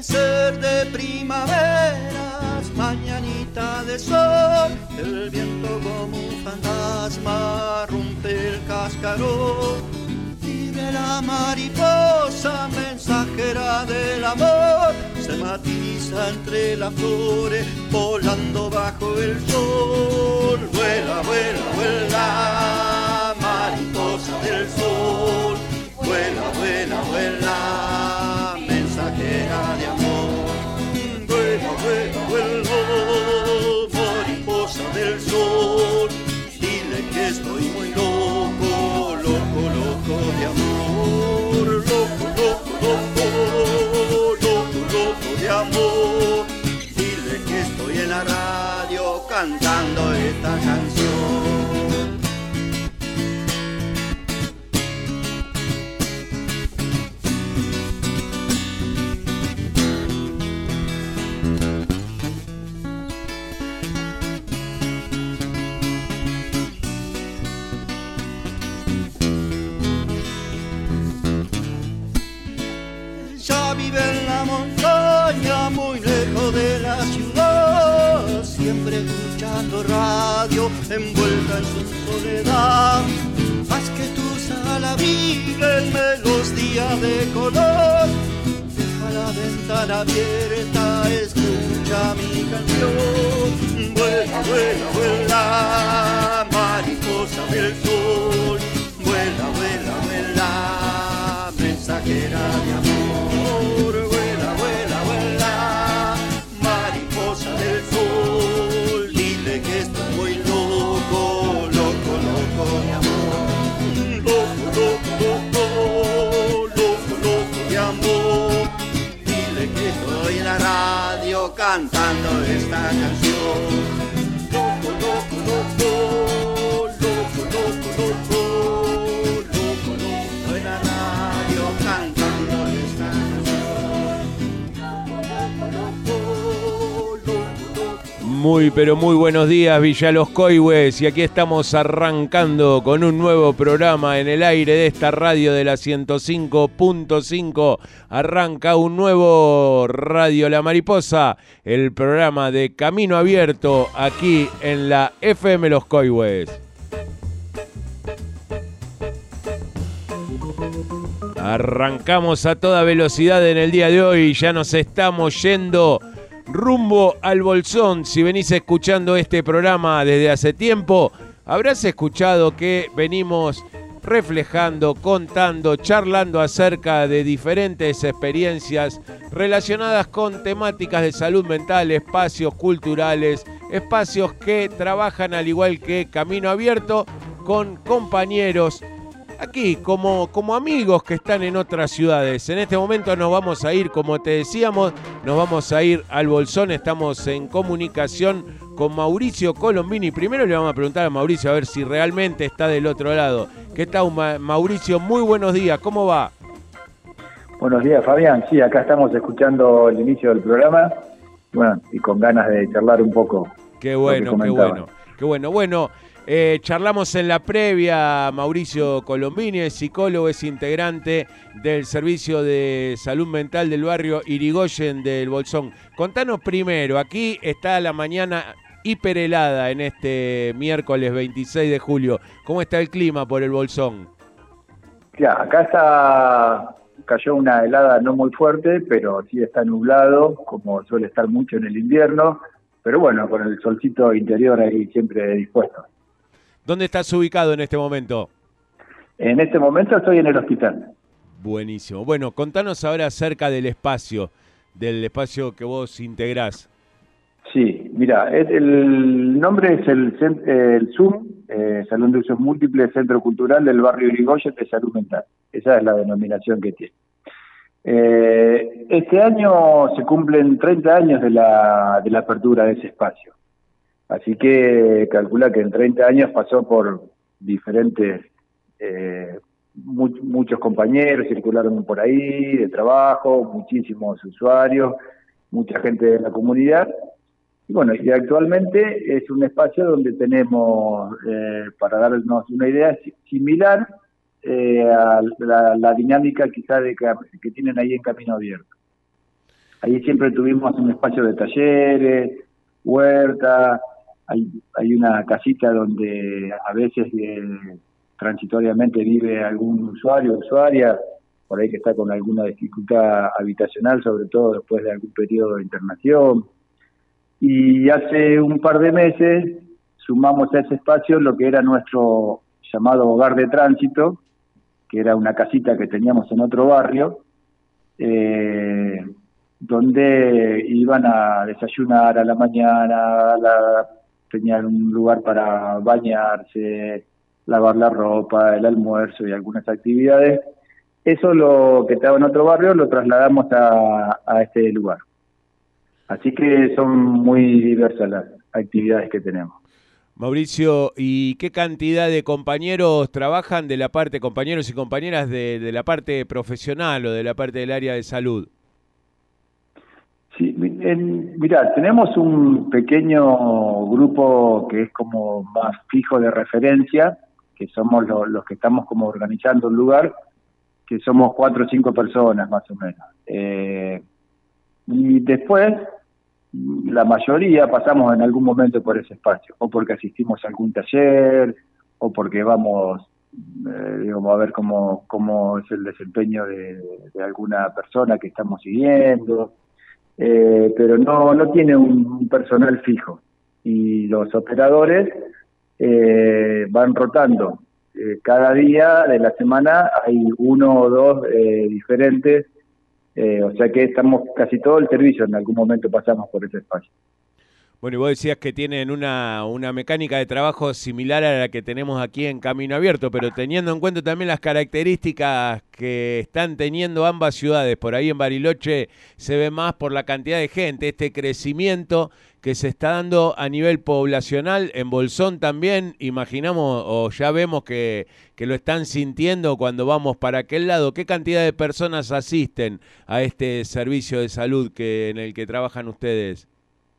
amanecer de primaveras, mañanita de sol, el viento como un fantasma rompe el cascarón. Vive la mariposa, mensajera del amor, se matiza entre las flores, volando bajo el sol. Vuela, vuela, vuela, mariposa del sol. Vuela, vuela, vuela, mensajera de amor. Vuela, vuela, vuela, mariposa del sol. Dile que estoy muy loco, loco, loco de amor. Loco, loco, loco, loco, loco de amor. Dile que estoy en la radio cantando esta canción. Vive en la montaña, muy lejos de la ciudad, siempre escuchando radio, envuelta en su soledad. Haz que tu sala vive los días de color, deja la ventana abierta, escucha mi canción. Vuela, vuela, vuela, mariposa del sol. Vuela, vuela, vuela, mensajera de amor. Vuela, vuela, vuela, mariposa del sol. Dile que estoy muy loco, loco, loco de amor. Loco, loco, loco, loco, loco de amor. Dile que estoy en la radio cantando esta canción. Loco, loco, loco, loco, loco, loco, loco, loco en la radio cantando esta canción. Muy, pero muy buenos días, Villa Los Coihues, y aquí estamos arrancando con un nuevo programa en el aire de esta radio de la 105.5. Arranca un nuevo Radio La Mariposa, el programa de Camino Abierto aquí en la FM Los Coihues. Arrancamos a toda velocidad en el día de hoy, ya nos estamos yendo rumbo al Bolsón. Si venís escuchando este programa desde hace tiempo, habrás escuchado que venimos reflejando, contando, charlando acerca de diferentes experiencias relacionadas con temáticas de salud mental, espacios culturales, espacios que trabajan al igual que Camino Abierto con compañeros aquí como amigos que están en otras ciudades. En este momento nos vamos a ir, como te decíamos, nos vamos a ir al Bolsón. Estamos en comunicación con Mauricio Colombini. Primero le vamos a preguntar a Mauricio a ver si realmente está del otro lado. ¿Qué tal, Mauricio? Muy buenos días, ¿cómo va? Buenos días, Fabián. Sí, acá estamos escuchando el inicio del programa, bueno, y con ganas de charlar un poco. Qué bueno, qué bueno, qué bueno. Bueno, charlamos en la previa. Mauricio Colombini es psicólogo, es integrante del Servicio de Salud Mental del barrio Irigoyen del Bolsón. Contanos primero, aquí está la mañana hiperhelada en este miércoles 26 de julio. ¿Cómo está el clima por el Bolsón? Ya, acá cayó una helada no muy fuerte, pero sí está nublado, como suele estar mucho en el invierno, pero bueno, con el solcito interior ahí siempre dispuesto. ¿Dónde estás ubicado en este momento? En este momento estoy en el hospital. Buenísimo. Bueno, contanos ahora acerca del espacio que vos integrás. Sí, mira, el nombre es el SUM, Salón de Usos Múltiples, Centro Cultural del Barrio Irigoyen de Salud Mental. Esa es la denominación que tiene. Este año se cumplen 30 años de la apertura de ese espacio. Así que calcula que en 30 años pasó por diferentes, muchos compañeros circularon por ahí de trabajo, muchísimos usuarios, mucha gente de la comunidad. Y bueno, y actualmente es un espacio donde tenemos, para darnos una idea, similar a la dinámica quizá que tienen ahí en Camino Abierto. Ahí siempre tuvimos un espacio de talleres, huerta, hay una casita donde a veces transitoriamente vive algún usuario o usuaria, por ahí que está con alguna dificultad habitacional, sobre todo después de algún periodo de internación. Y hace un par de meses sumamos a ese espacio lo que era nuestro llamado hogar de tránsito, que era una casita que teníamos en otro barrio, donde iban a desayunar a la mañana, tenían un lugar para bañarse, lavar la ropa, el almuerzo y algunas actividades. Eso, lo que estaba en otro barrio, lo trasladamos a este lugar. Así que son muy diversas las actividades que tenemos. Mauricio, ¿y qué cantidad de compañeros trabajan de la parte, compañeros y compañeras de la parte profesional o de la parte del área de salud? Sí, mirá, tenemos un pequeño grupo que es como más fijo de referencia, que somos los que estamos como organizando el lugar, que somos 4 o 5 personas más o menos. Y después, la mayoría pasamos en algún momento por ese espacio, o porque asistimos a algún taller, o porque vamos, digamos, a ver cómo es el desempeño de alguna persona que estamos siguiendo, pero no tiene un personal fijo. Y los operadores van rotando. Cada día de la semana hay 1 o 2 diferentes, o sea que estamos casi todo el servicio, en algún momento pasamos por ese espacio. Bueno, y vos decías que tienen una mecánica de trabajo similar a la que tenemos aquí en Camino Abierto, pero teniendo en cuenta también las características que están teniendo ambas ciudades. Por ahí en Bariloche se ve más por la cantidad de gente, este crecimiento que se está dando a nivel poblacional. En Bolsón también, imaginamos o ya vemos que lo están sintiendo cuando vamos para aquel lado. ¿Qué cantidad de personas asisten a este servicio de salud en el que trabajan ustedes?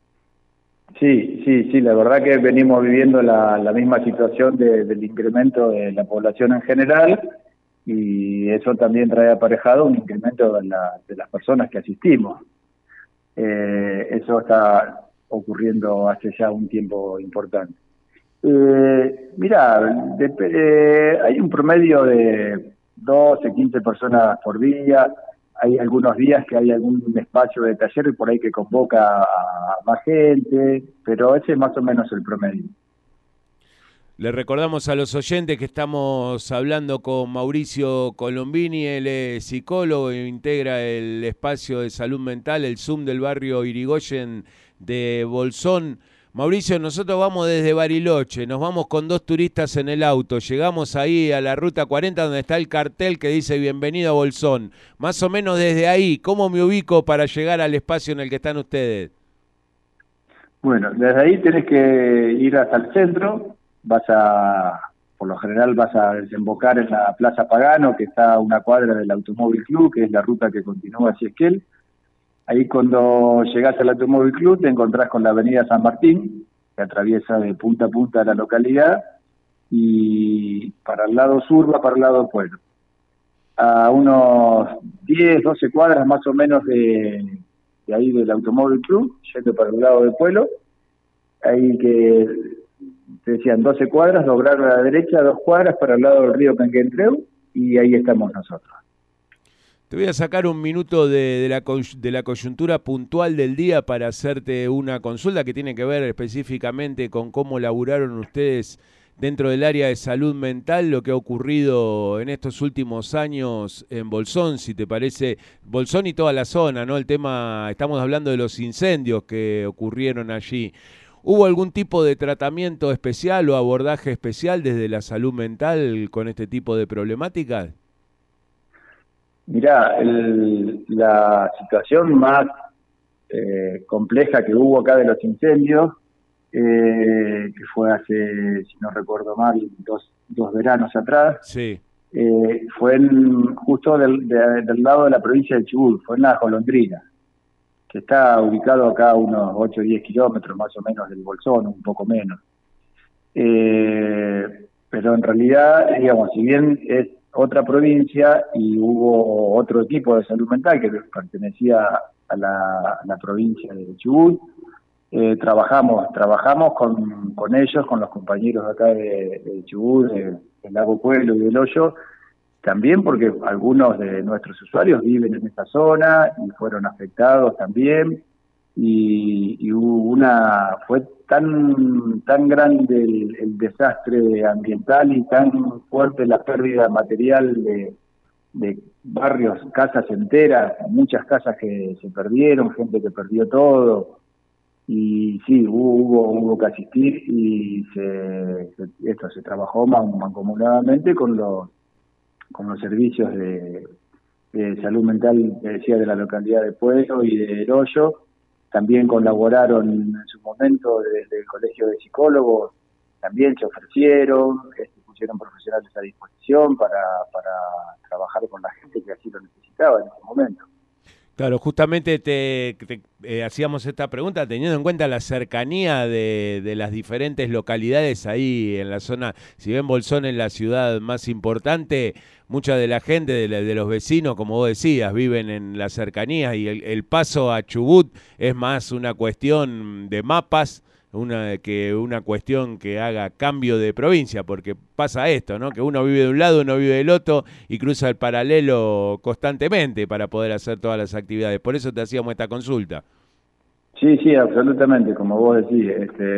Sí, la verdad que venimos viviendo la misma situación del incremento de la población en general, y eso también trae aparejado un incremento de las personas que asistimos. Eso está ocurriendo hace ya un tiempo importante. Mirá, hay un promedio de 12, 15 personas por día. Hay algunos días que hay algún espacio de taller por ahí que convoca a más gente, pero ese es más o menos el promedio. Le recordamos a los oyentes que estamos hablando con Mauricio Colombini. Él es psicólogo e integra el espacio de salud mental, el Zoom del barrio Irigoyen de Bolsón. Mauricio, nosotros vamos desde Bariloche, nos vamos con 2 turistas en el auto, llegamos ahí a la ruta 40 donde está el cartel que dice bienvenido a Bolsón. Más o menos desde ahí, ¿cómo me ubico para llegar al espacio en el que están ustedes? Bueno, desde ahí tenés que ir hasta el centro, por lo general vas a desembocar en la Plaza Pagano, que está a 1 cuadra del Automóvil Club, que es la ruta que continúa hacia Esquel. Ahí cuando llegás al Automóvil Club te encontrás con la avenida San Martín, que atraviesa de punta a punta la localidad, y para el lado sur va para el lado del pueblo. A unos 10, 12 cuadras más o menos de ahí del Automóvil Club, yendo para el lado del pueblo, ahí que te decían 12 cuadras, doblar a la derecha 2 cuadras para el lado del río Canquentreu, y ahí estamos nosotros. Te voy a sacar un minuto de la coyuntura puntual del día para hacerte una consulta que tiene que ver específicamente con cómo laburaron ustedes dentro del área de salud mental, lo que ha ocurrido en estos últimos años en Bolsón, si te parece, Bolsón y toda la zona, ¿no? El tema, estamos hablando de los incendios que ocurrieron allí. ¿Hubo algún tipo de tratamiento especial o abordaje especial desde la salud mental con este tipo de problemáticas? Mirá, la situación más compleja que hubo acá de los incendios, que fue hace, si no recuerdo mal, dos veranos atrás, sí. Fue justo del lado de la provincia de Chubut, fue en la Golondrina, que está ubicado acá a unos 8 o 10 kilómetros más o menos del Bolsón, un poco menos. Pero en realidad, digamos, si bien es otra provincia y hubo otro tipo de salud mental que pertenecía a la provincia de Chubut. Trabajamos con ellos, con los compañeros acá de Chubut, del Lago Pueblo y del Hoyo, también porque algunos de nuestros usuarios viven en esta zona y fueron afectados también, y fue tan grande el desastre ambiental y tan fuerte la pérdida material de barrios, casas enteras, muchas casas que se perdieron, gente que perdió todo, y sí, hubo que asistir, y esto se trabajó mancomunadamente con los servicios de salud mental, decía, de la localidad de Pueblo y de Hoyo. También colaboraron en su momento desde el Colegio de Psicólogos, también se ofrecieron, pusieron profesionales a disposición para trabajar con la gente que así lo necesitaba en ese momento. Claro, justamente hacíamos esta pregunta teniendo en cuenta la cercanía de las diferentes localidades ahí en la zona. Si bien Bolsón es la ciudad más importante, mucha de la gente, de los vecinos, como vos decías, viven en la cercanía, y el paso a Chubut es más una cuestión de mapas, una cuestión que haga cambio de provincia, porque pasa esto, ¿no? Que uno vive de un lado, uno vive del otro y cruza el paralelo constantemente para poder hacer todas las actividades. Por eso te hacíamos esta consulta. Sí, absolutamente, como vos decís.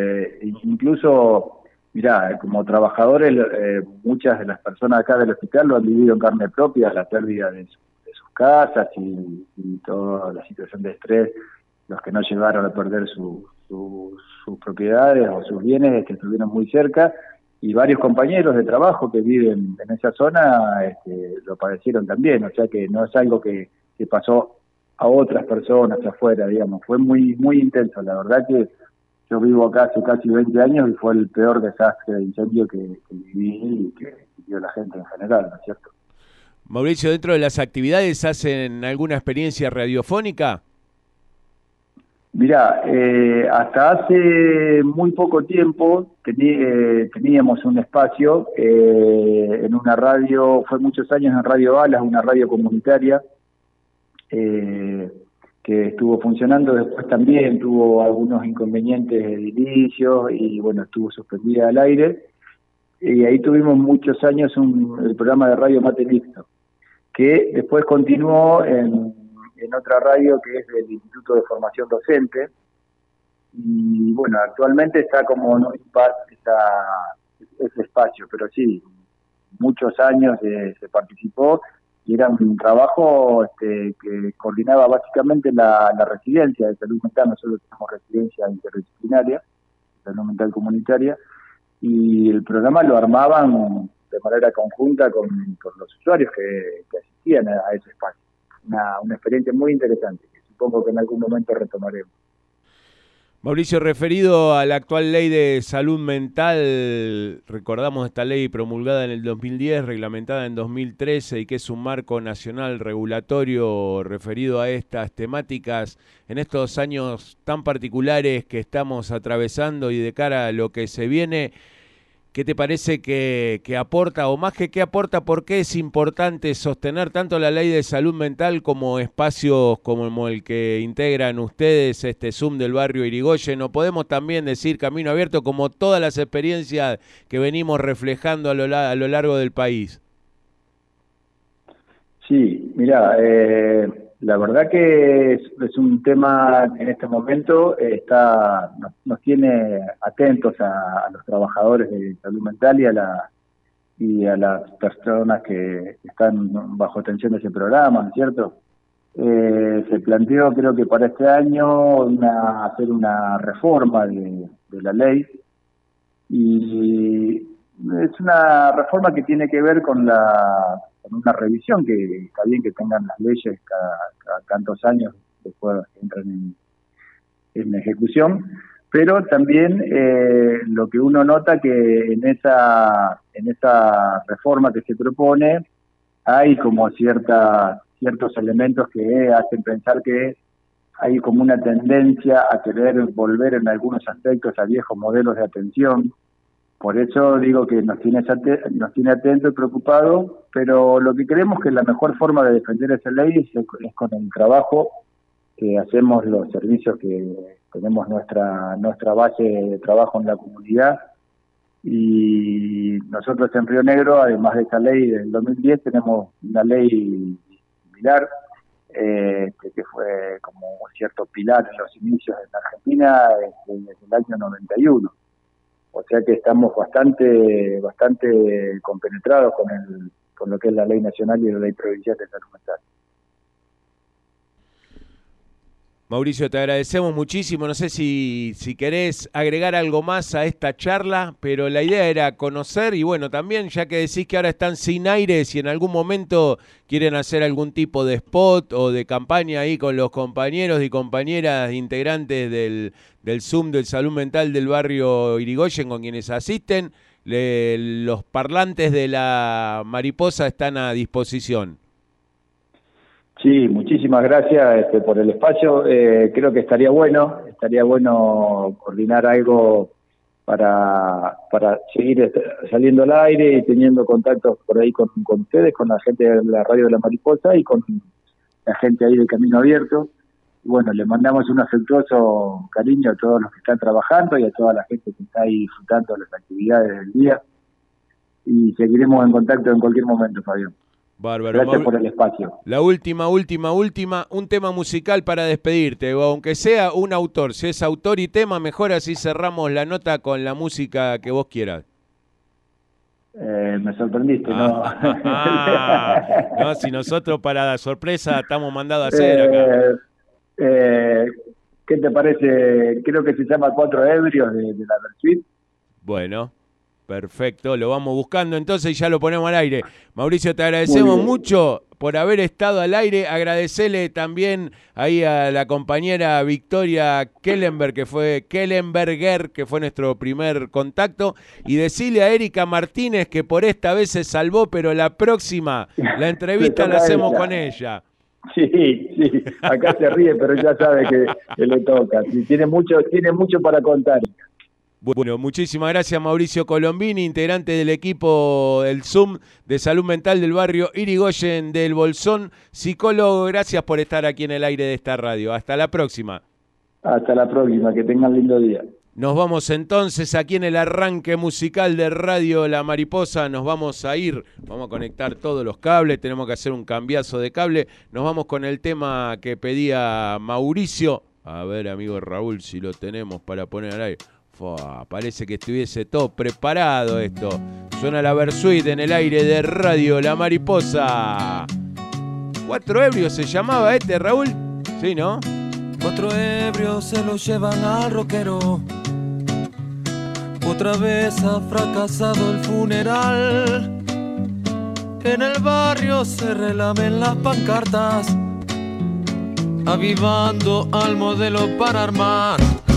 Incluso, mirá, como trabajadores, muchas de las personas acá del hospital lo han vivido en carne propia, la pérdida de sus casas y toda la situación de estrés, los que no llegaron a perder sus propiedades o sus bienes, que estuvieron muy cerca, y varios compañeros de trabajo que viven en esa zona lo padecieron también, o sea que no es algo que pasó a otras personas afuera, digamos, fue muy intenso. La verdad que yo vivo acá hace casi 20 años y fue el peor desastre de incendio que viví y que vivió la gente en general, ¿no es cierto? Mauricio, dentro de las actividades, ¿hacen alguna experiencia radiofónica? Mirá, hasta hace muy poco tiempo teníamos un espacio en una radio, fue muchos años en Radio Alas, una radio comunitaria, que estuvo funcionando. Después también tuvo algunos inconvenientes de inicio y bueno, estuvo suspendida al aire, y ahí tuvimos muchos años el programa de Radio Mate Mixto, que después continuó en otra radio que es del Instituto de Formación Docente, y bueno, actualmente está como en un impasse ese espacio, pero sí, muchos años se participó, y era un trabajo que coordinaba básicamente la residencia de salud mental. Nosotros tenemos residencia interdisciplinaria, salud mental comunitaria, y el programa lo armaban de manera conjunta con los usuarios que asistían a ese espacio. Una experiencia muy interesante, que supongo que en algún momento retomaremos. Mauricio, referido a la actual ley de salud mental, recordamos esta ley promulgada en el 2010, reglamentada en 2013, y que es un marco nacional regulatorio referido a estas temáticas en estos años tan particulares que estamos atravesando y de cara a lo que se viene. ¿Qué te parece que aporta, o más que aporta, por qué es importante sostener tanto la ley de salud mental como espacios como el que integran ustedes, este Zoom del barrio Irigoyen? ¿No podemos también decir Camino Abierto, como todas las experiencias que venimos reflejando a lo largo del país? Sí, mirá, la verdad que es un tema que en este momento nos tiene atentos a los trabajadores de salud mental y a las personas que están bajo atención de ese programa, ¿no es cierto? Se planteó, creo que para este año, hacer una reforma de la ley, y es una reforma que tiene que ver con una revisión, que está bien que tengan las leyes cada tantos años, después entran en ejecución, pero también lo que uno nota que en esa reforma que se propone hay como ciertos elementos que hacen pensar que hay como una tendencia a querer volver en algunos aspectos a viejos modelos de atención. Por eso digo que nos tiene atentos y preocupados, pero lo que creemos que la mejor forma de defender esa ley es con el trabajo que hacemos los servicios, que tenemos nuestra base de trabajo en la comunidad. Y nosotros en Río Negro, además de esa ley del 2010, tenemos una ley similar, que fue como un cierto pilar en los inicios en Argentina desde el año 91. O sea que estamos bastante compenetrados con lo que es la ley nacional y la ley provincial de salud mental. Mauricio, te agradecemos muchísimo. No sé si querés agregar algo más a esta charla, pero la idea era conocer y bueno, también ya que decís que ahora están sin aire, si en algún momento quieren hacer algún tipo de spot o de campaña ahí con los compañeros y compañeras integrantes del Zoom del Salud Mental del barrio Irigoyen con quienes asisten, los parlantes de la Mariposa están a disposición. Sí, muchísimas gracias por el espacio. Creo que estaría bueno coordinar algo para seguir saliendo al aire y teniendo contactos por ahí con ustedes, con la gente de la radio de la Mariposa y con la gente ahí del Camino Abierto. Y bueno, le mandamos un afectuoso cariño a todos los que están trabajando y a toda la gente que está ahí disfrutando de las actividades del día. Y seguiremos en contacto en cualquier momento, Fabián. Bárbaro. Gracias por el espacio. La última, un tema musical para despedirte, o aunque sea un autor, si es autor y tema, mejor así cerramos la nota con la música que vos quieras. Me sorprendiste, ¿no? No, si nosotros para sorpresa estamos mandados a hacer acá. ¿Qué te parece? Creo que se llama Cuatro Ebrios de la Versuit. Bueno. Perfecto, lo vamos buscando entonces y ya lo ponemos al aire. Mauricio, te agradecemos mucho por haber estado al aire. Agradecerle también ahí a la compañera Victoria Kellenberger, que fue nuestro primer contacto. Y decirle a Erika Martínez que por esta vez se salvó, pero la próxima, la entrevista la hacemos con ella. Sí, acá se ríe, pero ya sabe que le toca. Sí, tiene mucho para contar. Bueno, muchísimas gracias Mauricio Colombini, integrante del equipo del Zoom de Salud Mental del barrio Irigoyen del Bolsón. Psicólogo, gracias por estar aquí en el aire de esta radio. Hasta la próxima. Hasta la próxima, que tengan lindo día. Nos vamos entonces aquí en el arranque musical de Radio La Mariposa. Nos vamos a ir, vamos a conectar todos los cables, tenemos que hacer un cambiazo de cable. Nos vamos con el tema que pedía Mauricio. A ver, amigo Raúl, si lo tenemos para poner al aire. Parece que estuviese todo preparado esto. Suena la Versuit en el aire de Radio La Mariposa. Cuatro ebrios se llamaba Raúl. Sí, ¿no? Cuatro ebrios se lo llevan al rockero. Otra vez ha fracasado el funeral. En el barrio se relamen las pancartas, avivando al modelo para armar.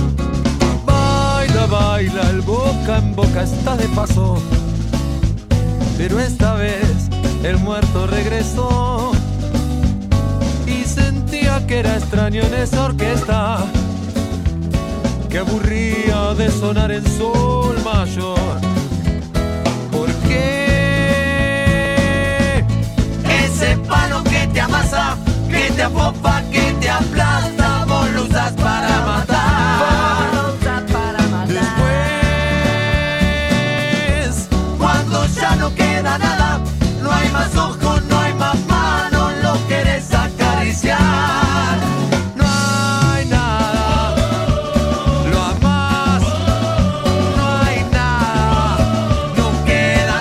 Baila, el boca en boca está de paso, pero esta vez el muerto regresó y sentía que era extraño en esa orquesta que aburría de sonar en sol mayor. ¿Por qué? Ese palo que te amasa, que te apopa, que te aplasta, vos lo usas para matar. Ya no queda nada, no hay más ojos, no hay más manos, lo querés acariciar. No hay nada, lo amás, no hay nada, no queda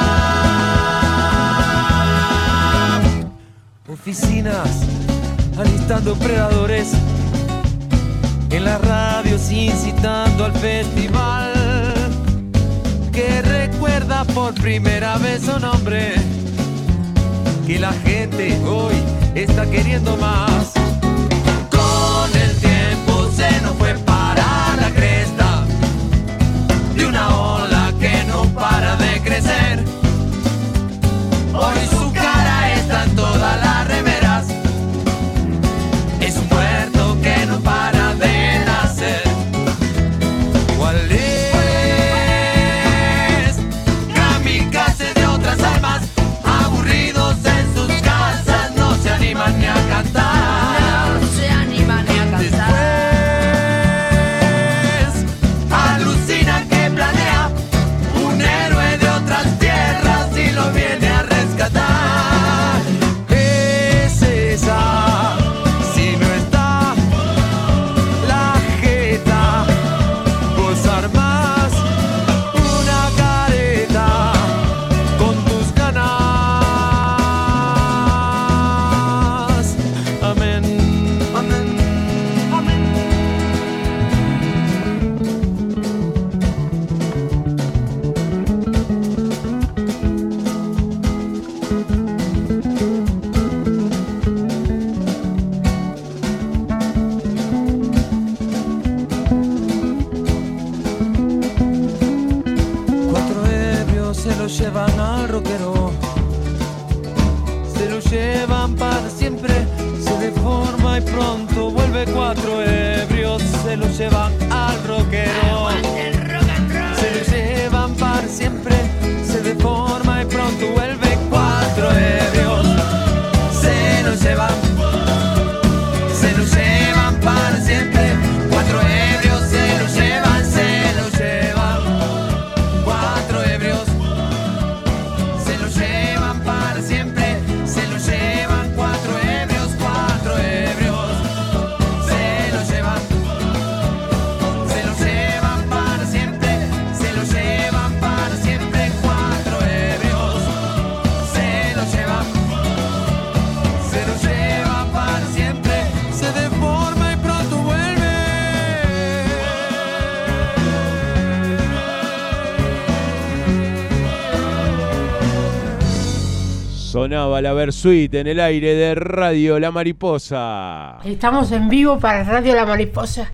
nada. Oficinas alistando predadores, en las radios incitando al festival. Que recuerda por primera vez su nombre, que la gente hoy está queriendo más. Con el tiempo se nos fue para la cresta de una ola que no para de crecer. Hoy su cara está en todas las remeras, es un puerto que no para de nacer. ¿Cuál es? Aburridos en sus casas, no se animan ni a cantar. No se animan. llevan al rockero, se lo llevan para siempre, se deforma y pronto vuelve 4 ebrios, se lo llevan al rockero, se lo llevan para siempre, se deforma y pronto vuelve 4 ebrios, se lo llevan para siempre, 4 ebrios se lo llevan, 4 ebrios se lo llevan para siempre, se lo llevan 4 ebrios, 4 ebrios se lo llevan para siempre, se lo llevan para siempre, 4 ebrios se lo llevan para siempre, se deforma y pronto vuelve. Sonaba la Versuit en el aire de Radio La Mariposa. Estamos en vivo para Radio La Mariposa.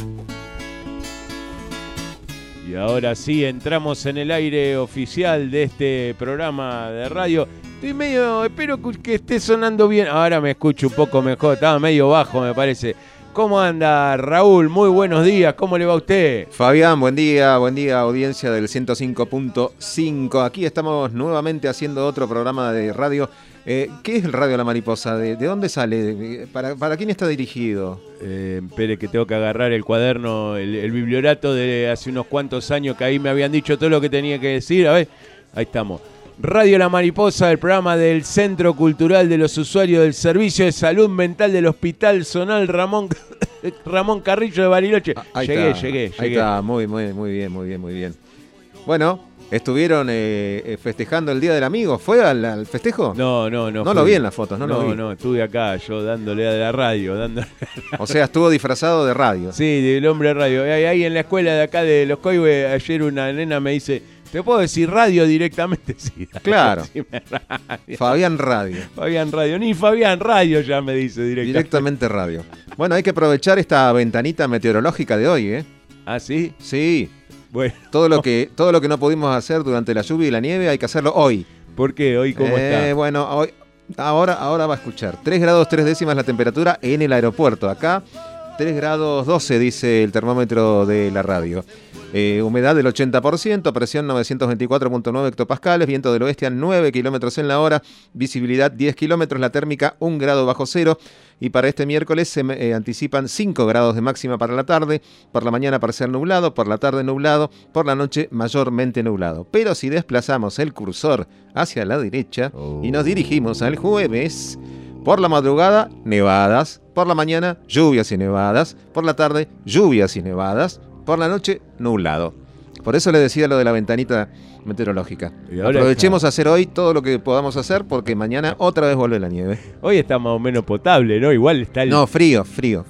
Y ahora sí, entramos en el aire oficial de este programa de radio. Estoy medio, espero que esté sonando bien. Ahora me escucho un poco mejor, estaba medio bajo me parece. ¿Cómo anda Raúl? Muy buenos días, ¿cómo le va a usted? Fabián, buen día, audiencia del 105.5. Aquí estamos nuevamente haciendo otro programa de radio. ¿Qué es el Radio La Mariposa? ¿De dónde sale? ¿Para quién está dirigido? Espere que tengo que agarrar el cuaderno, el bibliorato de hace unos cuantos años que ahí me habían dicho todo lo que tenía que decir. A ver, ahí estamos. Radio La Mariposa, el programa del Centro Cultural de los Usuarios del Servicio de Salud Mental del Hospital Zonal Ramón Carrillo de Bariloche. Llegué. Ahí está, muy bien. Bueno, estuvieron festejando el Día del Amigo. ¿Fue al festejo? No. No lo vi en las fotos, No, estuve acá yo dándole a la radio. O sea, estuvo disfrazado de radio. Sí, del hombre radio. Ahí en la escuela de acá de Los Coihues, ayer una nena me dice... ¿Te puedo decir radio directamente? Sí, claro. Radio. Fabián Radio. Fabián Radio. Ni Fabián Radio ya me dice directamente radio. Bueno, hay que aprovechar esta ventanita meteorológica de hoy, ¿eh? ¿Ah, sí? Sí. Bueno. Todo lo que no pudimos hacer durante la lluvia y la nieve hay que hacerlo hoy. ¿Por qué? ¿Hoy cómo está? Bueno, hoy, ahora va a escuchar. 3 grados 3 décimas la temperatura en el aeropuerto. Acá 3 grados 12 dice el termómetro de la radio. Humedad del 80%, presión 924.9 hectopascales, viento del oeste a 9 kilómetros en la hora, visibilidad 10 kilómetros, la térmica 1 grado bajo cero. Y para este miércoles se anticipan 5 grados de máxima para la tarde, por la mañana parcial nublado, por la tarde nublado, por la noche mayormente nublado. Pero si desplazamos el cursor hacia la derecha y nos dirigimos al jueves, por la madrugada, nevadas, por la mañana, lluvias y nevadas, por la tarde, lluvias y nevadas, por la noche, nublado. Por eso le decía lo de la ventanita meteorológica. Aprovechemos a hacer hoy todo lo que podamos hacer porque mañana otra vez vuelve la nieve. Hoy está más o menos potable, ¿no? Igual está el... No, frío.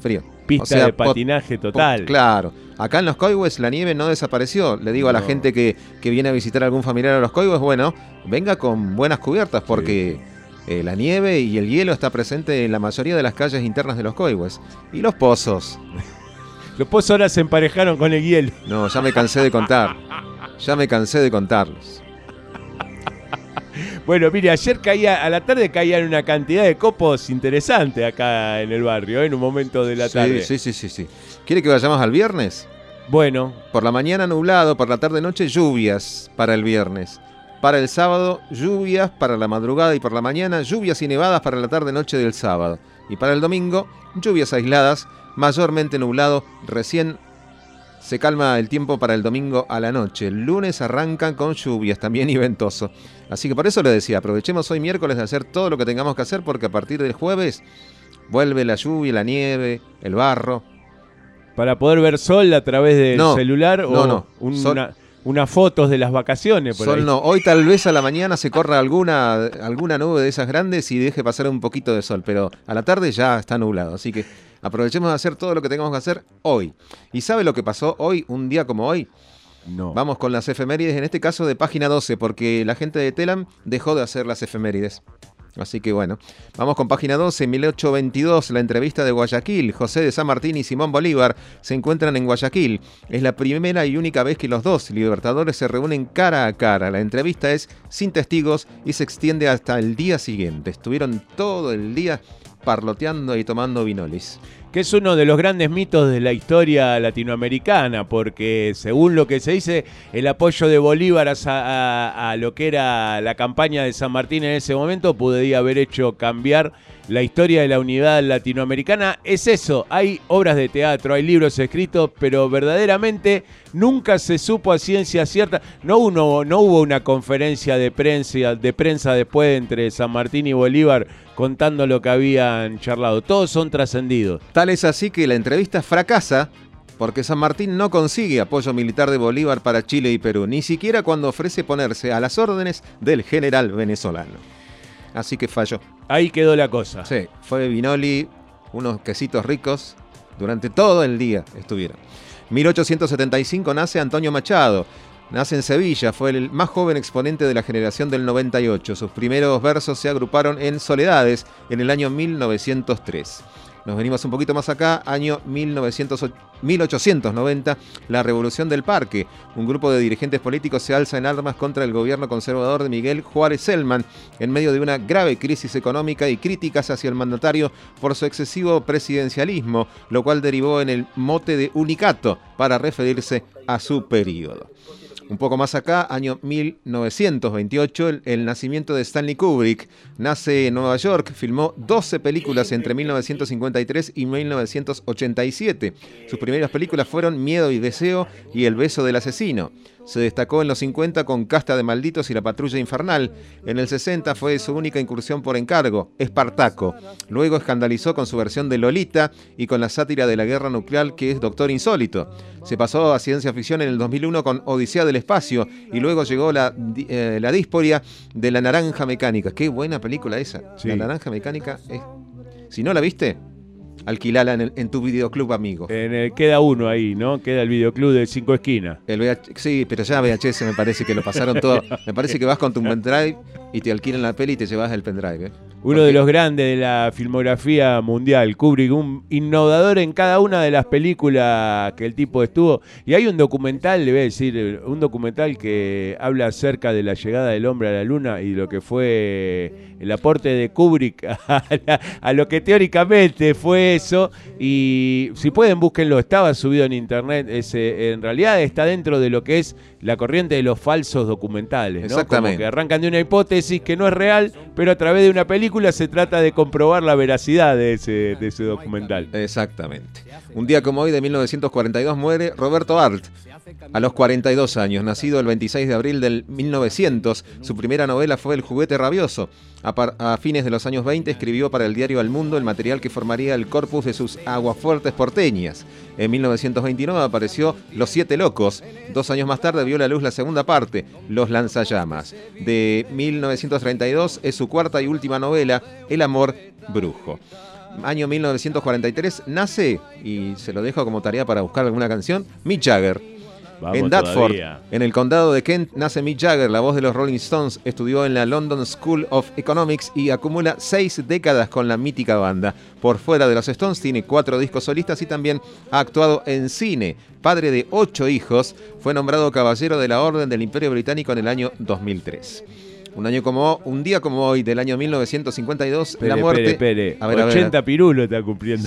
Pista de patinaje total. Claro. Acá en Los Coihues la nieve no desapareció. Le digo a la gente que viene a visitar a algún familiar a Los Coihues, bueno, venga con buenas cubiertas porque... Sí. La nieve y el hielo está presente en la mayoría de las calles internas de Los Coihues. Y los pozos... Los pozos ahora se emparejaron con el hielo. No, ya me cansé de contar. contarlos. Bueno, mire, ayer a la tarde caían una cantidad de copos interesantes acá en el barrio, en un momento de la tarde. Sí. ¿Quiere que vayamos al viernes? Bueno. Por la mañana nublado, por la tarde-noche lluvias para el viernes. Para el sábado, lluvias para la madrugada y por la mañana, lluvias y nevadas para la tarde-noche del sábado. Y para el domingo, lluvias aisladas, mayormente nublado, recién se calma el tiempo para el domingo a la noche. El lunes arrancan con lluvias también y ventoso. Así que por eso le decía, aprovechemos hoy miércoles de hacer todo lo que tengamos que hacer porque a partir del jueves vuelve la lluvia, la nieve, el barro. ¿Para poder ver sol a través del celular o unas fotos de las vacaciones? Por sol ahí. No, hoy tal vez a la mañana se corra alguna nube de esas grandes y deje pasar un poquito de sol, pero a la tarde ya está nublado, así que aprovechemos de hacer todo lo que tengamos que hacer hoy. ¿Y sabe lo que pasó hoy, un día como hoy? No. Vamos con las efemérides, en este caso de página 12, porque la gente de Telam dejó de hacer las efemérides. Así que bueno, vamos con página 12, 1822, la entrevista de Guayaquil. José de San Martín y Simón Bolívar se encuentran en Guayaquil. Es la primera y única vez que los dos libertadores se reúnen cara a cara. La entrevista es sin testigos y se extiende hasta el día siguiente. Estuvieron todo el día parloteando y tomando vinolis. Que es uno de los grandes mitos de la historia latinoamericana, porque según lo que se dice, el apoyo de Bolívar a lo que era la campaña de San Martín en ese momento podría haber hecho cambiar la historia de la unidad latinoamericana. Es eso, hay obras de teatro, hay libros escritos, pero verdaderamente nunca se supo a ciencia cierta. No hubo una conferencia de prensa después entre San Martín y Bolívar contando lo que habían charlado. Todos son trascendidos. Tal es así que la entrevista fracasa porque San Martín no consigue apoyo militar de Bolívar para Chile y Perú, ni siquiera cuando ofrece ponerse a las órdenes del general venezolano. Así que falló. Ahí quedó la cosa. Sí, fue vinoli, unos quesitos ricos, durante todo el día estuvieron. 1875 nace Antonio Machado. Nace en Sevilla, fue el más joven exponente de la generación del 98. Sus primeros versos se agruparon en Soledades en el año 1903. Nos venimos un poquito más acá, año 1890, la Revolución del Parque. Un grupo de dirigentes políticos se alza en armas contra el gobierno conservador de Miguel Juárez Celman en medio de una grave crisis económica y críticas hacia el mandatario por su excesivo presidencialismo, lo cual derivó en el mote de unicato para referirse a su periodo. Un poco más acá, año 1928, el nacimiento de Stanley Kubrick. Nace en Nueva York, filmó 12 películas entre 1953 y 1987. Sus primeras películas fueron Miedo y Deseo y El beso del asesino. Se destacó en los 50 con Casta de malditos y La patrulla infernal. En el 60 fue su única incursión por encargo, Espartaco. Luego escandalizó con su versión de Lolita y con la sátira de la guerra nuclear que es Doctor Insólito. Se pasó a ciencia ficción en el 2001 con Odisea del espacio y luego llegó la dísporia de La naranja mecánica. Qué buena película esa. Sí. La naranja mecánica es... Si no la viste, alquilala en tu videoclub amigo. Queda uno ahí, ¿no? Queda el videoclub de 5 esquinas. Sí, pero ya VHS me parece que lo pasaron todo. Me parece que vas con tu pendrive y te alquilan la peli y te llevas el pendrive, ¿eh? Uno de los grandes de la filmografía mundial, Kubrick, un innovador en cada una de las películas que el tipo estuvo. Y hay un documental, le voy a decir, un documental que habla acerca de la llegada del hombre a la luna y lo que fue el aporte de Kubrick a lo que teóricamente fue eso. Y si pueden, búsquenlo, estaba subido en internet. En realidad está dentro de lo que es la corriente de los falsos documentales, ¿no? Exactamente. Como que arrancan de una hipótesis que no es real, pero a través de una película se trata de comprobar la veracidad de ese documental. Exactamente. Un día como hoy de 1942 muere Roberto Arlt, a los 42 años, nacido el 26 de abril del 1900. Su primera novela fue El juguete rabioso. A fines de los años 20 escribió para el diario El Mundo el material que formaría el corpus de sus aguafuertes porteñas. En 1929 apareció Los Siete Locos. 2 años más tarde vio la luz la segunda parte, Los Lanzallamas. De 1932 es su cuarta y última novela, El amor brujo. Año 1943 nace, y se lo dejo como tarea para buscar alguna canción, Mick Jagger. Vamos en Dartford, todavía. En el condado de Kent, nace Mick Jagger, la voz de los Rolling Stones. Estudió en la London School of Economics y acumula 6 décadas con la mítica banda. Por fuera de los Stones tiene 4 discos solistas y también ha actuado en cine. Padre de 8 hijos, fue nombrado Caballero de la Orden del Imperio Británico en el año 2003. Un día como hoy, del año 1952, la muerte... Pere. A ver, 80 pirulos está cumpliendo.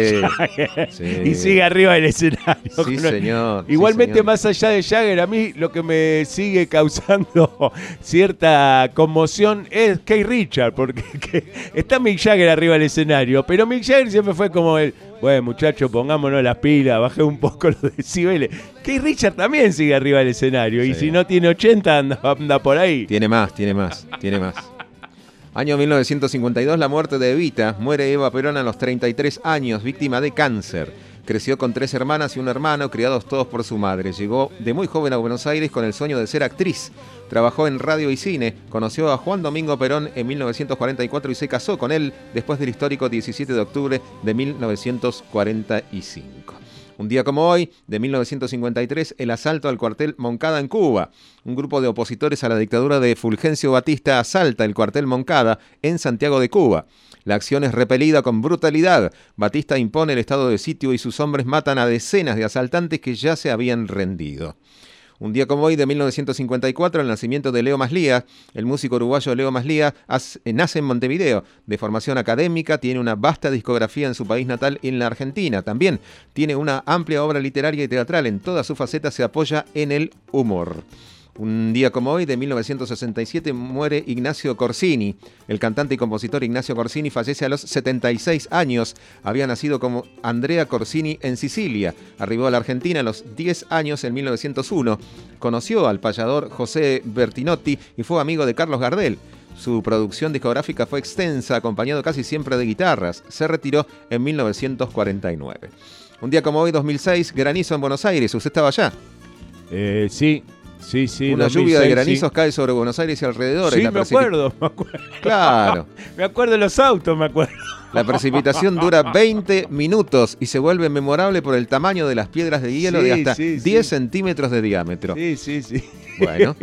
Sí. Y sigue arriba del escenario. Sí, señor. Igualmente, sí, señor. Más allá de Jagger, a mí lo que me sigue causando cierta conmoción es Keith Richards, porque está Mick Jagger arriba del escenario, pero Mick Jagger siempre fue como el... Bueno, muchachos, pongámonos las pilas, bajé un poco los decibeles. Keith Richards también sigue arriba del escenario, sí. Y si no tiene 80, anda por ahí. Tiene más. Año 1952, la muerte de Evita. Muere Eva Perón a los 33 años, víctima de cáncer. Creció con 3 hermanas y un hermano, criados todos por su madre. Llegó de muy joven a Buenos Aires con el sueño de ser actriz. Trabajó en radio y cine, conoció a Juan Domingo Perón en 1944 y se casó con él después del histórico 17 de octubre de 1945. Un día como hoy, de 1953, el asalto al cuartel Moncada en Cuba. Un grupo de opositores a la dictadura de Fulgencio Batista asalta el cuartel Moncada en Santiago de Cuba. La acción es repelida con brutalidad. Batista impone el estado de sitio y sus hombres matan a decenas de asaltantes que ya se habían rendido. Un día como hoy, de 1954, el nacimiento de Leo Maslía. El músico uruguayo Leo Maslía nace en Montevideo. De formación académica, tiene una vasta discografía en su país natal y en la Argentina. También tiene una amplia obra literaria y teatral. En todas sus facetas se apoya en el humor. Un día como hoy, de 1967, muere Ignacio Corsini. El cantante y compositor Ignacio Corsini fallece a los 76 años. Había nacido como Andrea Corsini en Sicilia. Arribó a la Argentina a los 10 años en 1901. Conoció al payador José Bertinotti y fue amigo de Carlos Gardel. Su producción discográfica fue extensa, acompañado casi siempre de guitarras. Se retiró en 1949. Un día como hoy, 2006, granizo en Buenos Aires. ¿Usted estaba allá? Sí. Sí, una 2006, lluvia de granizos cae sobre Buenos Aires y alrededores. Sí, me acuerdo. Claro. Me acuerdo de los autos, me acuerdo. La precipitación dura 20 minutos y se vuelve memorable por el tamaño de las piedras de hielo de hasta 10 centímetros de diámetro. Sí. Bueno.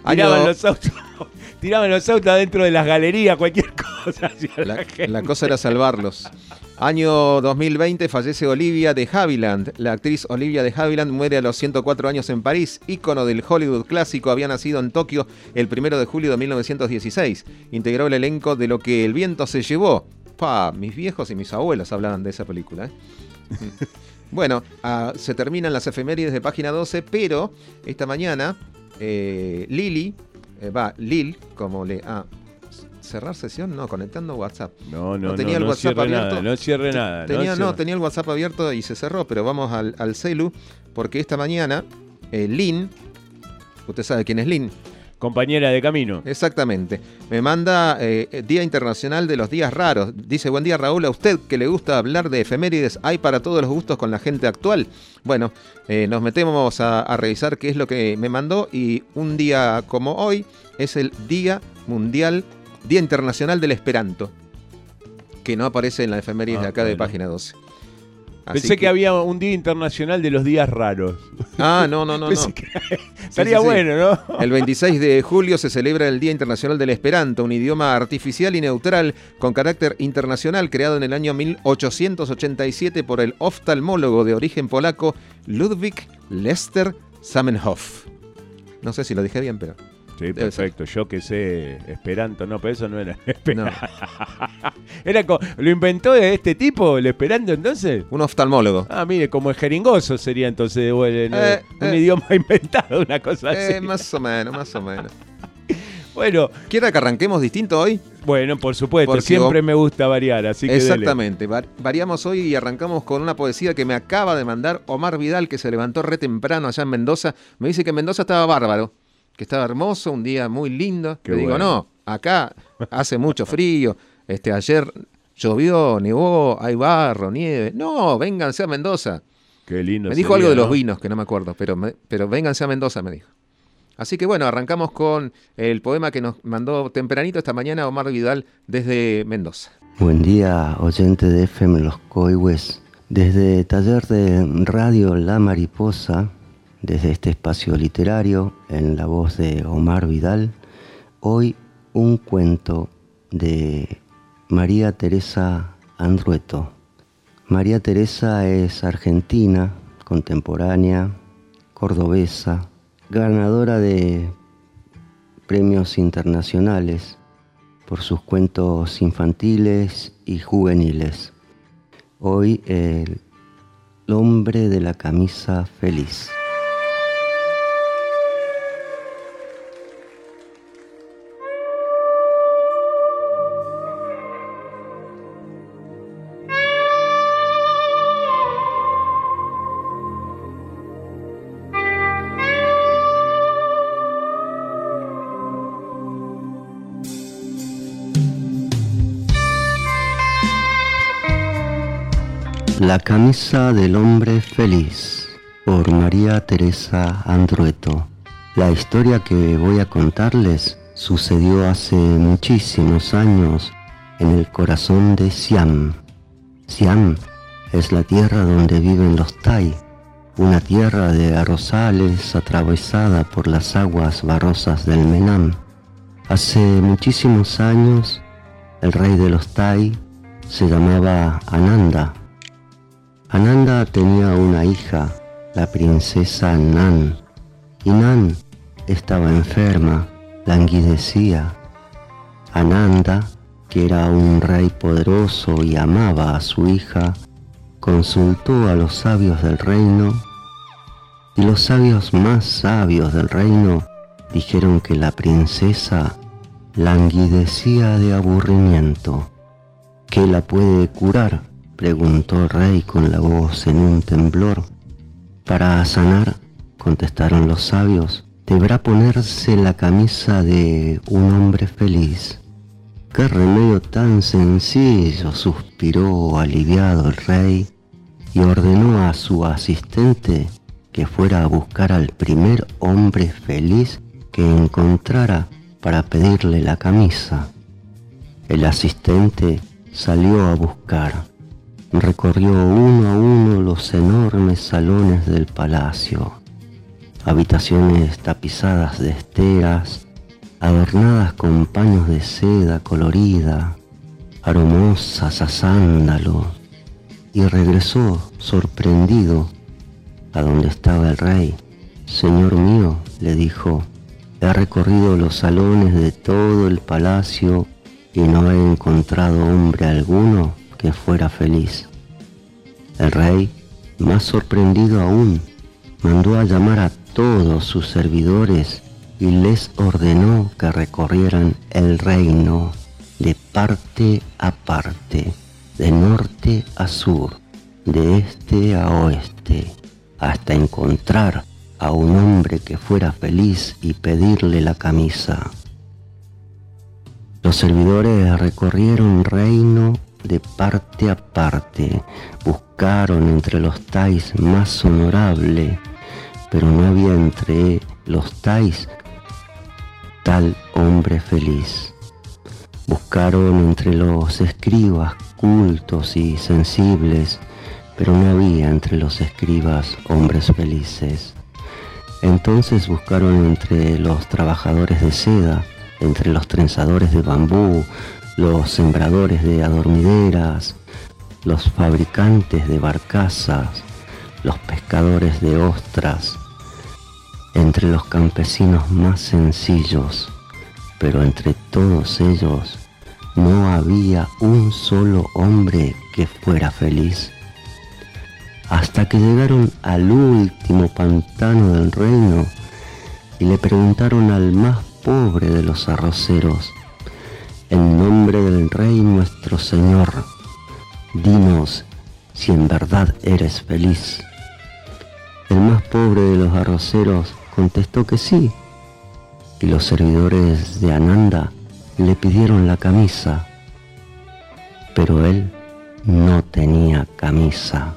Tiraban los autos adentro de las galerías, cualquier cosa. La cosa era salvarlos. Año 2020 fallece Olivia de Havilland. La actriz Olivia de Havilland muere a los 104 años en París. Ícono del Hollywood clásico, había nacido en Tokio el 1 de julio de 1916. Integró el elenco de Lo que el viento se llevó. Mis viejos y mis abuelos hablaban de esa película. Bueno, se terminan las efemérides de página 12, pero esta mañana Lil, como le... ¿Cerrar sesión? No, conectando WhatsApp. No tenía el WhatsApp abierto. No cierre nada. Tenía el WhatsApp abierto y se cerró, pero vamos al celu, porque esta mañana Lynn, usted sabe quién es Lynn. Compañera de camino. Exactamente. Me manda Día Internacional de los Días Raros. Dice, buen día Raúl, a usted que le gusta hablar de efemérides, ¿hay para todos los gustos con la gente actual? Bueno, nos metemos a revisar qué es lo que me mandó y un día como hoy es el Día Internacional del Esperanto, que no aparece en la efemérides de acá de página 12. Pensé que había un Día Internacional de los Días Raros. No. Estaría bueno, ¿no? El 26 de julio se celebra el Día Internacional del Esperanto, un idioma artificial y neutral con carácter internacional creado en el año 1887 por el oftalmólogo de origen polaco Ludwig Lester Zamenhof. No sé si lo dije bien, pero... Sí, perfecto. Yo que sé Esperanto, no, pero eso no era Esperanto. No. ¿Lo inventó este tipo, el Esperanto, entonces? Un oftalmólogo. Mire, como el jeringoso sería entonces un idioma inventado, una cosa así. Más o menos. Bueno. ¿Quiere que arranquemos distinto hoy? Bueno, por supuesto, siempre me gusta variar, así que exactamente, variamos hoy y arrancamos con una poesía que me acaba de mandar Omar Vidal, que se levantó re temprano allá en Mendoza. Me dice que en Mendoza estaba bárbaro, que estaba hermoso, un día muy lindo. Le digo, no, acá hace mucho frío, ayer llovió, nevó, hay barro, nieve. No, vénganse a Mendoza. Qué lindo. Me dijo algo de los vinos, que no me acuerdo, pero vénganse a Mendoza, me dijo. Así que bueno, arrancamos con el poema que nos mandó tempranito esta mañana Omar Vidal desde Mendoza. Buen día, oyente de FM Los Coihues. Desde Taller de Radio La Mariposa, desde este espacio literario, en la voz de Omar Vidal, hoy un cuento de María Teresa Andrueto. María Teresa es argentina, contemporánea, cordobesa, ganadora de premios internacionales por sus cuentos infantiles y juveniles. Hoy el hombre de la camisa feliz. La camisa del hombre feliz, por María Teresa Andrueto. La historia que voy a contarles sucedió hace muchísimos años en el corazón de Siam. Siam es la tierra donde viven los Tai, una tierra de arrozales atravesada por las aguas barrosas del Menam. Hace muchísimos años, el rey de los Tai se llamaba Ananda. Ananda tenía una hija, la princesa Nan, y Nan estaba enferma, languidecía. Ananda, que era un rey poderoso y amaba a su hija, consultó a los sabios del reino, y los sabios más sabios del reino dijeron que la princesa languidecía de aburrimiento. ¿Qué la puede curar?, preguntó el rey con la voz en un temblor. Para sanar, contestaron los sabios, deberá ponerse la camisa de un hombre feliz. ¡Qué remedio tan sencillo!, suspiró aliviado el rey y ordenó a su asistente que fuera a buscar al primer hombre feliz que encontrara para pedirle la camisa. El asistente salió a buscar. Recorrió uno a uno los enormes salones del palacio, habitaciones tapizadas de esteras, adornadas con paños de seda colorida, aromosas a sándalo, y regresó sorprendido a donde estaba el rey. «Señor mío», le dijo, «he recorrido los salones de todo el palacio y no he encontrado hombre alguno que fuera feliz». El rey, más sorprendido aún, mandó a llamar a todos sus servidores y les ordenó que recorrieran el reino de parte a parte, de norte a sur, de este a oeste, hasta encontrar a un hombre que fuera feliz y pedirle la camisa. Los servidores recorrieron reino de parte a parte, buscaron entre los tais más honorable, pero no había entre los tais tal hombre feliz. Buscaron entre los escribas cultos y sensibles, pero no había entre los escribas hombres felices. Entonces buscaron entre los trabajadores de seda, entre los trenzadores de bambú, los sembradores de adormideras, los fabricantes de barcazas, los pescadores de ostras, entre los campesinos más sencillos, pero entre todos ellos no había un solo hombre que fuera feliz. Hasta que llegaron al último pantano del reino y le preguntaron al más pobre de los arroceros: «En nombre del rey nuestro señor, dinos si en verdad eres feliz». El más pobre de los arroceros contestó que sí, y los servidores de Ananda le pidieron la camisa, pero él no tenía camisa.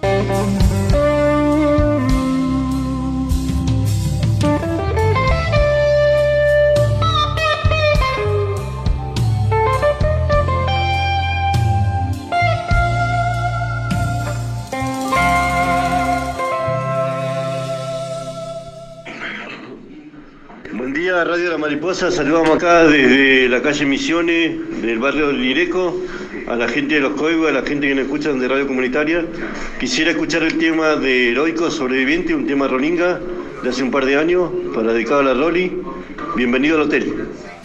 Radio La Mariposa, saludamos acá desde la calle Misiones, del barrio del Lireco, a la gente de Los Coibos, a la gente que nos escuchan de radio comunitaria. Quisiera escuchar el tema de Heroico Sobreviviente, un tema rolinga de hace un par de años, para dedicado a la Roli. Bienvenido al hotel.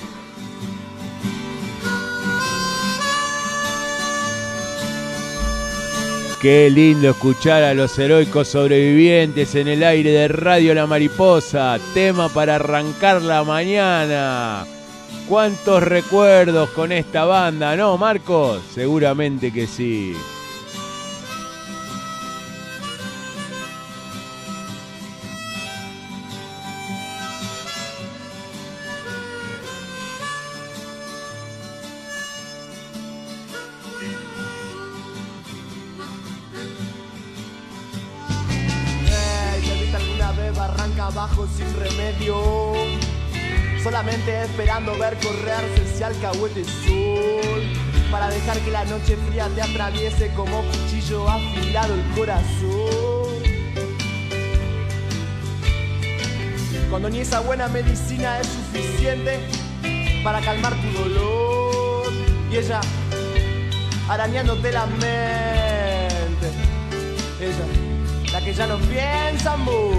Qué lindo escuchar a los heroicos sobrevivientes en el aire de Radio La Mariposa. Tema para arrancar la mañana. ¿Cuántos recuerdos con esta banda, no, Marcos? Seguramente que sí. Abajo sin remedio, solamente esperando ver correrse ese alcahuete sol, para dejar que la noche fría te atraviese como cuchillo afilado el corazón. cuando ni esa buena medicina es suficiente para calmar tu dolor. Y ella arañándote la mente, ella, la que ya no piensa,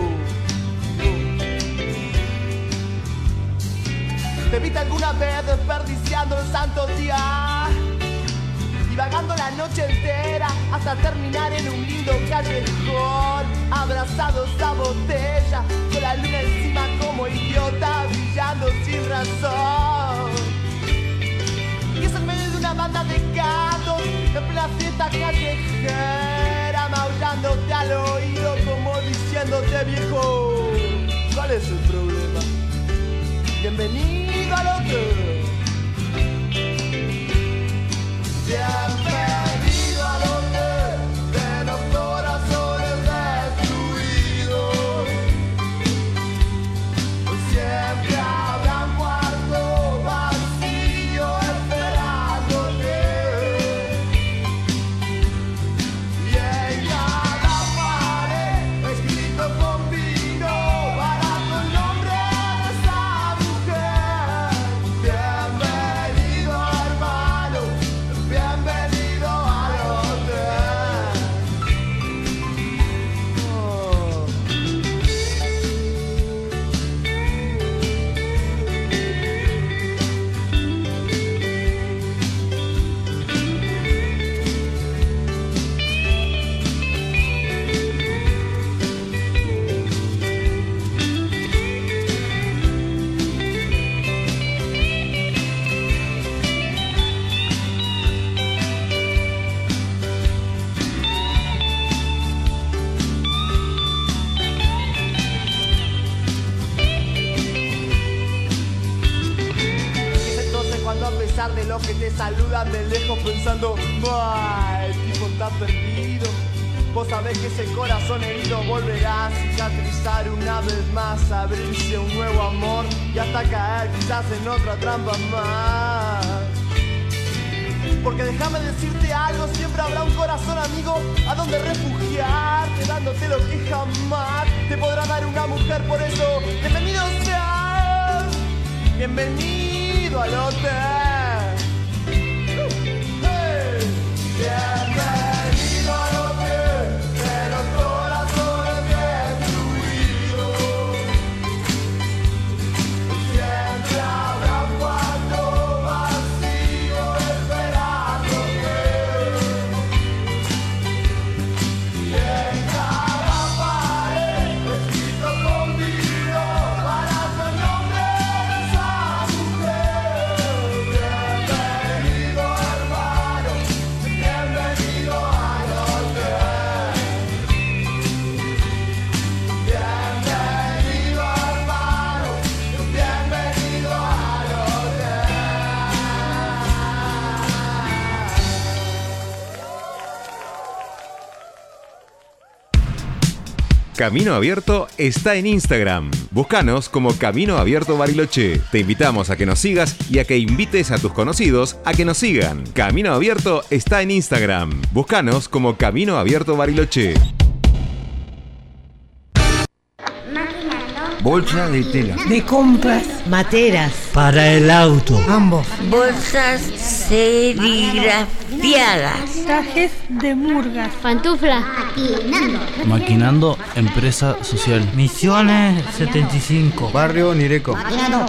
¿Te viste alguna vez desperdiciando el santo día? Divagando la noche entera hasta terminar en un lindo callejón, abrazados a botella, con la luna encima como idiota, brillando sin razón. Y es en medio de una banda de gatos, en plena fiesta callejera, maullándote al oído como diciéndote viejo, ¿cuál es el problema? Bienvenido al hotel. Bienvenido al hotel de los corazones destruidos. Siempre habrá un cuarto vacío esperándote. Y en cada pared escrito con vino barato el nombre de esa mujer. Bienvenido hermano, bienvenido al hotel. Es entonces cuando a pesar de los que te saludan de lejos pensando, ¡ah, el tipo está perdido! Vos sabés que ese corazón herido volverá a cicatrizar una vez más, a abrirse un nuevo amor y hasta caer quizás en otra trampa más. Porque déjame decirte algo, siempre habrá un corazón amigo a donde refugiarte, dándote lo que jamás te podrá dar una mujer. Por eso, bienvenido seas, bienvenido al hotel. Hey. Bienvenido al hotel de los corazones destruidos. Siempre habrá un cuarto vacío esperándote. Y en cada pared escrito con vino barato el nombre de esa mujer. Bienvenido hermano, bienvenido al hotel. Bienvenido hermano, bienvenido al hotel. Camino Abierto está en Instagram. Búscanos como Camino Abierto Bariloche. Te invitamos a que nos sigas y a que invites a tus conocidos a que nos sigan. Camino Abierto está en Instagram. Búscanos como Camino Abierto Bariloche. Bolsa de tela. De compras. Materas. Para el auto. Ambos. Bolsas serigrafiadas. Trajes de murgas. Pantufla. Maquinando Empresa Social. Misiones 75. Barrio Nireco. Maquinando.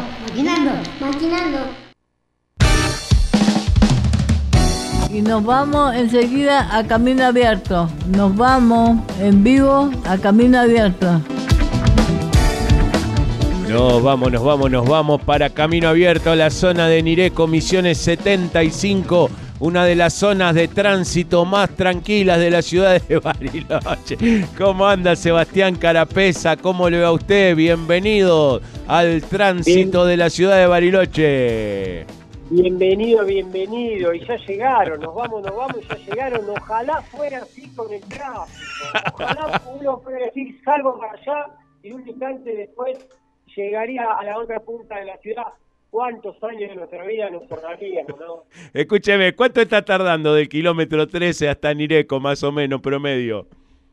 Y nos vamos enseguida a Camino Abierto. Nos vamos en vivo a Camino Abierto. Nos vamos para Camino Abierto, la zona de Nireco, Misiones 75, una de las zonas de tránsito más tranquilas de la ciudad de Bariloche. ¿Cómo anda Sebastián Carapesa? ¿Cómo le va a usted? Bienvenido al tránsito de la ciudad de Bariloche. Bienvenido, y ya llegaron, nos vamos y ya llegaron. Ojalá fuera así con el tráfico, ojalá uno fuera decir salgo para allá y un instante después llegaría a la otra punta de la ciudad. ¿Cuántos años de nuestra vida nos tornaríamos, no? Escúcheme, ¿cuánto está tardando del kilómetro 13 hasta Nireco, más o menos, promedio?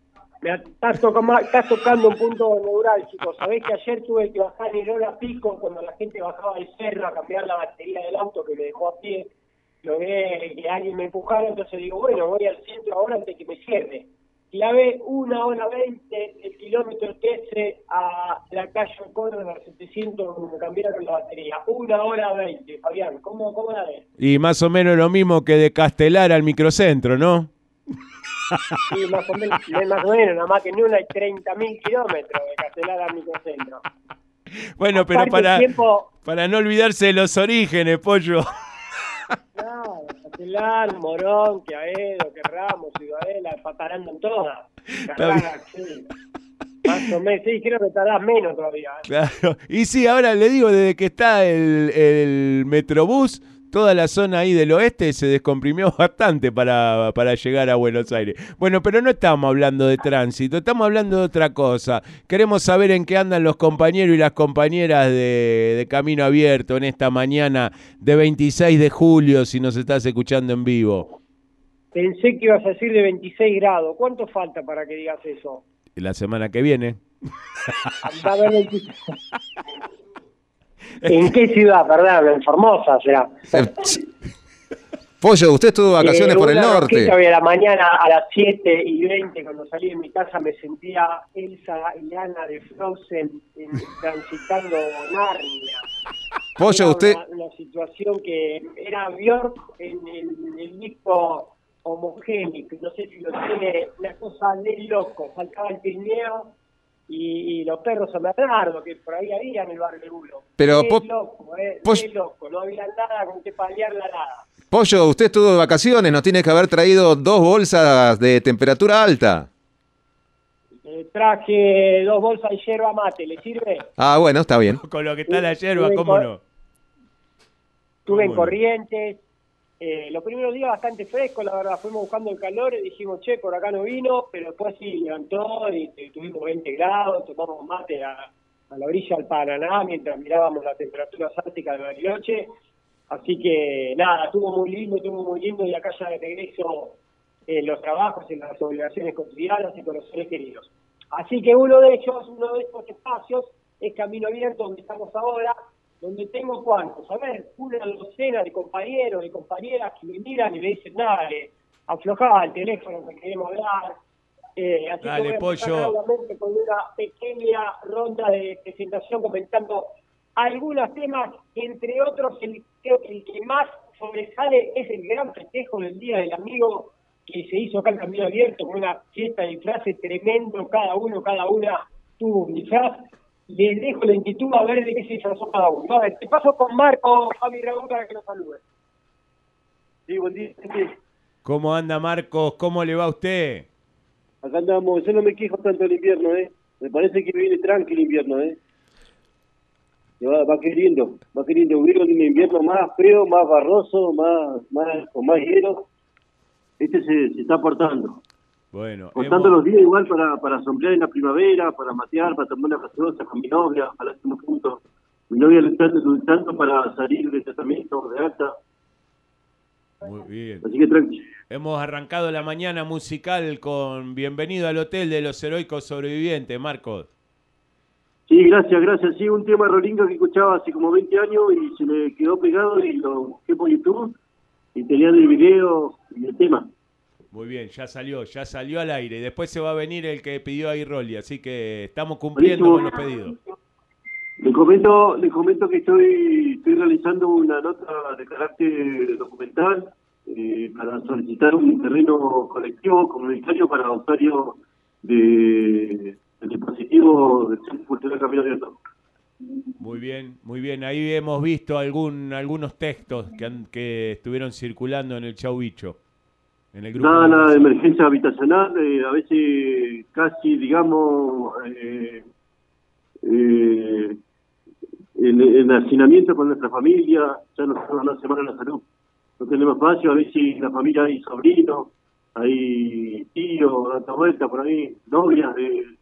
Estás tocando un punto neurálgico. Sabés que ayer tuve que bajar en hora pico cuando la gente bajaba del cerro a cambiar la batería del auto que me dejó a pie. Logré que alguien me empujara, entonces digo, bueno, voy al centro ahora antes que me cierre. Clavé 1 hora 20 el kilómetro 13 a la calle Córdoba 700 donde me cambiaron la batería. 1 hora 20, Fabián, ¿cómo la ves? Y más o menos lo mismo que de Castelar al microcentro, ¿no? Sí, más o menos, nada más que en una hay 30.000 kilómetros de Castelar al microcentro. Bueno, Aparte, pero para no olvidarse de los orígenes, Pollo. Claro, Castelar, Morón, que Aedo, que Ramos, Ciudadela, parando en todas. Carrara, sí. Más o menos, sí, creo que tardás menos todavía. Claro, y sí, ahora le digo, desde que está el Metrobús, toda la zona ahí del oeste se descomprimió bastante para llegar a Buenos Aires. Bueno, pero no estamos hablando de tránsito, estamos hablando de otra cosa. Queremos saber en qué andan los compañeros y las compañeras de Camino Abierto en esta mañana de 26 de julio, si nos estás escuchando en vivo. Pensé que ibas a decir de 26 grados. ¿Cuánto falta para que digas eso? La semana que viene. Va a haber 26. ¿En qué ciudad, perdón? En Formosa será. Pollo, usted estuvo de vacaciones por el norte. Hoy a la mañana a las 7:20 cuando salí de mi casa me sentía Elsa y Anna de Frozen transitando Narnia. Pollo, era usted... Una situación que era Björk en el disco Homogénico, no sé si lo tiene, una cosa de loco, faltaba el Pirineo y los perros San Bernardo, que por ahí había en el barrio de Ulo. Pero loco, no había nada con que paliarla nada. Pollo, usted estuvo de vacaciones, nos tiene que haber traído 2 bolsas de temperatura alta. Traje 2 bolsas de yerba mate, ¿le sirve? Ah, bueno, está bien. Con lo que está la yerba, ¿cómo no? Estuve en Corrientes. Los primeros días bastante frescos, la verdad, fuimos buscando el calor y dijimos, che, por acá no vino, pero después sí levantó y tuvimos 20 grados, tomamos mate a la orilla del Paraná mientras mirábamos las temperaturas árticas de Bariloche, así que nada, estuvo muy lindo y acá ya de regreso en los trabajos, en las obligaciones cotidianas y con los seres queridos. Así que uno de estos espacios es Camino Abierto, donde estamos ahora, donde tengo cuántos, a ver, una docena de compañeros y compañeras que me miran y me dicen, dale, aflojá el teléfono que queremos hablar. Así dale, que voy a empezar nuevamente con una pequeña ronda de presentación comentando algunos temas, entre otros el que más sobresale es el gran festejo del Día del Amigo que se hizo acá en Camino Abierto, con una fiesta de disfraces tremendo, cada una tuvo un disfraz. Les dejo la inquietud a ver de qué se disfrazó cada uno. A ver, te paso con Marco, Javi Raúl, para que nos salude. Sí, buen día. ¿Cómo anda, Marcos? ¿Cómo le va a usted? Acá andamos, yo no me quejo tanto del invierno, Me parece que viene tranquilo el invierno, Va queriendo huir un invierno más feo, más barroso, con más hielo. Se está portando. Bueno, contando los días igual para sombrear en la primavera, para matear, para tomar una gaseosa con mi novia, para hacer juntos. Mi novia le está luchando para salir del tratamiento de alta. Muy bien. Así que tranquilo. Hemos arrancado la mañana musical con Bienvenido al Hotel de los Heroicos Sobrevivientes, Marcos. Sí, gracias. Sí, un tema rolinga que escuchaba hace como 20 años y se me quedó pegado y lo busqué por YouTube y tenía el video y el tema. Muy bien, ya salió al aire. Después se va a venir el que pidió ahí Rolly, así que estamos cumpliendo con los pedidos. Le comento que estoy realizando una nota de carácter documental para solicitar un terreno colectivo, comunitario para usuarios del dispositivo del Centro Cultural Camino Abierto. Muy bien. Ahí hemos visto algunos textos que estuvieron circulando en el Chau Bicho. En el grupo nada de emergencia habitacional, a veces casi, digamos, en hacinamiento con nuestra familia, ya nos quedamos una semana en la salud. No tenemos espacio, a veces en la familia hay sobrinos, hay tíos, dando vueltas por ahí, novias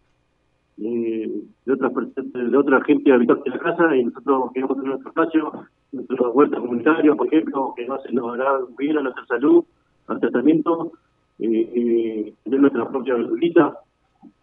de otra gente habitante de la casa, y nosotros queremos tener nuestro espacio, nuestra huerta comunitaria, por ejemplo, que nos hará bien a nuestra salud, al tratamiento, tener nuestra propia verdurita.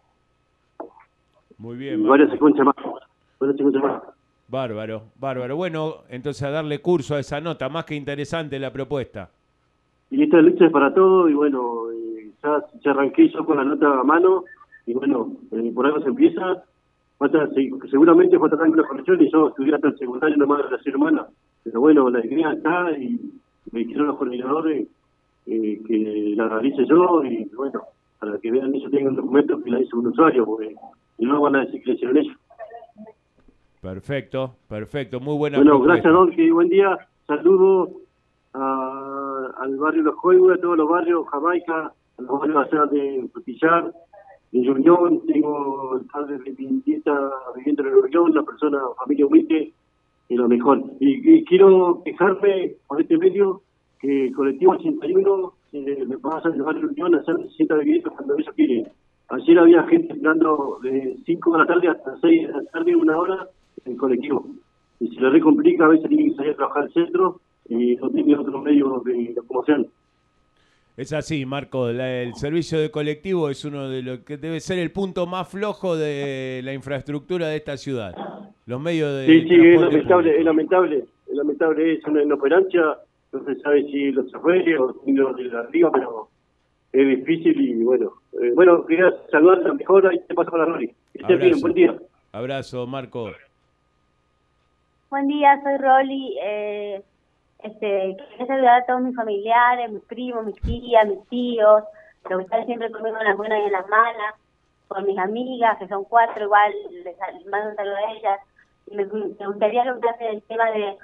Muy bien. Y varias secuencias más. Bárbaro. Bueno, entonces a darle curso a esa nota, más que interesante la propuesta. Y esta lucha es para todo, y bueno, ya arranqué yo con la nota a mano, y bueno, por algo se empieza. Seguramente faltarán las correcciones, y yo estudié hasta el secundario nomás de la serie humana, pero bueno, la idea está, y me dijeron los coordinadores que la realice yo, y bueno, para que vean ellos tengan documentos que la hizo un usuario, porque y no van a decir que la hicieron ellos. Perfecto, muy buena Bueno, propuesta. gracias, Don, que buen día. Saludos al barrio Los Coihues, a todos los barrios, Jamaica, a los barrios allá de Frutillar, de Unión. Tengo el padre de mi nieta viviendo en el Unión, una persona, familia humilde, y lo mejor. Y quiero quejarme por este medio que el colectivo 81 me pasa en el barrio Unión a hacer 60 viviendas cuando ellos quieren. Ayer había gente esperando de 5 de la tarde hasta 6 de la tarde, 1 hora, en el colectivo. Y se le recomplica, a veces tienen que salir a trabajar al centro y no tiene otros medios de locomoción. Es así, Marco, el servicio de colectivo es uno de los que debe ser el punto más flojo de la infraestructura de esta ciudad. Los medios de Sí, es lamentable, público. es lamentable, es una inoperancia, no se sabe si los choferes o los de arriba, pero es difícil y bueno. Quería saludarte a mejor, ahí te paso con la Rory. Que estés bien, buen día. Abrazo, Marco. Buen día, soy Rolly. Quería saludar a todos mis familiares, mis primos, mis tías, mis tíos, los que están siempre conmigo en las buenas y en las malas, por mis amigas, que son 4, igual les mando un saludo a ellas. Y me gustaría preguntarte del tema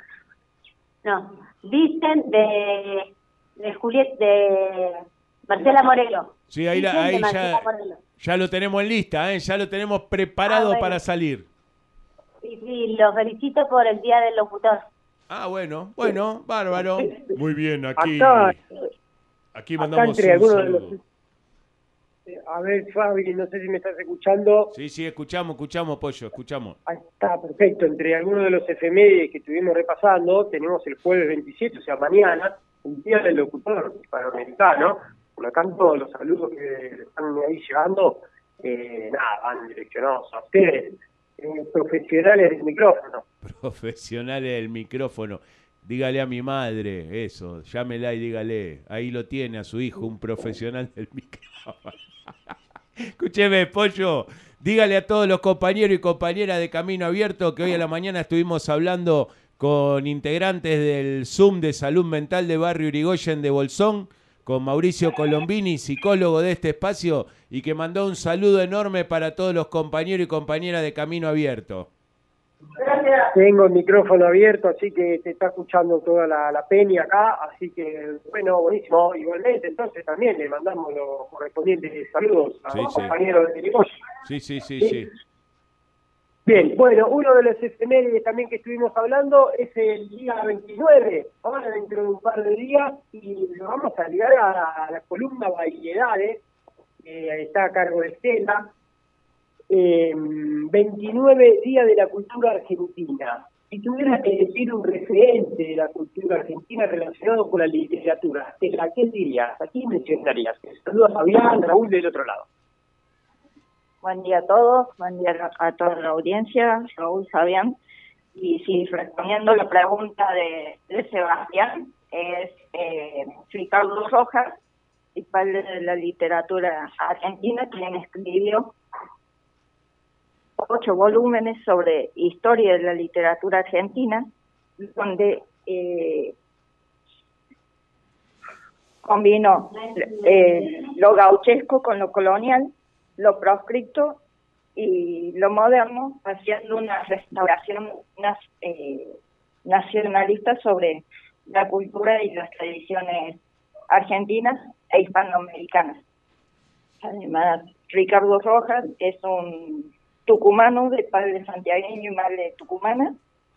dicen de Julieta, de Marcela Morelo. Sí, ahí ya lo tenemos en lista, ya lo tenemos preparado para salir. Sí, los felicito por el Día del Locutor. Bueno, bárbaro. Muy bien, aquí mandamos entre un algunos saludo. A ver, Fabi, no sé si me estás escuchando. Sí, escuchamos, Pollo, escuchamos. Ahí está, perfecto. Entre algunos de los efemérides que estuvimos repasando, tenemos el jueves 27, o sea, mañana, un Día del Locutor hispanoamericano. Por lo tanto, los saludos que están ahí llegando, van direccionados a ustedes, profesionales del micrófono. Profesionales del micrófono. Dígale a mi madre eso, llámela y dígale. Ahí lo tiene a su hijo, un profesional del micrófono. Escúcheme, Pollo, dígale a todos los compañeros y compañeras de Camino Abierto que hoy a la mañana estuvimos hablando con integrantes del Zoom de Salud Mental de Barrio Irigoyen de Bolsón, con Mauricio Colombini, psicólogo de este espacio, y que mandó un saludo enorme para todos los compañeros y compañeras de Camino Abierto. Tengo el micrófono abierto, así que te está escuchando toda la peña acá, así que, bueno, buenísimo. Igualmente, entonces también le mandamos los correspondientes saludos a los compañeros de Irigoyen. Sí. Bien, bueno, uno de los efemérides también que estuvimos hablando es el día 29, ahora dentro de un par de días, y lo vamos a ligar a la columna Variedades, que está a cargo de Estela. 29 días de la cultura argentina. Si tuvieras que decir un referente de la cultura argentina relacionado con la literatura, ¿a qué dirías? ¿A quién mencionarías? Saludos a Fabián, Raúl del otro lado. Buen día a todos, buen día a toda la audiencia, Raúl, Fabián. Y sí, respondiendo la pregunta de Sebastián, es Ricardo Rojas, principal de la literatura argentina, quien escribió 8 volúmenes sobre historia de la literatura argentina, donde combinó lo gauchesco con lo colonial, lo proscripto y lo moderno, haciendo una restauración nacionalista sobre la cultura y las tradiciones argentinas e hispanoamericanas. Además, Ricardo Rojas es un tucumano, de padre santiagueño y madre tucumana,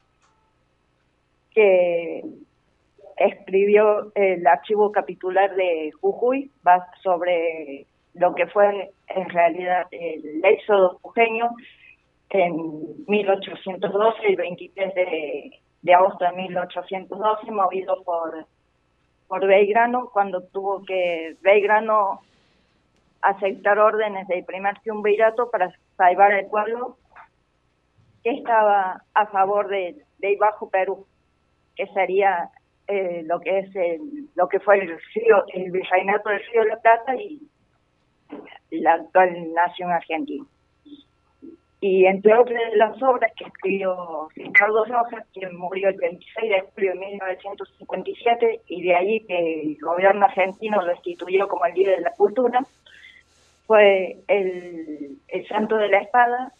que escribió el archivo capitular de Jujuy sobre lo que fue en realidad el éxodo jujeño en 1812, el 23 de agosto de 1812, movido por Belgrano, cuando tuvo que Belgrano aceptar órdenes del primer triunvirato para salvar al pueblo que estaba a favor del Bajo Perú, que sería lo que fue el virreinato del Río de la Plata y la actual nación argentina. Y entre otras de las obras que escribió Ricardo Rojas, quien murió el 26 de julio de 1957, y de ahí que el gobierno argentino lo instituyó como el Día de la Cultura, fue el Santo de la Espada,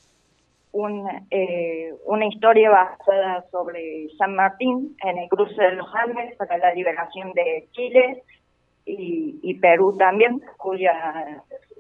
una historia basada sobre San Martín en el cruce de los Andes para la liberación de Chile y Perú también, cuya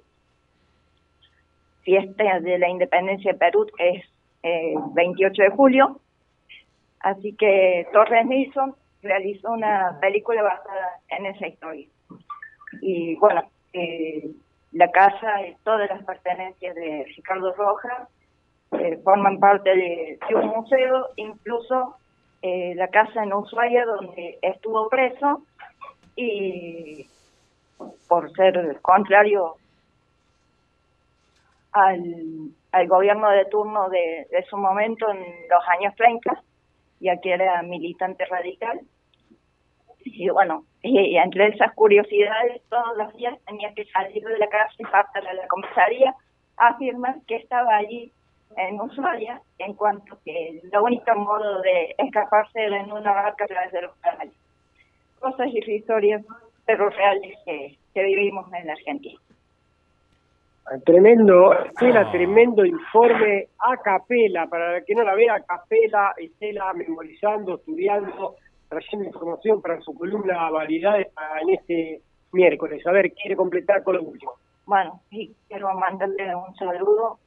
fiesta de la independencia de Perú es 28 de julio. Así que Torres Nilsson realizó una película basada en esa historia. Y bueno, la casa y todas las pertenencias de Ricardo Rojas forman parte de un museo, incluso la casa en Ushuaia donde estuvo preso y por ser contrario al gobierno de turno de su momento en los años 30, ya que era militante radical. Y bueno, y entre esas curiosidades, todos los días tenía que salir de la casa y pasar a la comisaría a afirmar que estaba allí en Ushuaia, en cuanto que el único modo de escaparse era en una barca a través de los canales. Cosas irrisorias, pero reales que vivimos en la Argentina. Tremendo, Estela, tremendo informe a capela, para el que no la vea, a capela, Estela memorizando, estudiando, trayendo información para su columna Validades en este miércoles. A ver, quiere completar con lo último. Bueno, sí, quiero mandarle un saludo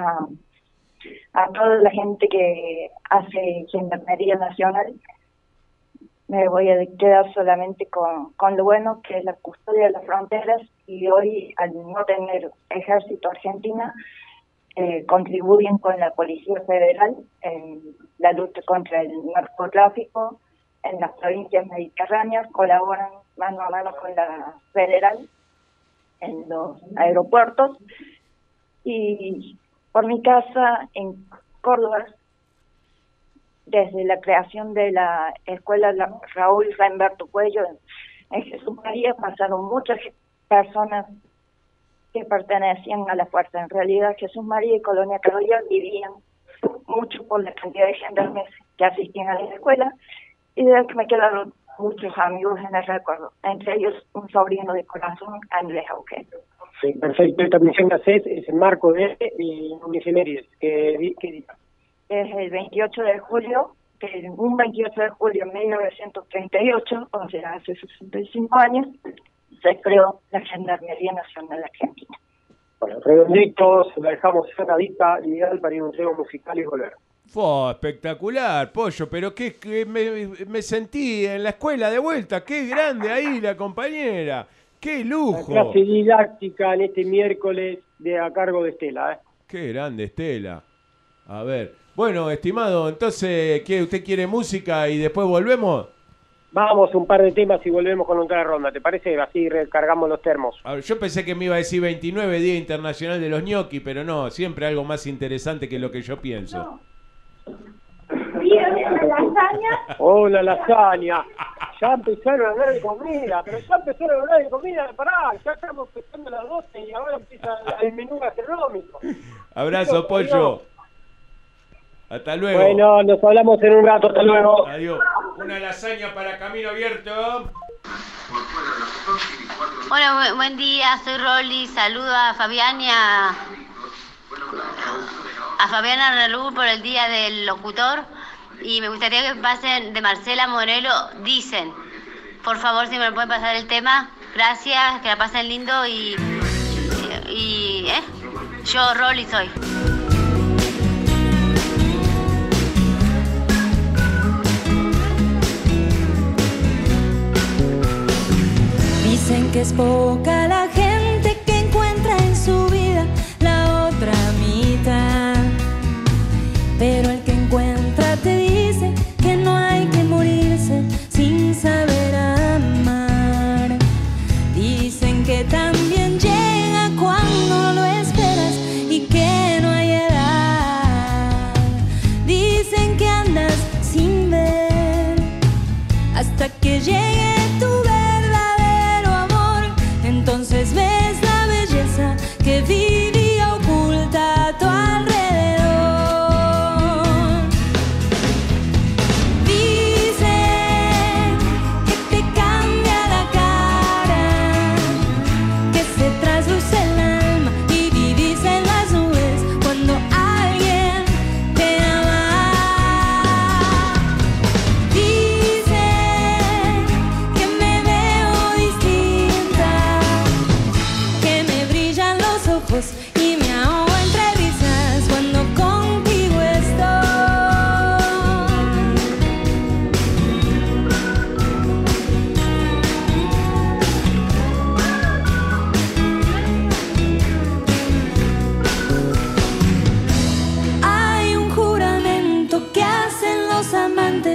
a toda la gente que hace Gendarmería Nacional. Me voy a quedar solamente con lo bueno, que es la custodia de las fronteras, y hoy, al no tener ejército argentino, contribuyen con la Policía Federal en la lucha contra el narcotráfico en las provincias mediterráneas, colaboran mano a mano con la Federal en los aeropuertos. Y por mi casa, en Córdoba, desde la creación de la escuela Raúl Reinberto Cuello en Jesús María, pasaron muchas personas que pertenecían a la fuerza. En realidad, Jesús María y Colonia Carolla vivían mucho por la cantidad de gendarmes que asistían a la escuela, y de que me quedaron muchos amigos en el recuerdo, entre ellos un sobrino de corazón, Andrés Auquén. Sí, perfecto. Esta misión que haces es el marco de un efemérides. ¿Qué diga? Es el 28 de julio, que un 28 de julio de 1938, o sea, hace 65 años, se creó la Gendarmería Nacional Argentina. Bueno, redonditos, la dejamos cerradita, ideal para ir a un juego musical y volver. Fue espectacular, Pollo, pero que me sentí en la escuela de vuelta. Qué grande ahí la compañera, qué lujo. La clase didáctica en este miércoles a cargo de Estela. Qué grande, Estela. A ver, bueno, estimado, entonces, ¿qué, usted quiere música y después volvemos? Vamos, un par de temas y volvemos con otra ronda, ¿te parece? Así recargamos los termos. A ver, yo pensé que me iba a decir 29, Día Internacional de los Ñoquis, pero no, siempre algo más interesante que lo que yo pienso. No. ¿La lasaña? Hola, lasaña. Ya empezaron a hablar de comida, pero ya empezaron a hablar de comida, pará, ya estamos empezando a las 12 y ahora empieza el menú gastronómico. Abrazo, Pollo. Hasta luego. Bueno, nos hablamos en un rato, hasta luego. Adiós. Una lasaña para Camino Abierto. Hola, buen día, soy Rolly, saludo a Fabián y a Fabiana Relú por el Día del Locutor, y me gustaría que pasen de Marcela Morelo, Dicen. Por favor, si me lo pueden pasar el tema, gracias, que la pasen lindo y yo Rolly soy. Dicen que es poca la gente que encuentra en su vida la otra mitad, pero el que encuentra te dice que no hay que morirse sin saber amar. Dicen que también llega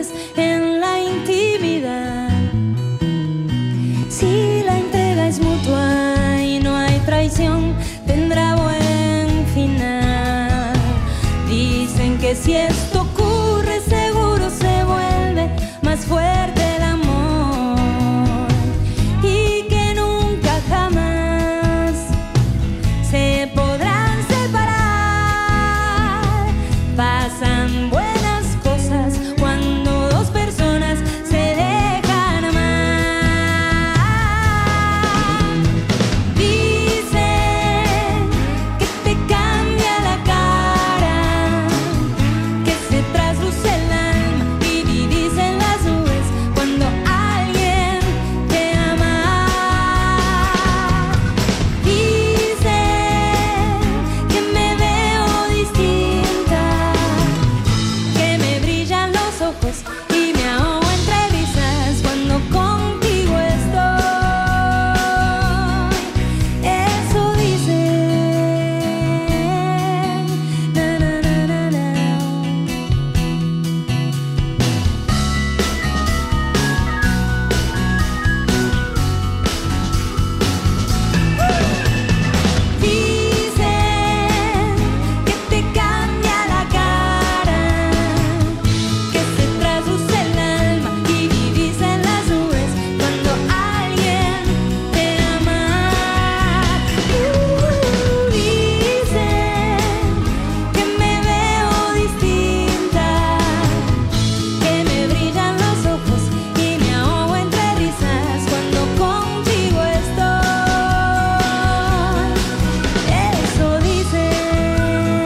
vez en la intimidad. Si la entrega es mutua y no hay traición, tendrá buen final. Dicen que si esto ocurre, seguro se vuelve más fuerte el amor y que nunca jamás se podrán separar. Pasan buenas cosas cuando dos personas se dejan amar. Dicen que te cambia la cara, que se trasluce el alma y vivís en las nubes cuando alguien te ama. Dicen que me veo distinta, que me brillan los ojos y me ahogo entre risas cuando contigo estoy. Eso dicen. Na, na, na, na, na. Dicen que te cambia la cara, que se trasluce el alma y vivís en las nubes cuando alguien te ama. Dicen que me veo distinta, que me brillan los ojos y me ahogo entre risas cuando contigo estoy. Eso dicen.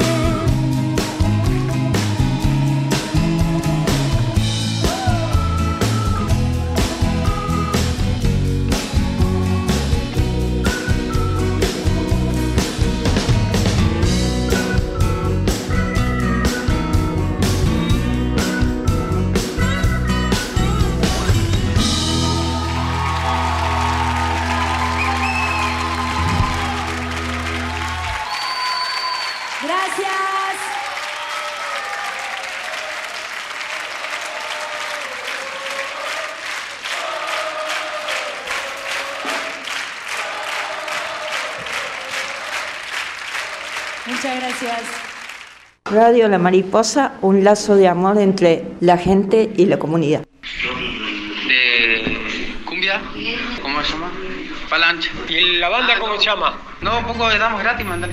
Gracias. Muchas gracias. Radio La Mariposa, un lazo de amor entre la gente y la comunidad. De cumbia, ¿cómo se llama? Palancha. ¿Y la banda cómo se llama? No, un poco le damos gratis, mandale.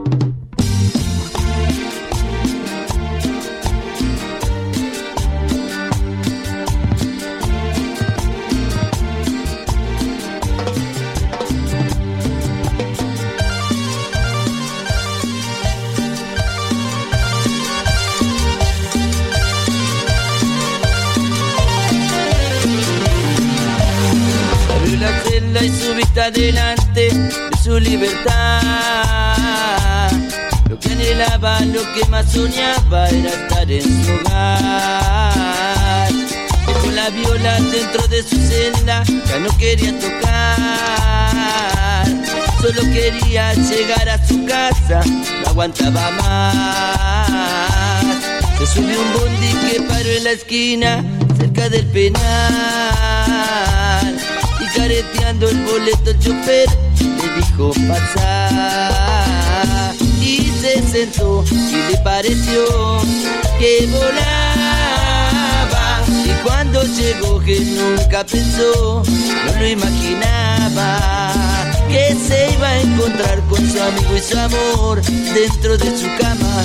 Abrió la celda y subiste adelante de su libertad. Lo que anhelaba, lo que más soñaba era estar en su hogar. Dejó la viola dentro de su celda, ya no quería tocar. Solo quería llegar a su casa, no aguantaba más. Se subió un bondi que paró en la esquina, cerca del penal. Y careteando el boleto el chofer le dijo pasar. Y se sentó y le pareció que volaba. Y cuando llegó que nunca pensó, no lo imaginaba, que se iba a encontrar con su amigo y su amor dentro de su cama.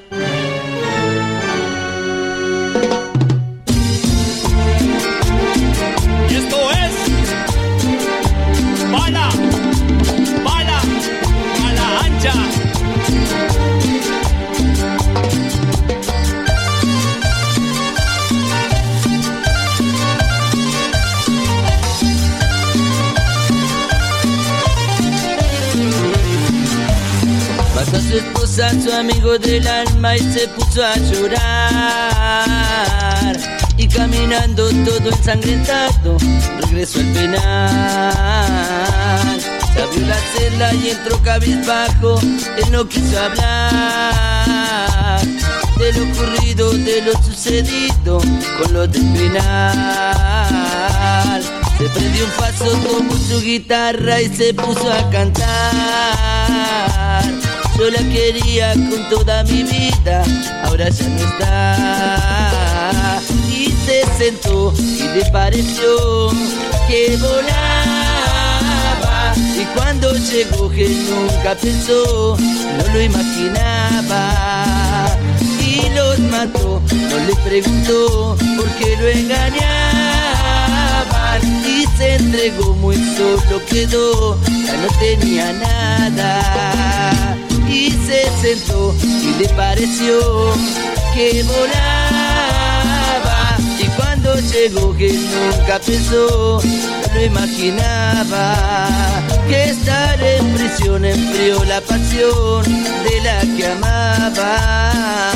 Y esto es Bala, Bala, Bala Ancha. Pasó a su esposa, su amigo del alma, y se puso a llorar. Y caminando todo ensangrentado, regresó al penal. Se abrió la celda y entró cabizbajo, él no quiso hablar. de lo ocurrido, de lo sucedido con lo del final. Se prendió un paso, tomó su guitarra y se puso a cantar. Yo la quería con toda mi vida, ahora ya no está. Y se sentó y le pareció que volaba. Y cuando llegó que nunca pensó, no lo imaginaba. Y los mató, no le preguntó por qué lo engañaban. Y se entregó, muy solo quedó, ya no tenía nada. Y se sentó y le pareció que volaba. Y cuando llegó que nunca pensó, no lo imaginaba, que estar en prisión enfrió la pasión de la que amaba.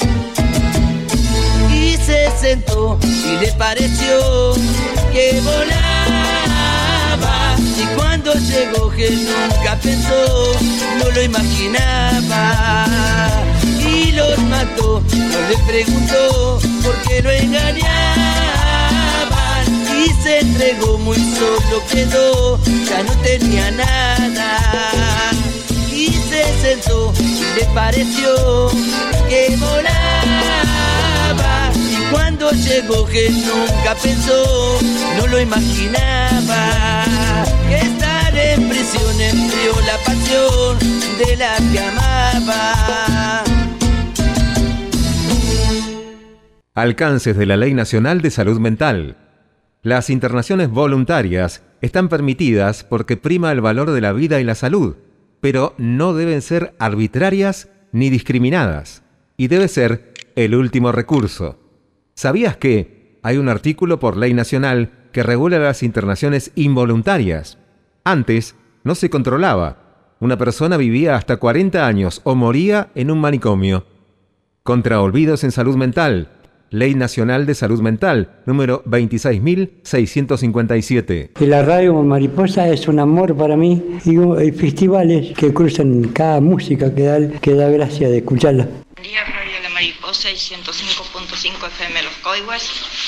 Y se sentó y le pareció que volaba. Y cuando llegó que nunca pensó, no lo imaginaba. Y los mató, no le preguntó por qué lo engañaban. Y se entregó, muy solo quedó, ya no tenía nada. Y se sentó y le pareció que volaba. Y cuando llegó que nunca pensó, no lo imaginaba, que estar en prisión enfrió la pasión de la que amaba. Alcances de la Ley Nacional de Salud Mental. Las internaciones voluntarias están permitidas porque prima el valor de la vida y la salud, pero no deben ser arbitrarias ni discriminadas, y debe ser el último recurso. ¿Sabías que hay un artículo por ley nacional que regula las internaciones involuntarias? Antes no se controlaba. Una persona vivía hasta 40 años o moría en un manicomio. Contra olvidos en salud mental. Ley Nacional de Salud Mental, número 26.657. Y la radio Mariposa es un amor para mí, y hay festivales que cruzan cada música que da gracia de escucharla. Buen día, Radio La Mariposa y 105.5 FM Los Coihues.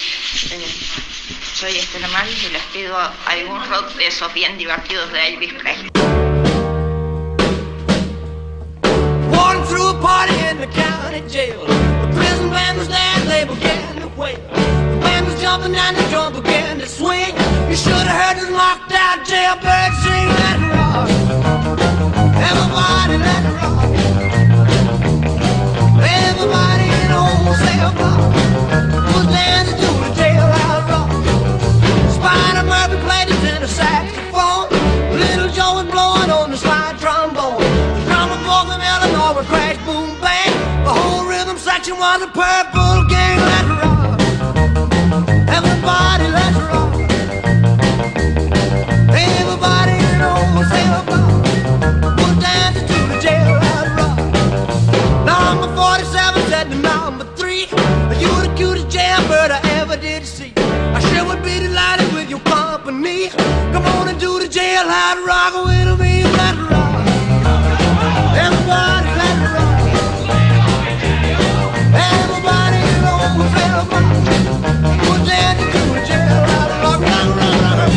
Soy Estela Maris y les pido algún rock de esos bien divertidos de Elvis Presley. Walking through a party in the county jail. The prison band was there, they began to wail. The band was jumping and the drum began to swing. You should have heard this knocked out jailbird sing. Let it rock, everybody let it rock. Everybody in the whole cell block was dancing to the jailhouse rock. Spider Murphy played his tenor saxophone. Little Joe was blowing on the slide trombone. The drummer boy from Illinois would crash, boom, bang. The whole rhythm section was a Purple Gang. Let's rock, everybody, let's rock. Everybody in the whole cell block was dancing to the jailhouse rock. Number 47 said to number 3, you the cutest jailbird I ever did see. I sure would be delighted with your company. Come on and do the jailhouse rock with me. Let's rock, everybody, let's rock. Everybody in the whole cell block was dancing to the jailhouse rock. Rock, rock, rock, rock.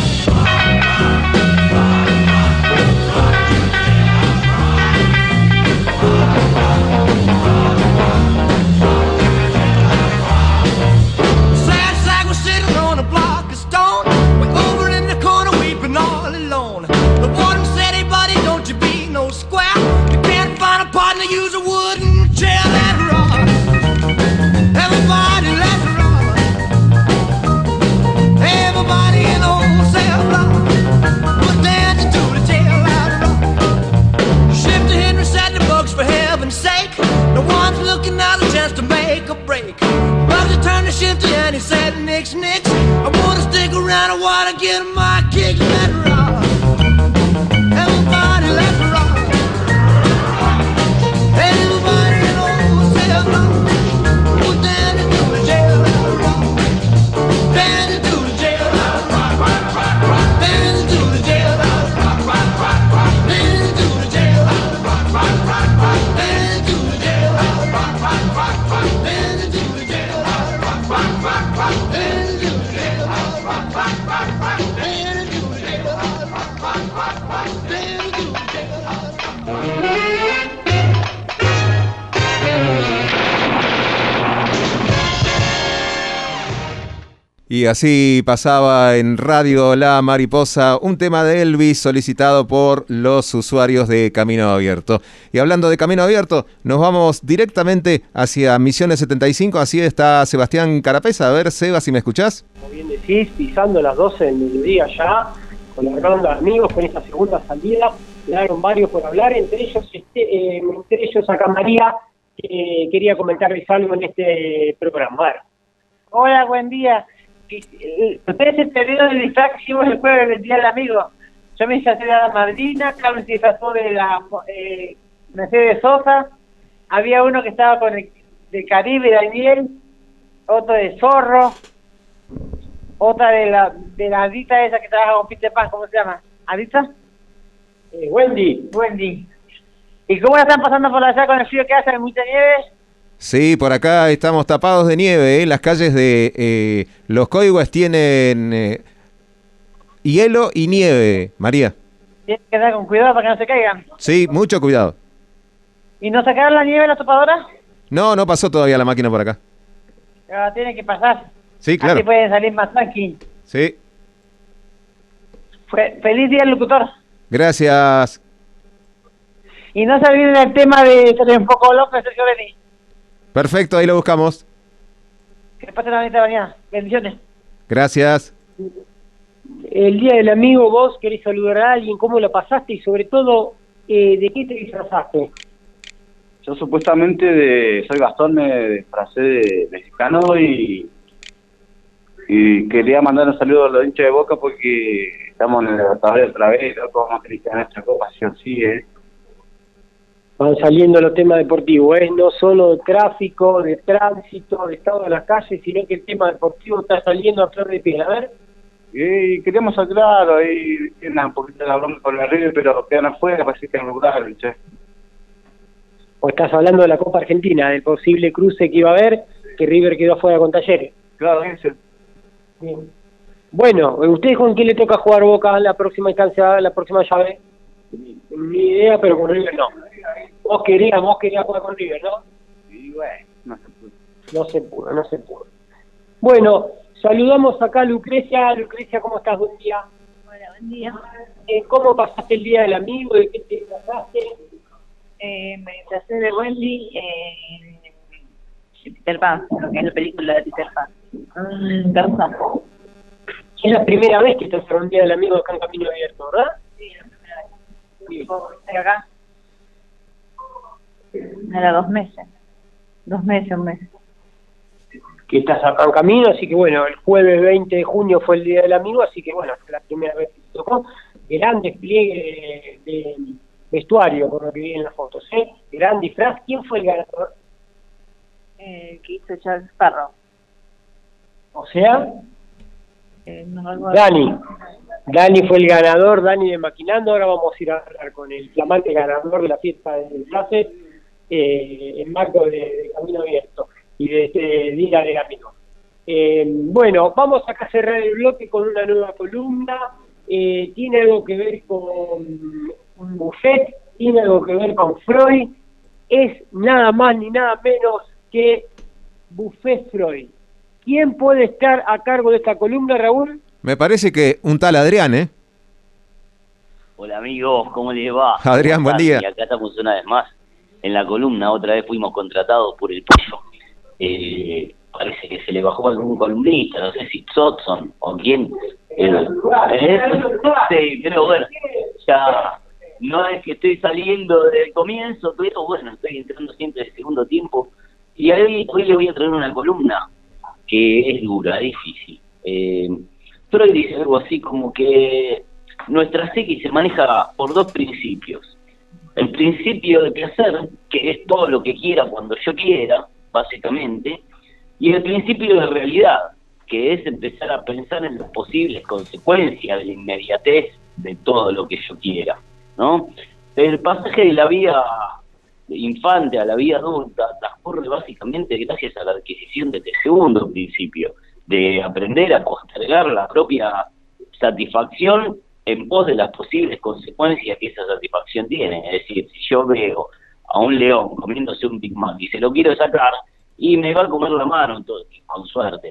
Sad sack was sitting on a block of stone, way over in the corner weeping all alone. The warden said, hey buddy, don't you be no square. You can't find a partner, use a wooden chair. Let's rock, everybody, let's rock. Everybody in the whole cell block was dancing to the jailhouse rock. Shifter Henry said the books, for heaven's sake, no one's looking out a chance to make a break. Bugsy turned to Shifter and he said, nix, nix, I wanna stick around, I wanna get my kicks. Let's rock, everybody, let's rock. Everybody in the whole cell block was dancing to the jailhouse rock. Dancing to the jailhouse rock. Dancing to the jailhouse rock. Dancing to the jailhouse rock. Dancing to the jailhouse rock. Y así pasaba en Radio La Mariposa un tema de Elvis solicitado por los usuarios de Camino Abierto. Y hablando de Camino Abierto, nos vamos directamente hacia Misiones 75. Así está Sebastián Carapeza. A ver, Seba, si me escuchás. Como bien decís, pisando las 12 del mediodía ya, con la ronda de amigos, con esta segunda salida. Quedaron varios por hablar, entre ellos acá María, que quería comentarles algo en este programa. A ver. Hola, buen día. Ustedes se perdieron el disfraz que hicimos el jueves del Día del Amigo. Yo me disfrazé de la madrina, Carlos se disfrazó de la Mercedes Sosa, había uno que estaba con el del Caribe, Daniel, otro de Zorro, otra de la Adita esa que trabaja con Peter Pan, ¿cómo se llama? ¿Adita? Wendy. ¿Y cómo la están pasando por allá con el frío que hace? ¿Hay mucha nieve? Sí, por acá estamos tapados de nieve, ¿eh? Las calles de Los Coihues tienen hielo y nieve, María. Tienen que andar con cuidado para que no se caigan. Sí, mucho cuidado. ¿Y no sacaron la nieve en la topadora? No pasó todavía la máquina por acá. Tiene que pasar. Sí, claro. Así pueden salir más tranquilos. Sí. Feliz día, locutor. Gracias. Y no se olviden del tema de Se le enfocó López, Sergio Beni. Perfecto, ahí lo buscamos. Que pasen la bonita mañana. Bendiciones. Gracias. El Día del Amigo, vos querés saludar a alguien, ¿cómo lo pasaste? Y sobre todo, ¿de qué te disfrazaste? Yo supuestamente soy Gastón, me disfracé de mexicano y quería mandar un saludo a los hinchas de Boca porque estamos en el Libertadores otra vez, loco, vamos a tener que ganar esta copa, sí o sí, Van saliendo los temas deportivos, no solo de tráfico, de tránsito, de estado de las calles, sino que el tema deportivo está saliendo a flor de piel. A ver. Y queríamos aclarar, ahí tienen un poquito de la bronca con el River, pero quedan afuera, parece que es regular, che. O estás hablando de la Copa Argentina, del posible cruce que iba a haber, que River quedó afuera con Talleres. Claro, ese. Bien. Bueno, ¿ustedes con quién le toca jugar Boca en la próxima instancia, la próxima llave? Ni idea, pero con River no. Vos querías jugar con River, ¿no? Sí, bueno, no se pudo. Bueno, saludamos acá a Lucrecia. Lucrecia, ¿cómo estás? Buen día. Hola, buen día. ¿Cómo pasaste el Día del Amigo? ¿De qué te disfrazaste? Me disfracé de Wendy Peter Pan, lo que es la película de Peter Pan. Tarzán. Es la primera vez que estás en un Día del Amigo acá en Camino Abierto, ¿verdad? Sí, la primera vez. Sí. Estoy acá. Era 2 meses. 2 meses, un mes. Que estás acá en camino, así que bueno, el jueves 20 de junio fue el Día del Amigo, así que bueno, fue la primera vez que te tocó. Gran despliegue de vestuario, por lo que vi en las fotos, gran disfraz. ¿Quién fue el ganador? Que hizo Charles Sparrow. O sea, no Dani fue el ganador, Dani de Maquinando. Ahora vamos a ir a hablar con el flamante ganador de la fiesta del disfraces en marco de Camino Abierto y de este Día del Amigo. Bueno, vamos acá a cerrar el bloque con una nueva columna. Tiene algo que ver con un buffet, tiene algo que ver con Freud. Es nada más ni nada menos que Buffet Freud. ¿Quién puede estar a cargo de esta columna, Raúl? Me parece que un tal Adrián, ¿eh? Hola amigos, ¿cómo les va? Adrián, buen día. Y acá estamos una vez más en la columna, otra vez fuimos contratados por el Pollo. Parece que se le bajó algún columnista, no sé si Sotson o quién. Sí, pero bueno, ya no es que estoy saliendo del comienzo, pero bueno, estoy entrando siempre el segundo tiempo. Y hoy le voy a traer una columna que es dura, es difícil. Freud dice algo así como que nuestra psique se maneja por 2 principios. El principio de placer, que es todo lo que quiera cuando yo quiera, básicamente, y el principio de realidad, que es empezar a pensar en las posibles consecuencias de la inmediatez de todo lo que yo quiera, ¿no? El pasaje de la vida infante a la vida adulta transcurre básicamente gracias a la adquisición de este segundo principio, de aprender a postergar la propia satisfacción en pos de las posibles consecuencias que esa satisfacción tiene. Es decir, si yo veo a un león comiéndose un Big Mac y se lo quiero sacar, y me va a comer la mano, todo, con suerte, ¿no?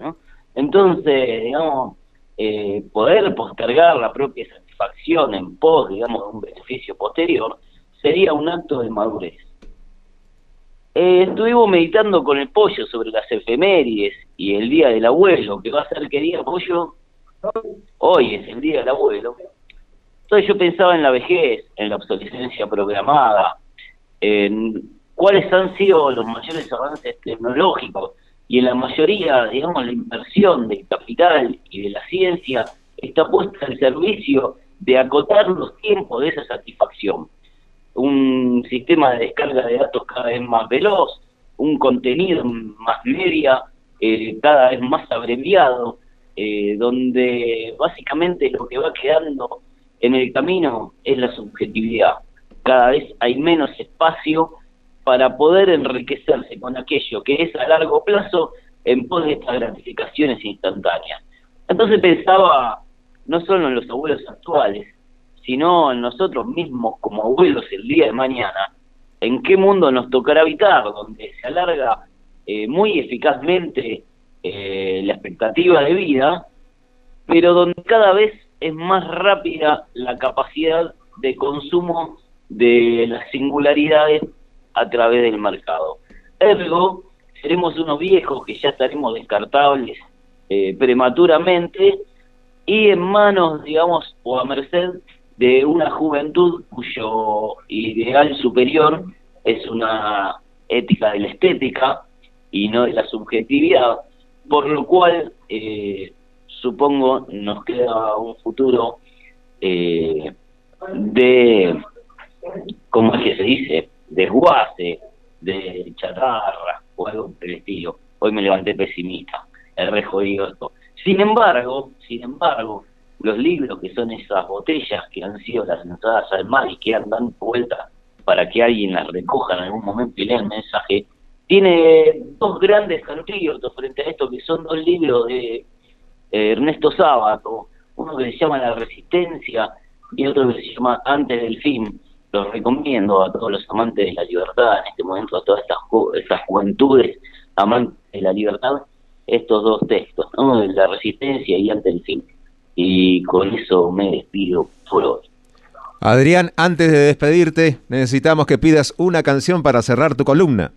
Entonces, digamos, poder postergar la propia satisfacción en pos, digamos, de un beneficio posterior, sería un acto de madurez. Estuvimos meditando con el Pollo sobre las efemérides y el Día del Abuelo, que va a ser, ¿qué día, Pollo? Hoy es el Día del Abuelo. Entonces yo pensaba en la vejez, en la obsolescencia programada, en cuáles han sido los mayores avances tecnológicos, y en la mayoría, digamos, la inversión del capital y de la ciencia está puesta al servicio de acotar los tiempos de esa satisfacción. Un sistema de descarga de datos cada vez más veloz, un contenido más media, cada vez más abreviado, donde básicamente lo que va quedando en el camino es la subjetividad. Cada vez hay menos espacio para poder enriquecerse con aquello que es a largo plazo en pos de estas gratificaciones instantáneas. Entonces pensaba no solo en los abuelos actuales, sino en nosotros mismos como abuelos el día de mañana, en qué mundo nos tocará habitar, donde se alarga muy eficazmente la expectativa de vida, pero donde cada vez es más rápida la capacidad de consumo de las singularidades a través del mercado. Ergo, seremos unos viejos que ya estaremos descartables prematuramente y en manos, digamos, o a merced de una juventud cuyo ideal superior es una ética de la estética y no de la subjetividad, por lo cual supongo nos queda un futuro de, ¿cómo es que se dice?, desguace, de chatarra o algo por el estilo. Hoy me levanté pesimista, he rejodido esto. Sin embargo, los libros, que son esas botellas que han sido lanzadas al mar y que andan vueltas para que alguien las recoja en algún momento y lea el mensaje, tiene dos grandes antídotos frente a esto, que son dos libros de Ernesto Sábato, uno que se llama La Resistencia y otro que se llama Antes del Fin. Los recomiendo a todos los amantes de la libertad en este momento, a todas estas juventudes amantes de la libertad, estos dos textos, ¿no? La Resistencia y Antes del Fin. Y con eso me despido por hoy. Adrián, antes de despedirte, necesitamos que pidas una canción para cerrar tu columna.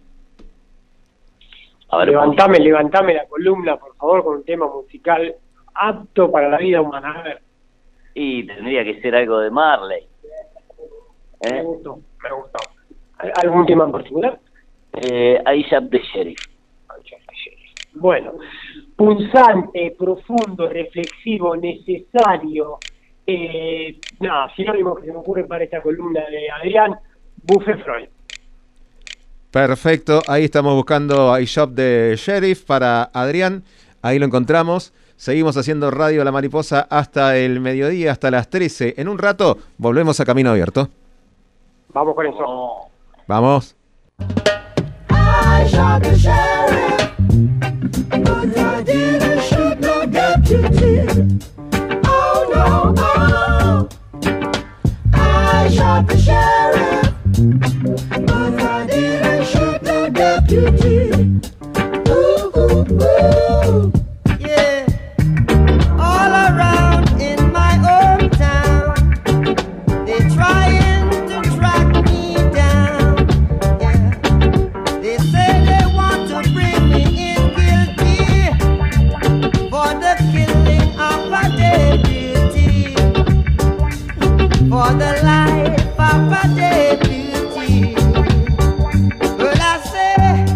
A ver, levantame la columna, por favor, con un tema musical apto para la vida humana. A ver. Y tendría que ser algo de Marley. Me gustó. ¿Algún tema en particular? I Shot the Sheriff. Bueno, punzante, profundo, reflexivo, necesario. Sinónimos que se me ocurren para esta columna de Adrián, Buffet Freud. Perfecto, ahí estamos buscando I Shot the Sheriff para Adrián, ahí lo encontramos. Seguimos haciendo Radio La Mariposa hasta el mediodía, hasta las 13. En un rato volvemos a Camino Abierto. Vamos con eso. Vamos. I shot the sheriff, but I didn't shoot no deputy. Oh no, oh. I shot the sheriff, but I didn't shoot no deputy. Ooh, ooh, ooh. Yeah, all around in my own town, they're trying to track me down. Yeah, they say they want to bring me in guilty for the killing of a deputy, for the life of a deputy. Well, I say,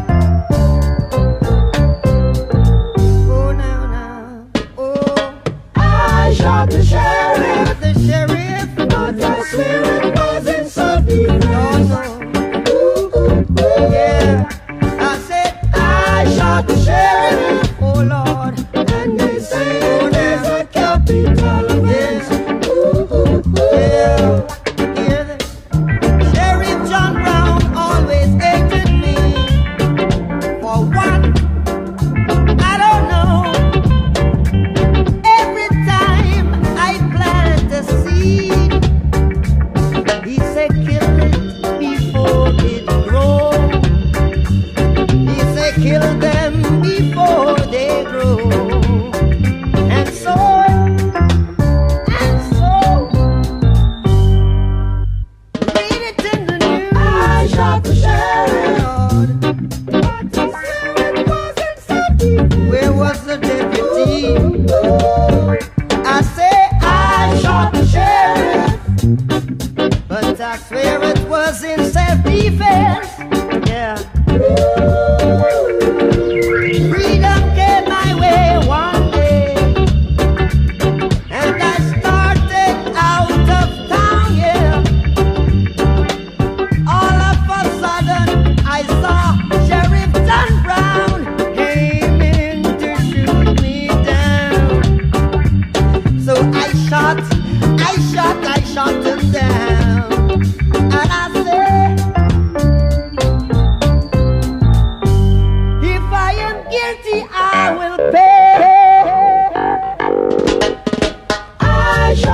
oh now, oh, I shot the sheriff, but I swear it wasn't self-defense. Ooh, ooh, ooh. Yeah, I said I shot the sheriff, oh Lord, and they say there's a capital offense. Ooh, ooh, ooh. yeah, hear the Sheriff John Brown always hated me. For what? I don't know. Every time I plant a seed,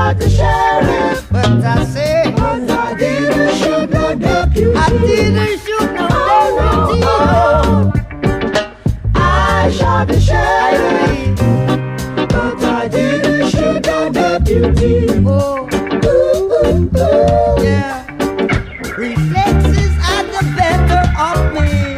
shot the sheriff, but I say, but I didn't shoot no deputy. I didn't shoot no deputy. I shot the sheriff, but I didn't shoot no deputy. Oh, ooh, ooh, ooh. Yeah. Reflexes are the better of me,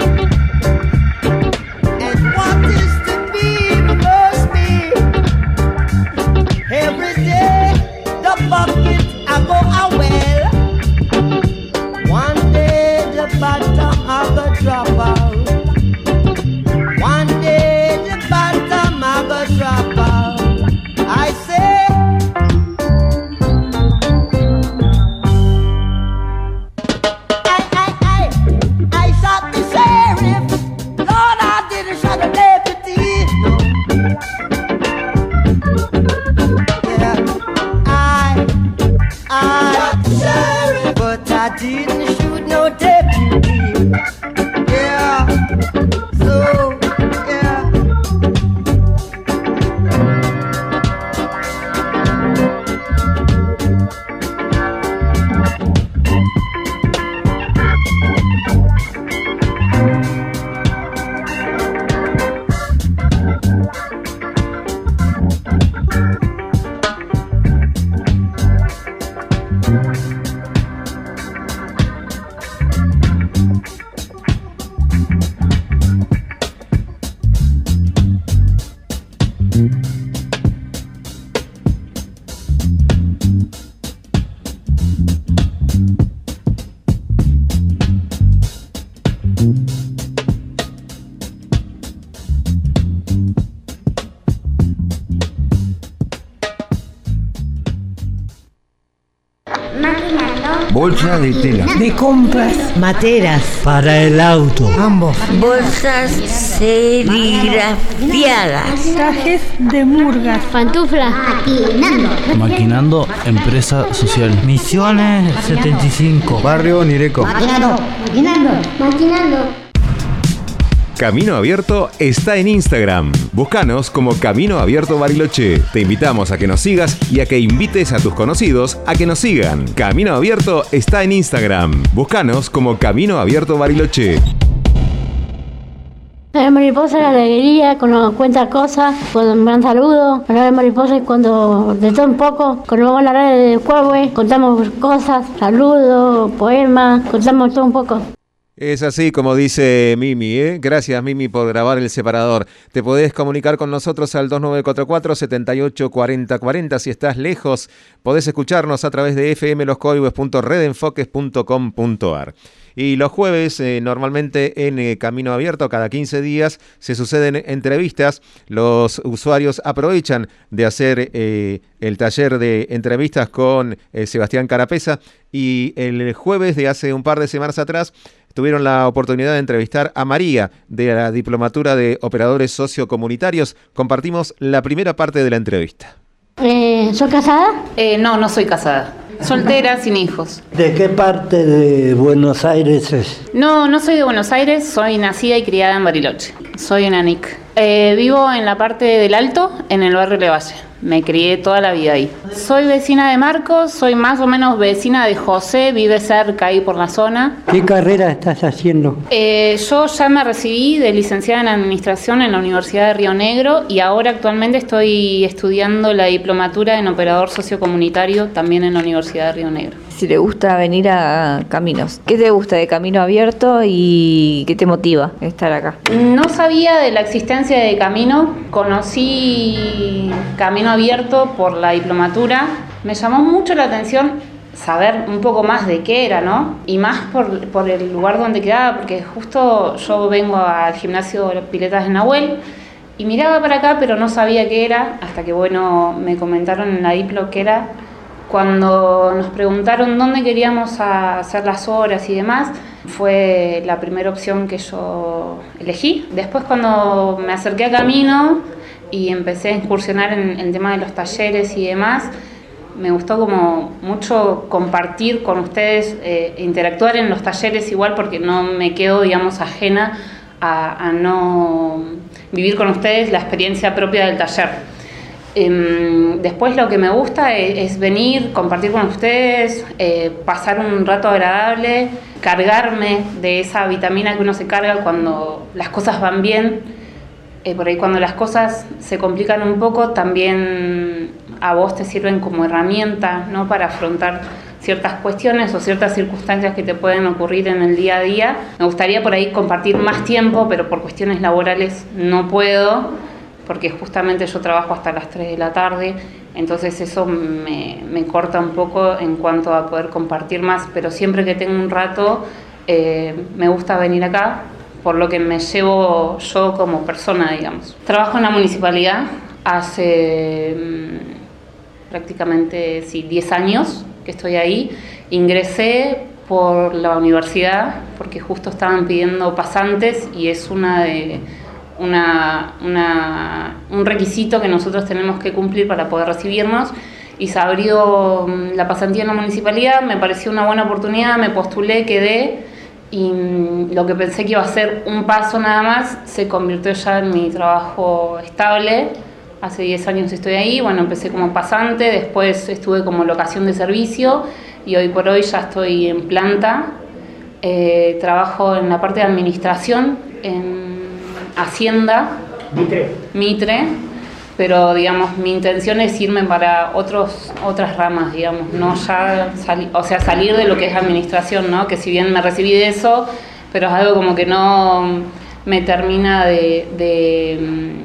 and what is to be must be. Every day the bucket I go a well. One day the bottom I go drop out. One day the bottom I go drop out. I say. I shot the sheriff. Lord, I didn't shot the deputy. No. Yeah, I shot the sheriff, but I didn't shoot no deputy. Yeah, so yeah. Bolsa de tela. De compras. Materas. Para el auto. Ambos. Bolsas serigrafiadas. Trajes de murgas. Pantuflas. Maquinando. Maquinando Empresa Social. Misiones 75. Barrio Nireco. Maquinando. Camino Abierto está en Instagram. Búscanos como Camino Abierto Bariloche. Te invitamos a que nos sigas y a que invites a tus conocidos a que nos sigan. Camino Abierto está en Instagram. Búscanos como Camino Abierto Bariloche. La mariposa es la alegría, cuando cuenta cosas, cuando me dan saludos. La mariposa es cuando, de todo un poco, cuando vamos a la radio de Cuahue, contamos cosas, saludos, poemas, contamos todo un poco. Es así como dice Mimi, ¿eh? Gracias Mimi por grabar el separador. Te podés comunicar con nosotros al 2944-784040. Si estás lejos, podés escucharnos a través de fmloscoibos.redenfoques.com.ar. Y los jueves, normalmente en Camino Abierto, cada 15 días, se suceden entrevistas. Los usuarios aprovechan de hacer el taller de entrevistas con Sebastián Carapesa. Y el jueves de hace un par de semanas atrás, tuvieron la oportunidad de entrevistar a María, de la Diplomatura de Operadores Sociocomunitarios. Compartimos la primera parte de la entrevista. ¿Sos casada? No soy casada. Soltera, sin hijos. ¿De qué parte de Buenos Aires es? No soy de Buenos Aires, soy nacida y criada en Bariloche. Soy una NIC. Vivo en la parte del Alto, en el barrio Levalle. Me crié toda la vida ahí. Soy vecina de Marcos, soy más o menos vecina de José, vive cerca ahí por la zona. ¿Qué carrera estás haciendo? Yo ya me recibí de licenciada en Administración en la Universidad de Río Negro y ahora actualmente estoy estudiando la diplomatura en Operador Sociocomunitario también en la Universidad de Río Negro. Si te gusta venir a Caminos, ¿qué te gusta de Camino Abierto y qué te motiva estar acá? No sabía de la existencia de Camino, conocí Camino Abierto por la diplomatura. Me llamó mucho la atención saber un poco más de qué era, ¿no? Y más por el lugar donde quedaba, porque justo yo vengo al gimnasio de Piletas de Nahuel y miraba para acá, pero no sabía qué era, hasta que, me comentaron en la diplo que era. Cuando nos preguntaron dónde queríamos hacer las horas y demás, fue la primera opción que yo elegí. Después, cuando me acerqué a Camino y empecé a incursionar en el tema de los talleres y demás, me gustó como mucho compartir con ustedes, interactuar en los talleres igual, porque no me quedo, ajena a no vivir con ustedes la experiencia propia del taller. Después lo que me gusta es venir, compartir con ustedes, pasar un rato agradable, cargarme de esa vitamina que uno se carga cuando las cosas van bien. Por ahí cuando las cosas se complican un poco, también a vos te sirven como herramienta, ¿no? Para afrontar ciertas cuestiones o ciertas circunstancias que te pueden ocurrir en el día a día. Me gustaría por ahí compartir más tiempo, pero por cuestiones laborales no puedo, porque justamente yo trabajo hasta las 3 de la tarde, entonces eso me corta un poco en cuanto a poder compartir más, pero siempre que tengo un rato me gusta venir acá, por lo que me llevo yo como persona, digamos. Trabajo en la municipalidad hace prácticamente 10 años que estoy ahí. Ingresé por la universidad porque justo estaban pidiendo pasantes y es un requisito que nosotros tenemos que cumplir para poder recibirnos, y se abrió la pasantía en la municipalidad, me pareció una buena oportunidad, me postulé, quedé, y lo que pensé que iba a ser un paso nada más se convirtió ya en mi trabajo estable. Hace 10 años estoy ahí, bueno, empecé como pasante, después estuve como locación de servicio y hoy por hoy ya estoy en planta. Trabajo en la parte de administración, en Hacienda, Mitre, pero digamos mi intención es irme para otras ramas, digamos, no ya salir de lo que es administración, ¿no? Que si bien me recibí de eso, pero es algo como que no me termina de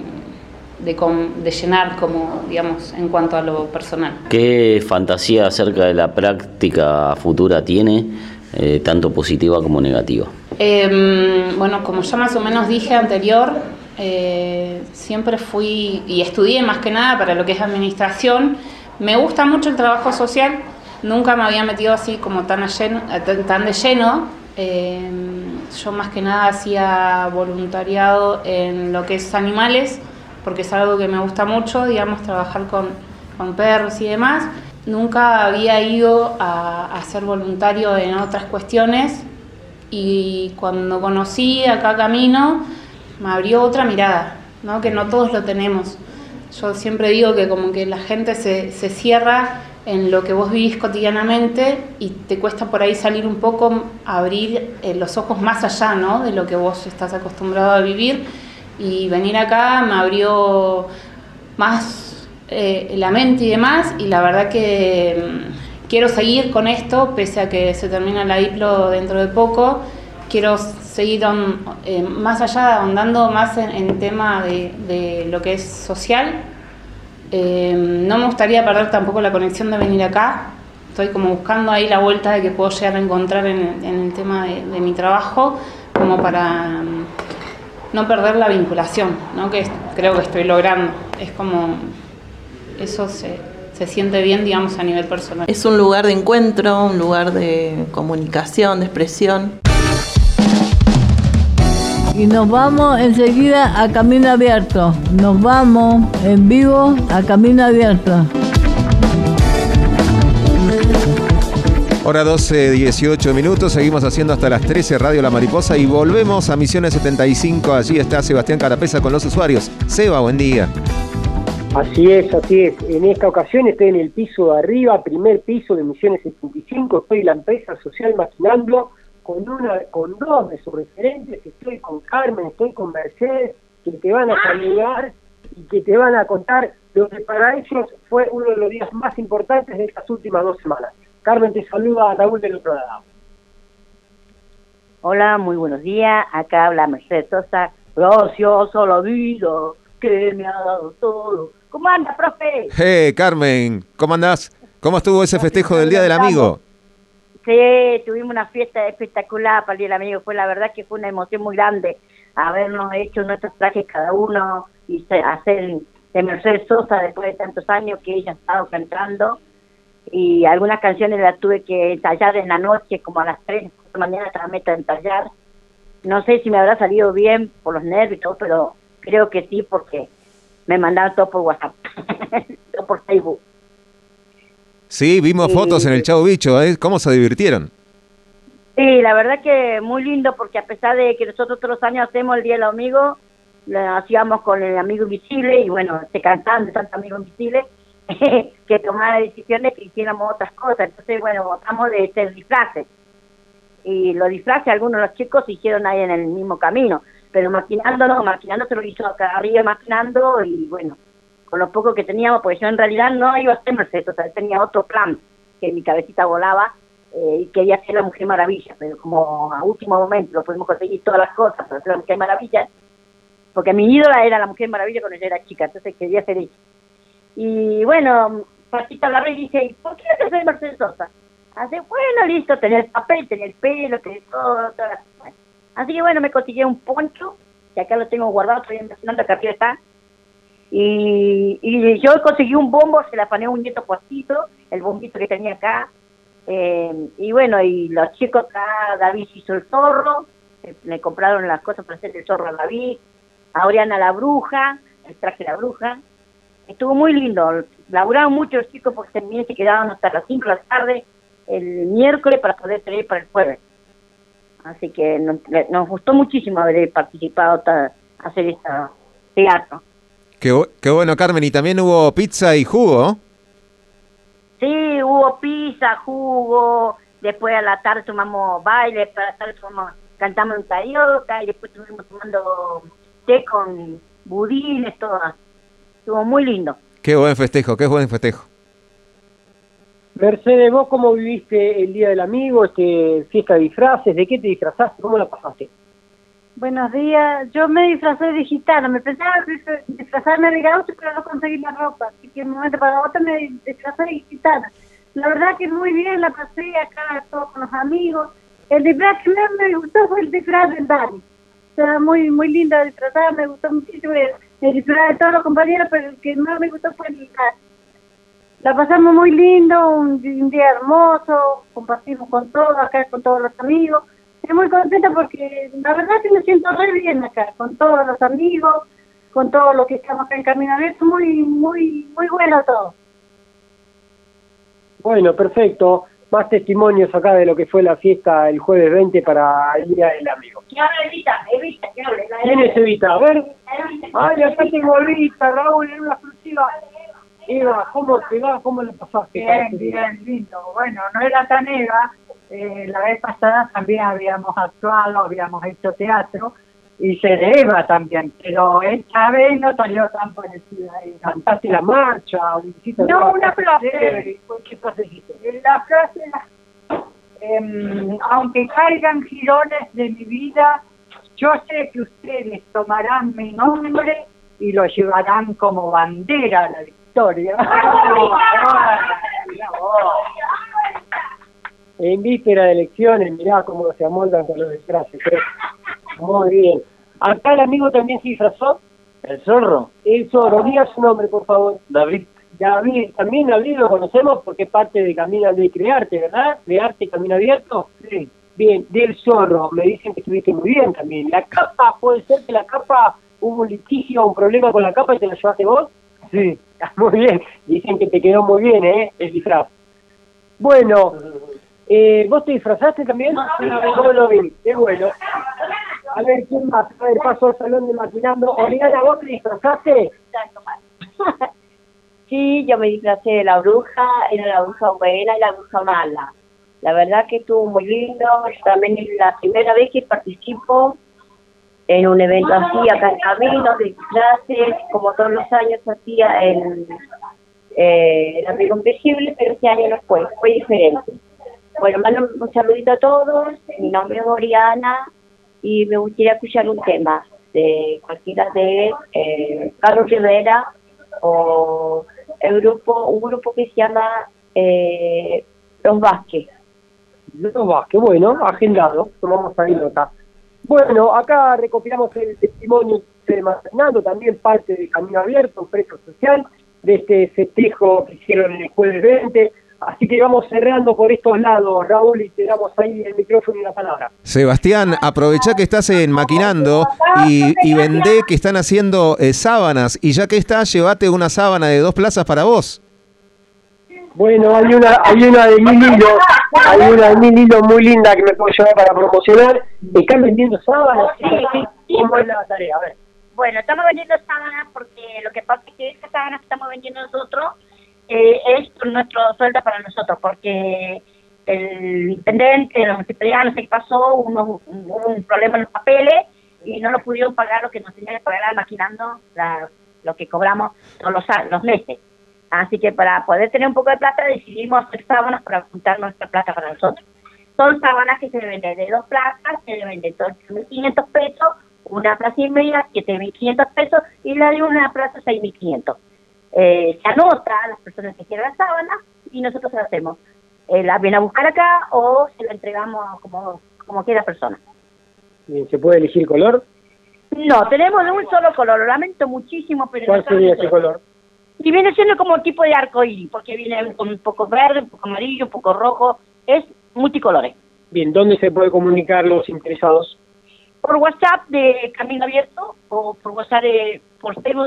llenar, como digamos, en cuanto a lo personal. ¿Qué fantasía acerca de la práctica futura tiene, tanto positiva como negativa? Bueno, como ya más o menos dije anterior, siempre fui y estudié más que nada para lo que es administración. Me gusta mucho el trabajo social, nunca me había metido así como tan de lleno. Yo más que nada hacía voluntariado en lo que es animales, porque es algo que me gusta mucho, digamos, trabajar con perros y demás. Nunca había ido a ser voluntario en otras cuestiones, y cuando conocí acá Camino me abrió otra mirada, ¿no? Que no todos lo tenemos. Yo siempre digo que como que la gente se cierra en lo que vos vivís cotidianamente y te cuesta por ahí salir un poco, abrir los ojos más allá, ¿no? De lo que vos estás acostumbrado a vivir, y venir acá me abrió más la mente y demás, y la verdad que quiero seguir con esto, pese a que se termina la diplo dentro de poco. Quiero seguir más allá, ahondando más en tema de lo que es social. No me gustaría perder tampoco la conexión de venir acá. Estoy como buscando ahí la vuelta de que puedo llegar a encontrar en el tema de mi trabajo, como para no perder la vinculación, ¿no? Que creo que estoy logrando. Es como, eso se siente bien, digamos, a nivel personal. Es un lugar de encuentro, un lugar de comunicación, de expresión. Y nos vamos enseguida a Camino Abierto. Nos vamos en vivo a Camino Abierto. Hora 12, 18 minutos, seguimos haciendo hasta las 13 Radio La Mariposa y volvemos a Misiones 75. Allí está Sebastián Carapesa con los usuarios. Seba, buen día. Así es. En esta ocasión estoy en el piso de arriba, primer piso de Misiones 75. Estoy en la empresa social Maquinando con dos de sus referentes. Estoy con Carmen, estoy con Mercedes, que te van a saludar y que te van a contar lo que para ellos fue uno de los días más importantes de estas últimas 2 semanas. Carmen te saluda a Raúl del otro lado. Hola, muy buenos días. Acá habla Mercedes Sosa. Gracias a la vida que me ha dado todo. ¿Cómo anda, profe? Carmen, ¿cómo andás? ¿Cómo estuvo ese festejo del Día del Amigo? Sí, tuvimos una fiesta espectacular para el Día del Amigo. La verdad que fue una emoción muy grande habernos hecho nuestros trajes cada uno y hacer de Mercedes Sosa después de tantos años que ella ha estado cantando. Y algunas canciones las tuve que ensayar en la noche, como a las 3 de la mañana estaba meta a ensayar. No sé si me habrá salido bien por los nervios y todo, pero creo que sí, porque me mandaron todo por WhatsApp, todo por Facebook. Sí, vimos fotos en el Chavo Bicho, ¿eh? ¿Cómo se divirtieron? Sí, la verdad que muy lindo, porque a pesar de que nosotros todos los años hacemos el Día del Amigo, hacíamos con el amigo invisible y bueno, se cansaban de tanto amigo invisible que tomara decisiones que hiciéramos otras cosas. Entonces, bueno, votamos de hacer disfraces. Y los disfraces algunos de los chicos se hicieron ahí en el mismo camino, pero maquinando se lo hizo acá arriba maquinando y bueno, con lo poco que teníamos, porque yo en realidad no iba a hacer Mercedes, o sea, tenía otro plan que en mi cabecita volaba y quería hacer la Mujer Maravilla, pero como a último momento lo pudimos conseguir todas las cosas para hacer la Mujer Maravilla, porque mi ídola era la Mujer Maravilla cuando yo era chica, entonces quería hacer eso. Y bueno, Patita agarré y dije, ¿y por qué no te haces Mercedes Sosa? Así, bueno, listo, tenía el papel, tenía el pelo, tenía todo. Así que bueno, me consiguió un poncho, que acá lo tengo guardado, estoy imaginando que arriba está. Y yo conseguí un bombo, se le afané un nieto postito, el bombito que tenía acá. Y bueno, y los chicos acá, David hizo el zorro, le compraron las cosas para hacer el zorro a David, a Oriana la bruja, el traje de la bruja. Estuvo muy lindo, laburaron mucho los chicos porque también se quedaban hasta las 5 de la tarde el miércoles para poder salir para el jueves. Así que nos gustó muchísimo haber participado hacer este teatro. Qué bueno, Carmen. Y también hubo pizza y jugo. Sí, hubo pizza, jugo. Después a la tarde tomamos baile, para la tarde cantamos un karaoke y después estuvimos tomando té con budines, todo. Estuvo muy lindo. Qué buen festejo, qué buen festejo. Mercedes, ¿vos cómo viviste el Día del Amigo, fiesta de disfraces? ¿De qué te disfrazaste? ¿Cómo la pasaste? Buenos días. Yo me disfracé de gitana. Me pensaba disfrazarme de gaucho, pero no conseguí la ropa. Así que en un momento para otro me disfrazé de gitana. La verdad que muy bien, la pasé acá todos con los amigos. El disfraz que más me gustó fue el disfraz del Dani. O sea, muy linda disfrazada, me gustó muchísimo el disfraz de todos los compañeros, pero el que más me gustó fue el disfraz. La pasamos muy lindo, un día hermoso, compartimos con todos, acá con todos los amigos. Estoy muy contenta porque la verdad que me siento re bien acá, con todos los amigos, con todo lo que estamos acá en Camino Abierto, muy bueno todo. Bueno, perfecto. Más testimonios acá de lo que fue la fiesta el jueves 20 para el Día del Amigo. ¿Qué habla Evita? ¿Qué habla? ¿Quién es Evita? A ver. Ay, acá tengo Evita, Raúl, en una exclusiva. Eva, ¿cómo te va? ¿Cómo le pasaste? Bien, lindo. Bueno, no era tan Eva. La vez pasada también habíamos actuado, habíamos hecho teatro y se de Eva también, pero esta vez no salió tan parecida a ella. ¿Cantaste la marcha? No, una frase. ¿Qué frase hiciste? La frase aunque caigan girones de mi vida, yo sé que ustedes tomarán mi nombre y lo llevarán como bandera a la victoria. En víspera de elecciones, mirá cómo se amoldan con los disfraces. Muy bien. Acá el amigo también se disfrazó. ¿El zorro? El zorro, diga su nombre, por favor. David. David, también David lo conocemos porque es parte de Camino de Crearte, ¿verdad? Crearte, Camino Abierto. Sí. Bien, del zorro, me dicen que estuviste muy bien también. La capa, ¿puede ser que la capa hubo un litigio, un problema con la capa y te la llevaste vos? Sí. Muy bien, dicen que te quedó muy bien, el disfraz. Bueno, ¿vos te disfrazaste también? ¿Cómo lo vi? Qué bueno. A ver, ¿quién más? A ver, paso al salón de maquinando. Oriana, ¿vos te disfrazaste? Sí, yo me disfracé de la bruja, era la bruja buena y la bruja mala. La verdad que estuvo muy lindo, también es la primera vez que participo en un evento así, acá en Camino, de disfraces, como todos los años hacía el Amigo Invisible, pero este año no fue diferente. Bueno, mando un saludito a todos, mi nombre es Oriana y me gustaría escuchar un tema de cualquiera de Carlos Rivera o un grupo que se llama Los Vázquez. Los Vázquez, bueno, agendado, tomamos ahí nota. Bueno, acá recopilamos el testimonio de Maquinando, también parte de Camino Abierto, un preso social, de este festejo que hicieron el jueves 20. Así que vamos cerrando por estos lados, Raúl, y te damos ahí el micrófono y la palabra. Sebastián, aprovechá que estás en Maquinando y vendé que están haciendo sábanas, y ya que estás, llévate una sábana de 2 plazas para vos. Bueno, hay una de 1000 hilos, hay una de 1000 hilos muy linda que me puedo llevar para promocionar. ¿Están vendiendo sábanas? ¿Cómo es la tarea? A ver. Bueno, estamos vendiendo sábanas porque lo que pasa es que estas sábanas que estamos vendiendo nosotros es por nuestro sueldo para nosotros, porque el intendente, la municipalidad, no sé qué pasó, hubo un problema en los papeles y no lo pudieron pagar lo que nos tenían que pagar maquinando lo que cobramos todos los meses. Así que para poder tener un poco de plata decidimos hacer sábanas para juntar nuestra plata para nosotros. Son sábanas que se venden de 2 plazas, se venden 8.500 pesos, una plaza y media, 7.500 pesos, y la de una plaza, 6.500. Se anota a las personas que quieran las sábanas y nosotros las hacemos. La vienen a buscar acá o se la entregamos como quiera persona. Bien, ¿se puede elegir color? No, tenemos de un solo color, lo lamento muchísimo, pero... ¿Cuál sería ese color? Y viene siendo como tipo de arcoíris, porque viene con un poco verde, un poco amarillo, un poco rojo, es multicolores. Bien, ¿dónde se puede comunicar los interesados? Por WhatsApp de Camino Abierto o por WhatsApp por Facebook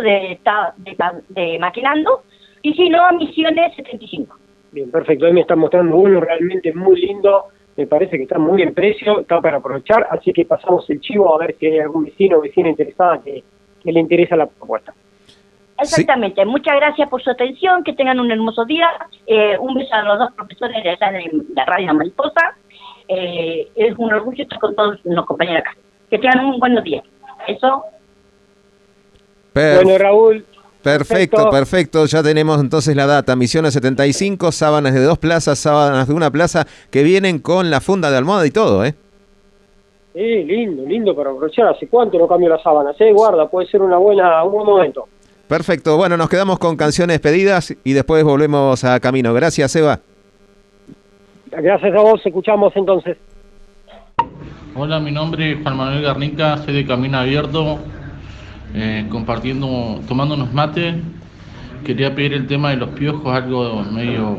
de Maquinando, y si no, a Misiones 75. Bien, perfecto. Ahí me están mostrando uno realmente muy lindo. Me parece que está muy en precio, está para aprovechar. Así que pasamos el chivo a ver si hay algún vecino o vecina interesada que le interesa la propuesta. Exactamente. Sí. Muchas gracias por su atención. Que tengan un hermoso día. Un beso a los 2 profesores de allá de la Radio Mariposa. Es un orgullo estar con todos los compañeros acá. Que tengan un buen día. Eso. Bueno, Raúl. Perfecto. Ya tenemos entonces la data. Misiones 75, sábanas de 2 plazas, sábanas de 1 plaza, que vienen con la funda de almohada y todo, ¿eh? Lindo para aprovechar. ¿Hace cuánto no cambio las sábanas? Guarda, puede ser un buen momento. Perfecto. Bueno, nos quedamos con canciones pedidas y después volvemos a Camino. Gracias, Eva. Gracias a vos. Escuchamos entonces. Hola, mi nombre es Juan Manuel Garnica, soy de Camino Abierto. Compartiendo, tomando unos mates, quería pedir el tema de los piojos, algo medio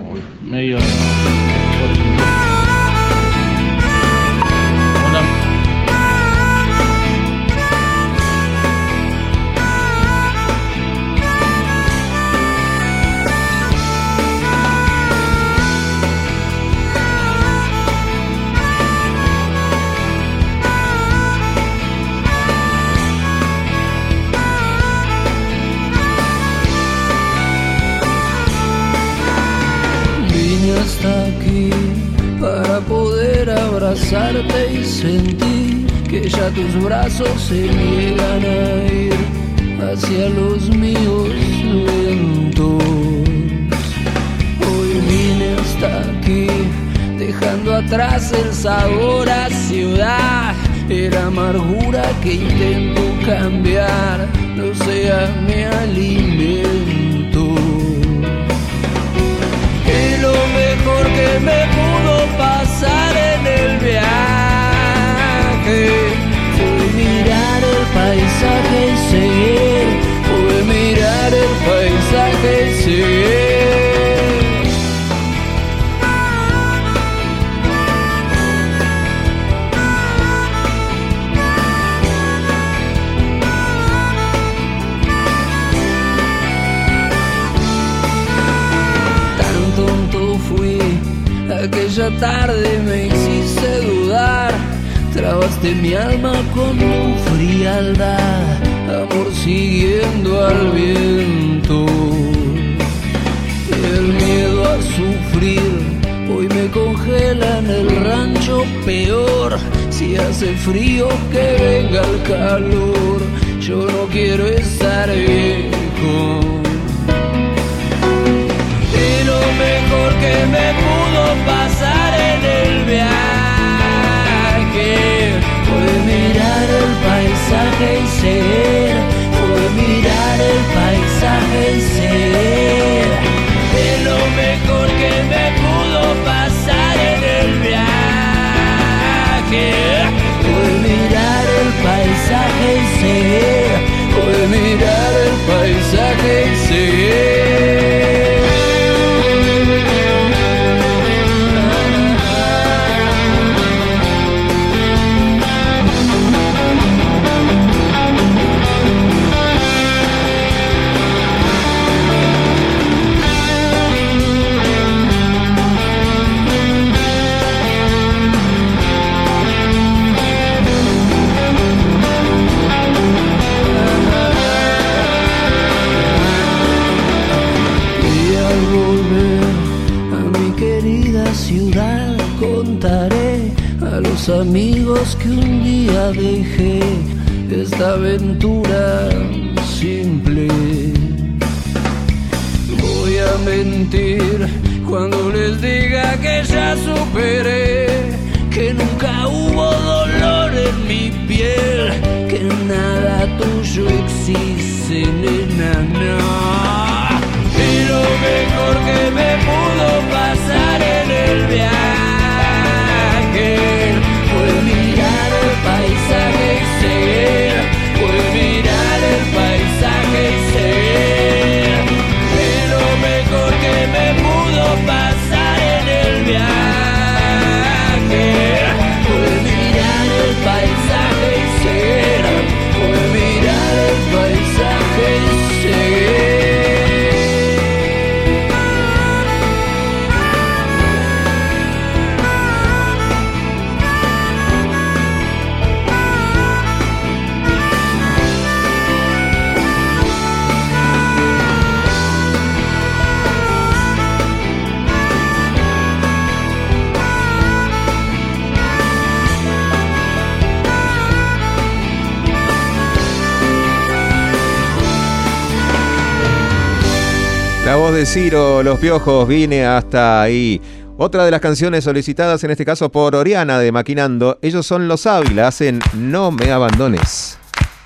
hasta aquí para poder abrazarte y sentir que ya tus brazos se niegan a ir hacia los míos lentos. Hoy vine hasta aquí dejando atrás el sabor a ciudad, era amargura que intento cambiar, no sea mi alimento. Y lo mejor que me pudo pasar en el viaje fue mirar el paisaje y seguir, fue mirar el paisaje y seguir. Aquella tarde me hiciste dudar, trabaste mi alma con tu frialdad, amor siguiendo al viento. El miedo a sufrir hoy me congela en el rancho, peor si hace frío que venga el calor, yo no quiero estar viejo. Lo mejor que me pudo pasar en el viaje fue mirar el paisaje y seguir, fue mirar el paisaje y seguir. Es lo mejor que me pudo pasar en el viaje fue mirar el paisaje y seguir, fue mirar el paisaje y seguir. los amigos que un día dejé, esta aventura simple. Voy a mentir cuando les diga que ya superé, que nunca hubo dolor en mi piel, que nada tuyo existe, nena, no. Y lo mejor que me pudo pasar en el viaje fue mirar el paisaje y seguir, fue mirar el paisaje y seguir. Y lo mejor que me pudo pasar en el viaje fue mirar el paisaje y seguir, fue mirar el paisaje y seguir. La voz de Ciro, Los Piojos, vine hasta ahí. Otra de las canciones solicitadas, en este caso por Oriana de Maquinando. Ellos son Los Ávila, hacen No me abandones.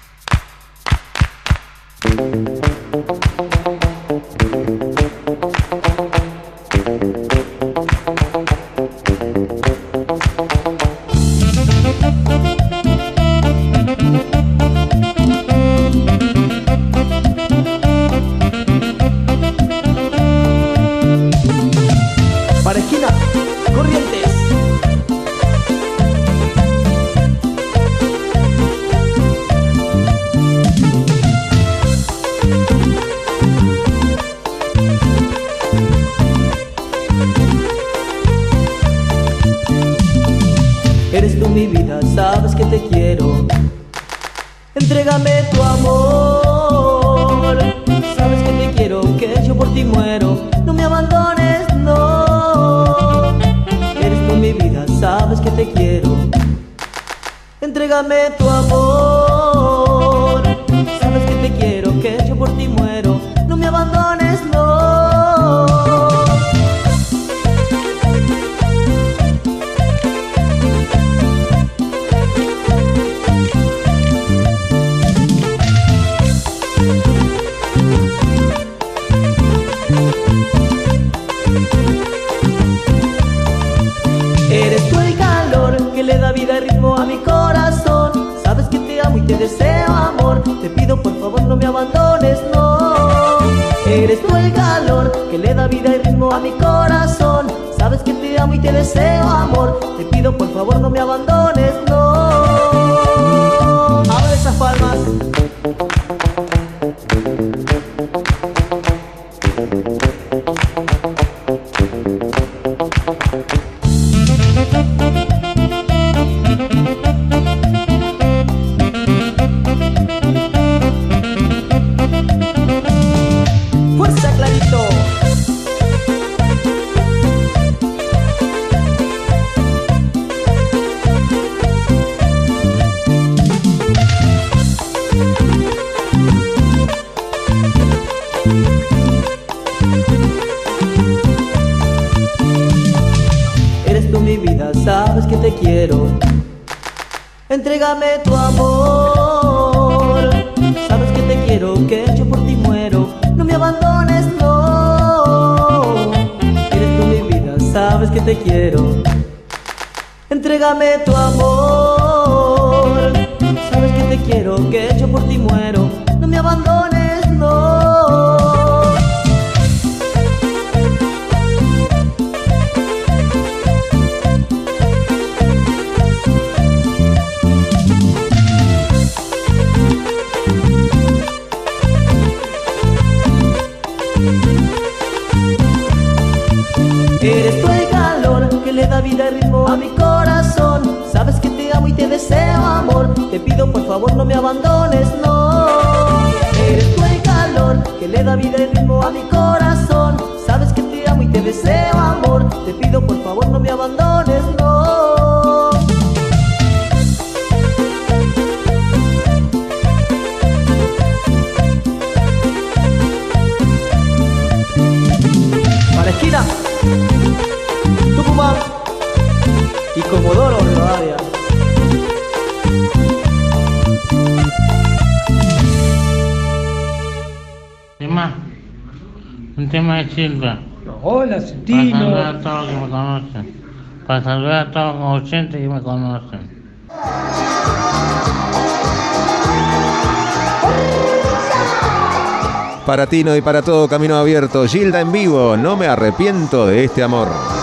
Eres tú mi vida, sabes que te quiero. Entrégame tu amor. Sabes que te quiero, que yo por ti muero. No me abandones, no. Eres tú mi vida, sabes que te quiero. Entrégame tu amor. Sabes que te quiero, que yo por ti muero. No me abandones, no. Eres tú el calor que le da vida y ritmo a mi corazón. Sabes que te amo y te deseo amor. Te pido por favor no me abandones, no. Eres tú el calor que le da vida y ritmo a mi corazón. Sabes que te amo y te deseo amor. Te pido por favor no me abandones, no. Abre esas palmas. Fuerza, clarito. Eres tú mi vida, sabes que te quiero. Entrégame tu amor. Sabes que te quiero, que yo por ti muero. No me abandones, no. Eres tú mi vida, sabes que te quiero. Entrégame tu amor. Sabes que te quiero, que yo por ti muero. No me abandones, no. Eres tú el calor que le da vida y ritmo a mi corazón. Sabes que te amo y te deseo amor. Te pido por favor no me abandones, no. Eres tú el calor que le da vida y ritmo a mi corazón. Sabes que te amo y te deseo amor. Te pido por favor no me abandones, no. el tema de Silva. Hola, Sentino. Para saludar a todos los que me conocen. Para saludar a todos los oyentes que me conocen. Para Tino y para todo Camino Abierto, Gilda en vivo, no me arrepiento de este amor.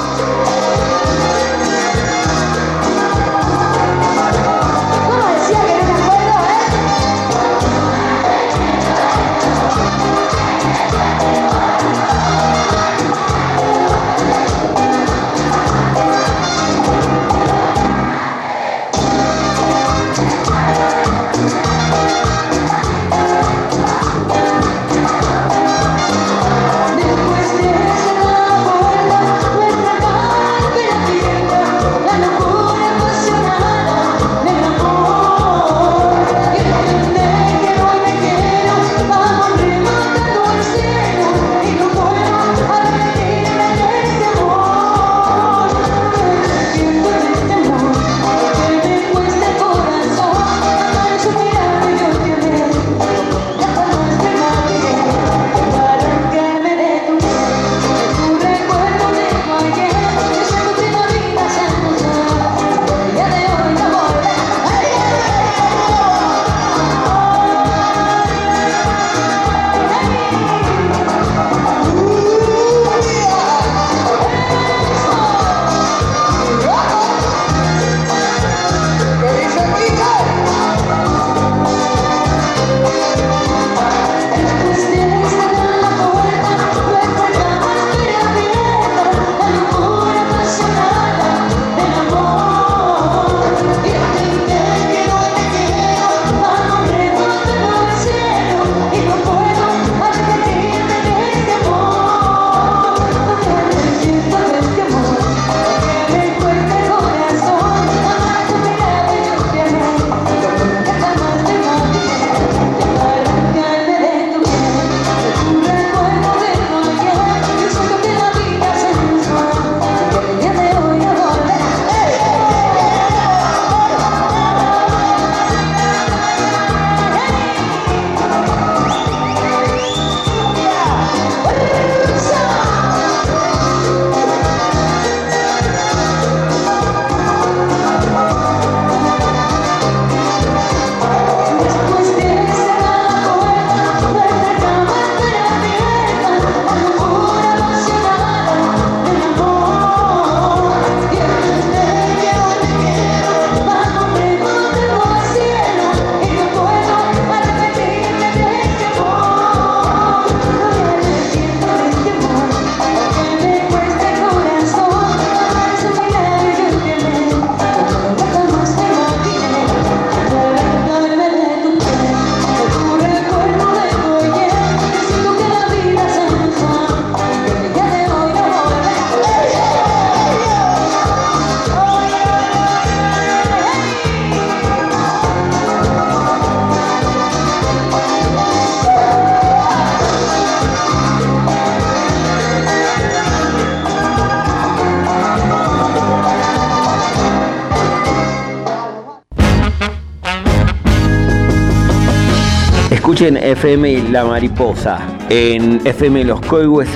Escuchen FM La Mariposa, en FM Los Coihues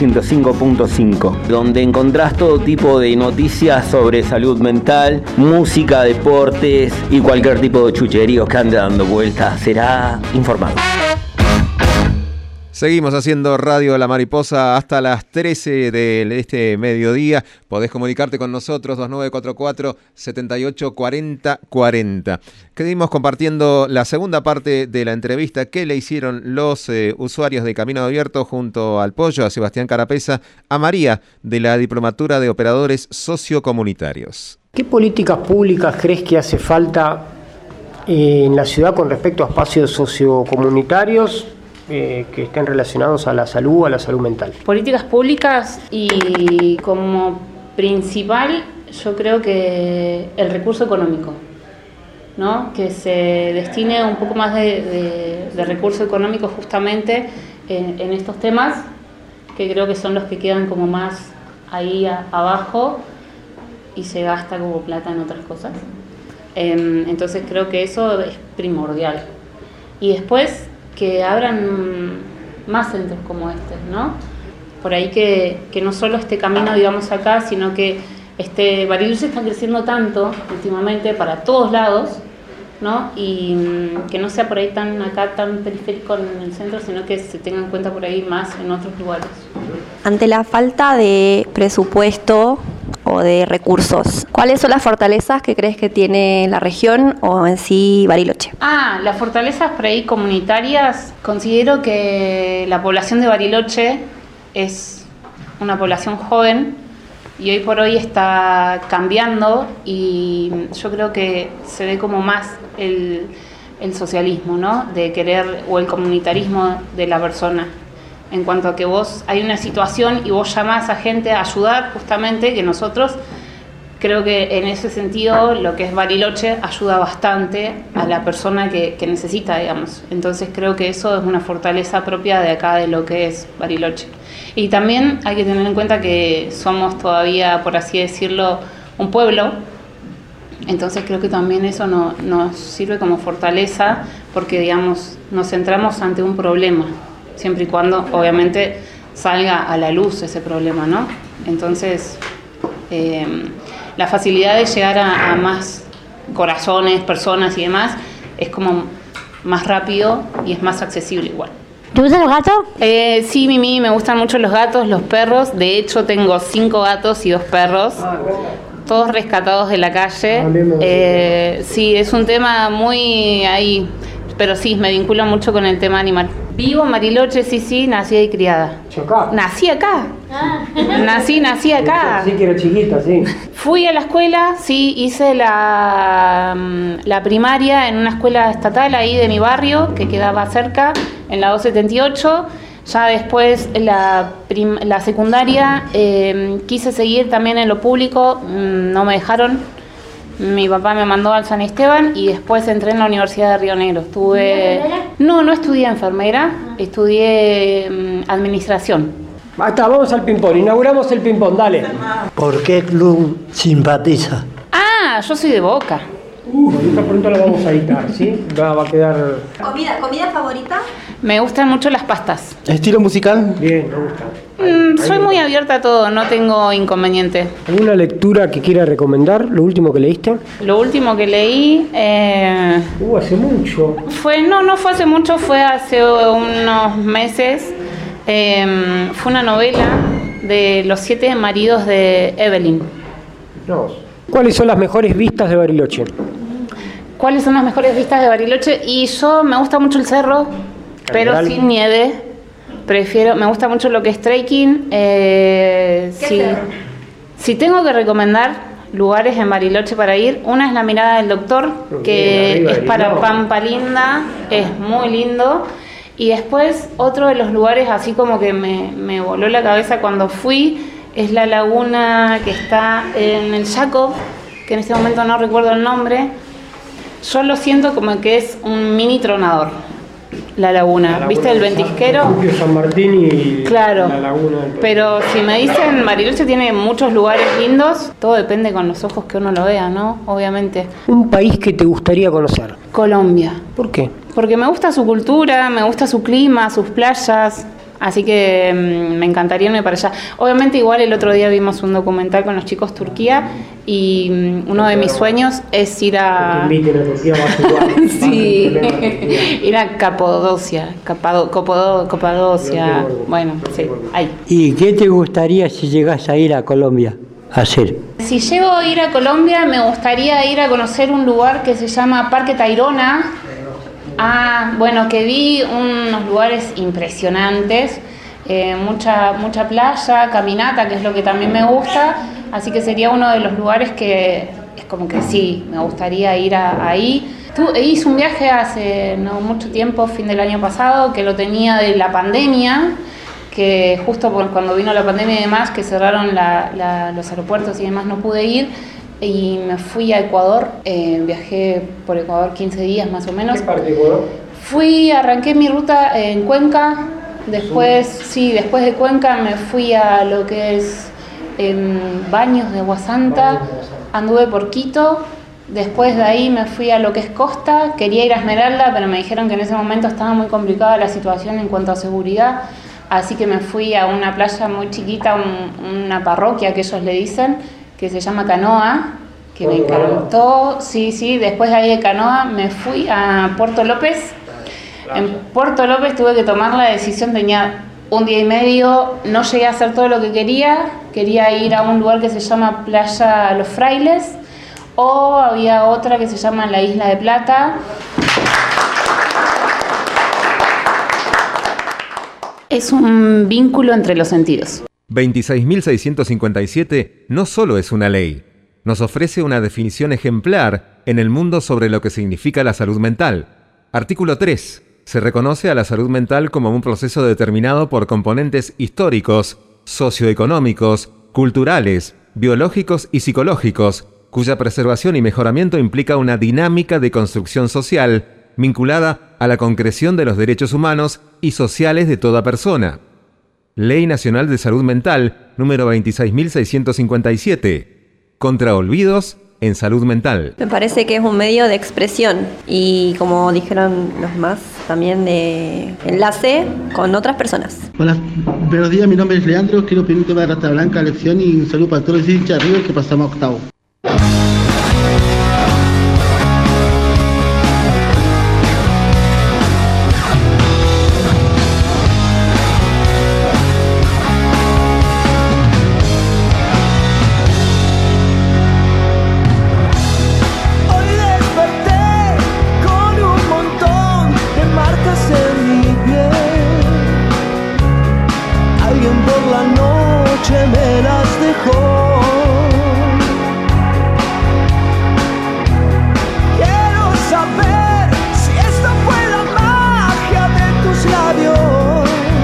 105.5, donde encontrás todo tipo de noticias sobre salud mental, música, deportes y cualquier tipo de chucheríos que ande dando vueltas. Será informado. Seguimos haciendo Radio La Mariposa hasta las 13 de este mediodía. Podés comunicarte con nosotros, 2944-784040. Seguimos compartiendo la segunda parte de la entrevista que le hicieron los usuarios de Camino Abierto junto al Pollo, a Sebastián Carapeza, a María, de la Diplomatura de Operadores Sociocomunitarios. ¿Qué políticas públicas crees que hace falta en la ciudad con respecto a espacios sociocomunitarios que estén relacionados a la salud mental? Políticas públicas y como principal yo creo que el recurso económico, ¿no? Que se destine un poco más de recurso económico justamente en estos temas, que creo que son los que quedan como más ahí abajo y se gasta como plata en otras cosas. Entonces creo que eso es primordial. Y después que abran más centros como este, ¿no? por ahí que no solo este camino, digamos, acá, sino que Bariloche está creciendo tanto últimamente para todos lados, ¿no? Y que no sea por ahí tan periférico en el centro, sino que se tenga en cuenta por ahí más en otros lugares. Ante la falta de presupuesto o de recursos, ¿cuáles son las fortalezas que crees que tiene la región o en sí Bariloche? Las fortalezas por ahí comunitarias, considero que la población de Bariloche es una población joven y hoy por hoy está cambiando, y yo creo que se ve como más el socialismo, ¿no? De querer, o el comunitarismo de la persona, en cuanto a que hay una situación y vos llamás a gente a ayudar, justamente, que nosotros creo que en ese sentido lo que es Bariloche ayuda bastante a la persona que necesita, digamos. Entonces creo que eso es una fortaleza propia de acá, de lo que es Bariloche. Y también hay que tener en cuenta que somos todavía, por así decirlo, un pueblo. Entonces creo que también eso nos sirve como fortaleza, porque, digamos, nos centramos ante un problema, siempre y cuando obviamente salga a la luz ese problema, ¿no? Entonces la facilidad de llegar a más corazones, personas y demás es como más rápido y es más accesible igual. ¿Te gustan los gatos? Sí, Mimi, me gustan mucho los gatos, los perros. De hecho, tengo 5 gatos y 2 perros, todos rescatados de la calle. Sí, es un tema muy ahí, pero sí, me vinculo mucho con el tema animal. Vivo en Bariloche, sí, nacida y criada. ¿Acá? Nací acá. Nací acá. Sí, que era chiquita, sí. Fui a la escuela, sí, hice la primaria en una escuela estatal ahí de mi barrio, que quedaba cerca, en la 278. Ya después la secundaria quise seguir también en lo público, no me dejaron. Mi papá me mandó al San Esteban y después entré en la Universidad de Río Negro. No estudié enfermera, estudié administración. Vamos al ping-pong, inauguramos el ping-pong, dale. ¿Por qué club simpatiza? Yo soy de Boca. Ahorita pronto lo vamos a editar, ¿sí? Va a quedar... ¿Comida favorita? Me gustan mucho las pastas. ¿Estilo musical? Bien, me gusta. Soy muy abierta a todo, no tengo inconveniente. ¿Alguna lectura que quiera recomendar? ¿Lo último que leíste? Lo último que leí... hace mucho. No fue hace mucho, fue hace unos meses. Fue una novela de Los 7 maridos de Evelyn. ¿Cuáles son las mejores vistas de Bariloche? ¿Cuáles son las mejores vistas de Bariloche? Y yo me gusta mucho el cerro, pero sin nieve. Me gusta mucho lo que es trekking. Si tengo que recomendar lugares en Bariloche para ir, una es la Mirada del Doctor, que es para Pampa Linda, es muy lindo. Y después otro de los lugares así como que me voló la cabeza cuando fui, es la laguna que está en el Jacob, que en este momento no recuerdo el nombre. Yo lo siento como que es un mini tronador, la laguna. ¿Viste el ventisquero? San Martín y claro, la laguna. Pero si me dicen Bariloche tiene muchos lugares lindos, todo depende con los ojos que uno lo vea, ¿no? Obviamente. ¿Un país que te gustaría conocer? Colombia. ¿Por qué? Porque me gusta su cultura, me gusta su clima, sus playas. Así que me encantaría irme para allá. Obviamente igual el otro día vimos un documental con los chicos Turquía y uno de mis sueños es ir a... Sí, ir a Capadocia. Bueno, sí, ahí. ¿Y qué te gustaría si llegas a ir a Colombia a hacer? Si llego a ir a Colombia me gustaría ir a conocer un lugar que se llama Parque Tayrona. Bueno, que vi unos lugares impresionantes, mucha playa, caminata, que es lo que también me gusta, así que sería uno de los lugares que es como que sí, me gustaría ir ahí. Hice un viaje hace no mucho tiempo, fin del año pasado, que lo tenía de la pandemia, que justo cuando vino la pandemia y demás, que cerraron los aeropuertos y demás, no pude ir. Y me fui a Ecuador, viajé por Ecuador 15 días más o menos. ¿Qué parte de Ecuador? Arranqué mi ruta en Cuenca, después de Cuenca me fui a lo que es Baños de Agua Santa, anduve por Quito, después de ahí me fui a lo que es Costa, quería ir a Esmeralda, pero me dijeron que en ese momento estaba muy complicada la situación en cuanto a seguridad, así que me fui a una playa muy chiquita, una parroquia que ellos le dicen, que se llama Canoa, que me encantó. Sí, después de ahí de Canoa me fui a Puerto López. En Puerto López tuve que tomar la decisión, tenía un día y medio, no llegué a hacer todo lo que quería ir a un lugar que se llama Playa Los Frailes, o había otra que se llama la Isla de Plata. Es un vínculo entre los sentidos. 26.657 no solo es una ley, nos ofrece una definición ejemplar en el mundo sobre lo que significa la salud mental. Artículo 3. Se reconoce a la salud mental como un proceso determinado por componentes históricos, socioeconómicos, culturales, biológicos y psicológicos, cuya preservación y mejoramiento implica una dinámica de construcción social vinculada a la concreción de los derechos humanos y sociales de toda persona. Ley Nacional de Salud Mental, número 26.657. Contra olvidos en salud mental. Me parece que es un medio de expresión y, como dijeron los demás, también de enlace con otras personas. Hola, buenos días, mi nombre es Leandro, quiero pedir un tema de Rata Blanca, lección, y un saludo para todos los hinchas de River que pasamos a octavo. Me las dejó. Quiero saber si esto fue la magia de tus labios.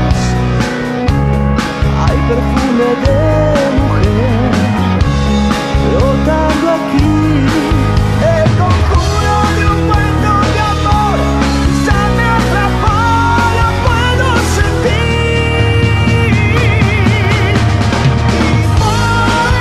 Hay perfume de mujer flotando aquí. El conjuro de un cuento de amor ya me atrapó, lo puedo sentir.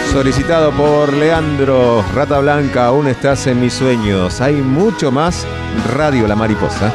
Solicitado por Leandro, Rata Blanca, aún estás en mis sueños. Hay mucho más. Radio La Mariposa.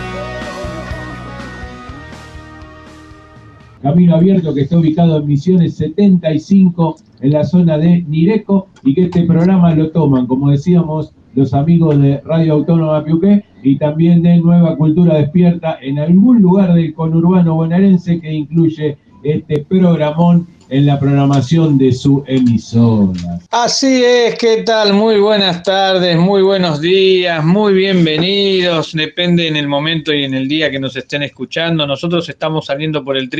Camino Abierto, que está ubicado en Misiones 75, en la zona de Nireco, y que este programa lo toman, como decíamos, los amigos de Radio Autónoma Piuqué y también de Nueva Cultura Despierta, en algún lugar del conurbano bonaerense, que incluye este programón en la programación de su emisora. Así es, ¿qué tal? Muy buenas tardes, muy buenos días, muy bienvenidos, depende en el momento y en el día que nos estén escuchando. Nosotros estamos saliendo por el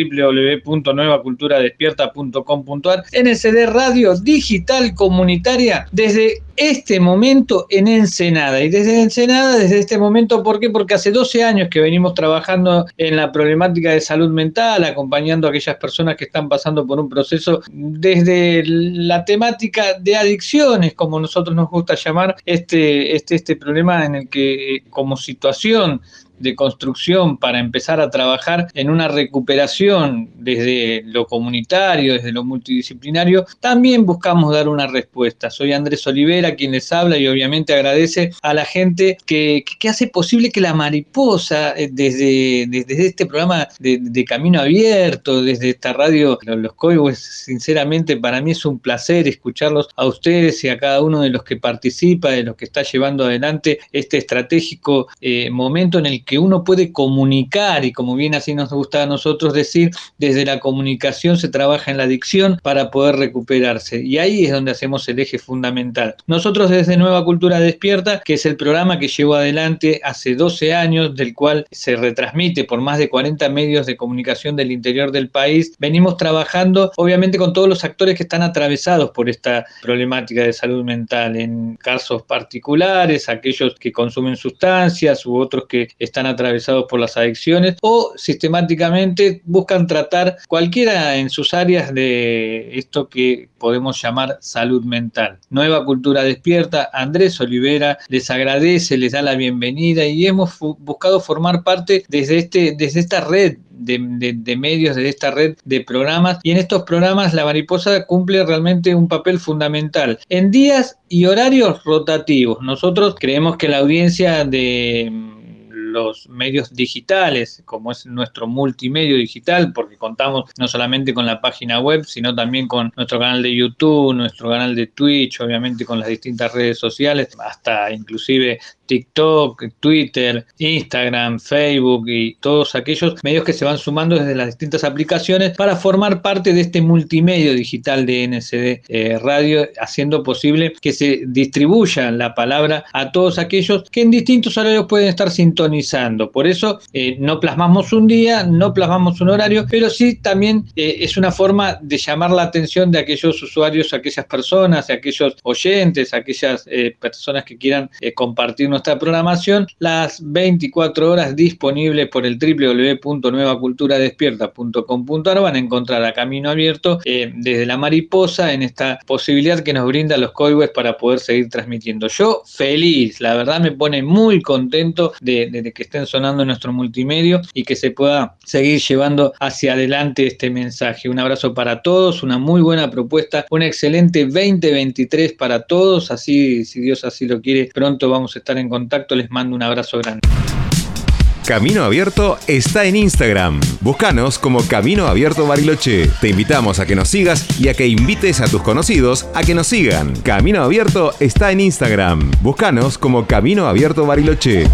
www.nuevaculturadespierta.com.ar, NCD Radio Digital Comunitaria, desde este momento en Ensenada. Y desde Ensenada, desde este momento, ¿por qué? Porque hace 12 años que venimos trabajando en la problemática de salud mental, acompañando a aquellas personas que están pasando por un proceso desde la temática de adicciones, como nosotros nos gusta llamar este problema, en el que como situación de construcción para empezar a trabajar en una recuperación desde lo comunitario, desde lo multidisciplinario, también buscamos dar una respuesta. Soy Andrés Olivera, quien les habla, y obviamente agradece a la gente que hace posible que La Mariposa, desde este programa de Camino Abierto, desde esta radio, los Coihues, sinceramente para mí es un placer escucharlos a ustedes y a cada uno de los que participa, de los que está llevando adelante este estratégico momento en el que uno puede comunicar, y como bien así nos gusta a nosotros decir, desde la comunicación se trabaja en la adicción para poder recuperarse, y ahí es donde hacemos el eje fundamental. Nosotros desde Nueva Cultura Despierta, que es el programa que llevo adelante hace 12 años, del cual se retransmite por más de 40 medios de comunicación del interior del país, venimos trabajando obviamente con todos los actores que están atravesados por esta problemática de salud mental, en casos particulares, aquellos que consumen sustancias u otros que están atravesados por las adicciones, o sistemáticamente buscan tratar cualquiera en sus áreas de esto que podemos llamar salud mental. Nueva Cultura Despierta, Andrés Olivera les agradece, les da la bienvenida, y hemos buscado formar parte desde esta red de medios, de esta red de programas, y en estos programas La Mariposa cumple realmente un papel fundamental en días y horarios rotativos. Nosotros creemos que la audiencia de los medios digitales, como es nuestro multimedio digital, porque contamos no solamente con la página web, sino también con nuestro canal de YouTube, nuestro canal de Twitch, obviamente con las distintas redes sociales, hasta inclusive TikTok, Twitter, Instagram, Facebook y todos aquellos medios que se van sumando desde las distintas aplicaciones para formar parte de este multimedio digital de NCD Radio, haciendo posible que se distribuya la palabra a todos aquellos que en distintos horarios pueden estar sintonizando. Por eso no plasmamos un día, no plasmamos un horario, pero sí también es una forma de llamar la atención de aquellos usuarios, aquellas personas, aquellos oyentes, aquellas personas que quieran compartir nuestra programación, las 24 horas disponibles por el www.nuevaculturadespierta.com.ar. Van a encontrar a Camino Abierto desde La Mariposa, en esta posibilidad que nos brinda los Coihues para poder seguir transmitiendo. Yo feliz, la verdad me pone muy contento de que estén sonando en nuestro multimedio y que se pueda seguir llevando hacia adelante este mensaje. Un abrazo para todos, una muy buena propuesta, un excelente 2023 para todos, así, si Dios así lo quiere, pronto vamos a estar en contacto. Les mando un abrazo grande. Camino Abierto está en Instagram. Búscanos como Camino Abierto Bariloche. Te invitamos a que nos sigas y a que invites a tus conocidos a que nos sigan. Camino Abierto está en Instagram. Búscanos como Camino Abierto Bariloche.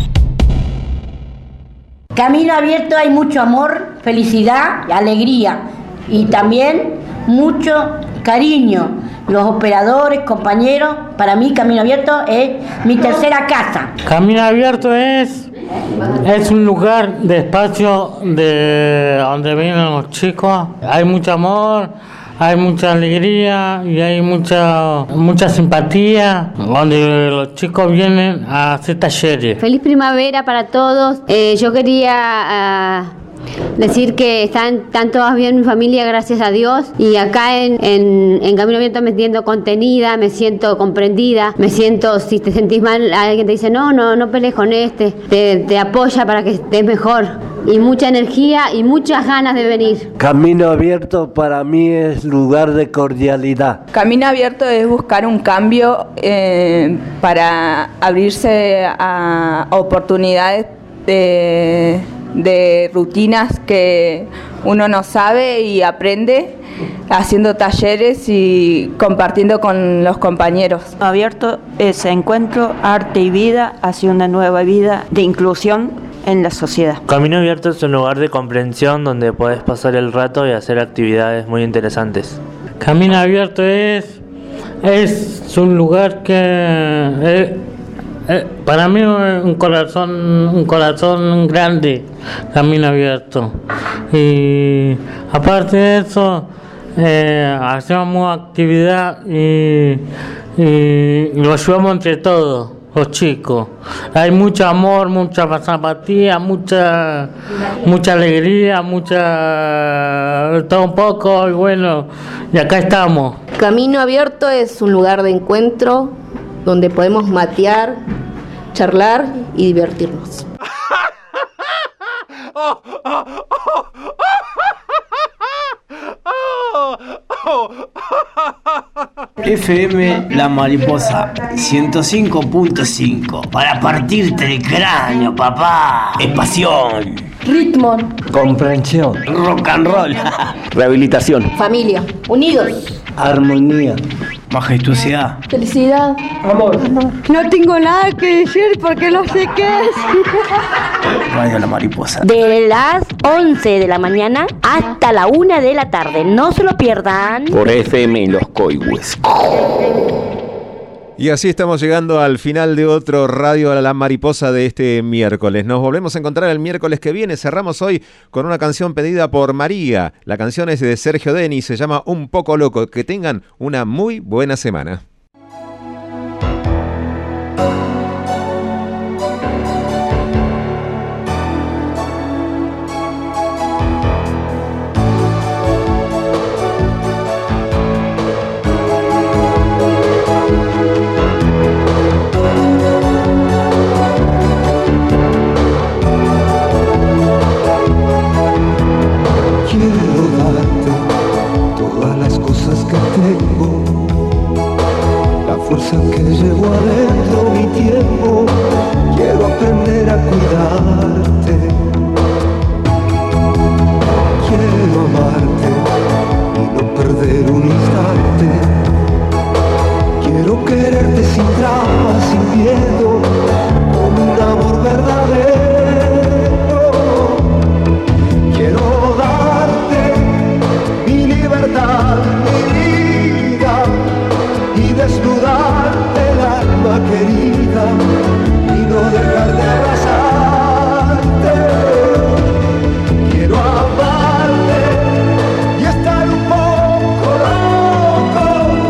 Camino Abierto hay mucho amor, felicidad, alegría y también mucho cariño. Los operadores, compañeros, para mí Camino Abierto es mi tercera casa. Camino Abierto es un lugar de espacio de donde vienen los chicos. Hay mucho amor, hay mucha alegría y hay mucha simpatía, donde los chicos vienen a hacer talleres. Feliz primavera para todos. Yo quería decir que están todas bien mi familia, gracias a Dios, y acá en Camino Abierto me siento contenida, me siento comprendida, me siento, si te sentís mal, alguien te dice no pelees con te apoya para que estés mejor, y mucha energía y muchas ganas de venir. Camino Abierto para mí es lugar de cordialidad. Camino Abierto es buscar un cambio para abrirse a oportunidades de rutinas que uno no sabe y aprende haciendo talleres y compartiendo con los compañeros. Abierto es encuentro, arte y vida hacia una nueva vida de inclusión en la sociedad. Camino Abierto es un lugar de comprensión donde podés pasar el rato y hacer actividades muy interesantes. Camino Abierto es un lugar que para mí es un corazón grande, Camino Abierto. Y aparte de eso, hacemos actividad y lo ayudamos entre todos, los chicos. Hay mucho amor, mucha zapatía, mucha alegría, todo un poco, y bueno, y acá estamos. Camino Abierto es un lugar de encuentro donde podemos matear, charlar y divertirnos. FM La Mariposa 105.5 para partirte el cráneo, papá. Es pasión, Ritmo, comprensión, rock and roll, Rehabilitación, familia, unidos, armonía, majestuosidad, felicidad, amor. No tengo nada que decir porque no sé qué es. Radio La Mariposa. De las 11 de la mañana hasta la 1 de la tarde. No se lo pierdan. por FM Los Coihues. Y así estamos llegando al final de otro Radio La Mariposa de este miércoles. Nos volvemos a encontrar el miércoles que viene. Cerramos hoy con una canción pedida por María. La canción es de Sergio Denis, se llama Un Poco Loco. Que tengan una muy buena semana. Que llevo adentro mi tiempo, quiero aprender a cuidarte, quiero amarte y no perder un instante, quiero quererte sin trampas, sin miedo, con un amor verdadero, quiero darte mi libertad, mi vida y desnudar querida y no dejar de abrazarte, quiero amarte y estar un poco loco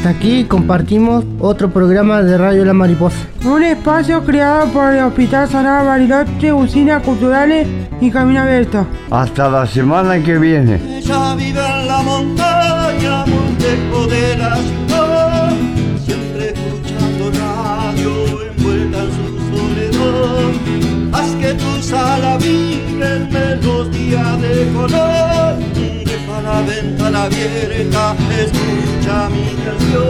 Hasta aquí compartimos otro programa de Radio La Mariposa. Un espacio creado por el Hospital Sagrado Bariloche, Usinas Culturales y Camino Abierto. Hasta la semana que viene. Ella vive en la montaña, muy lejos de la ciudad, siempre escuchando radio, envuelta en su soledad. Haz que tu sala vibre melodía de color, deja la ventana abierta, escucha mi canción.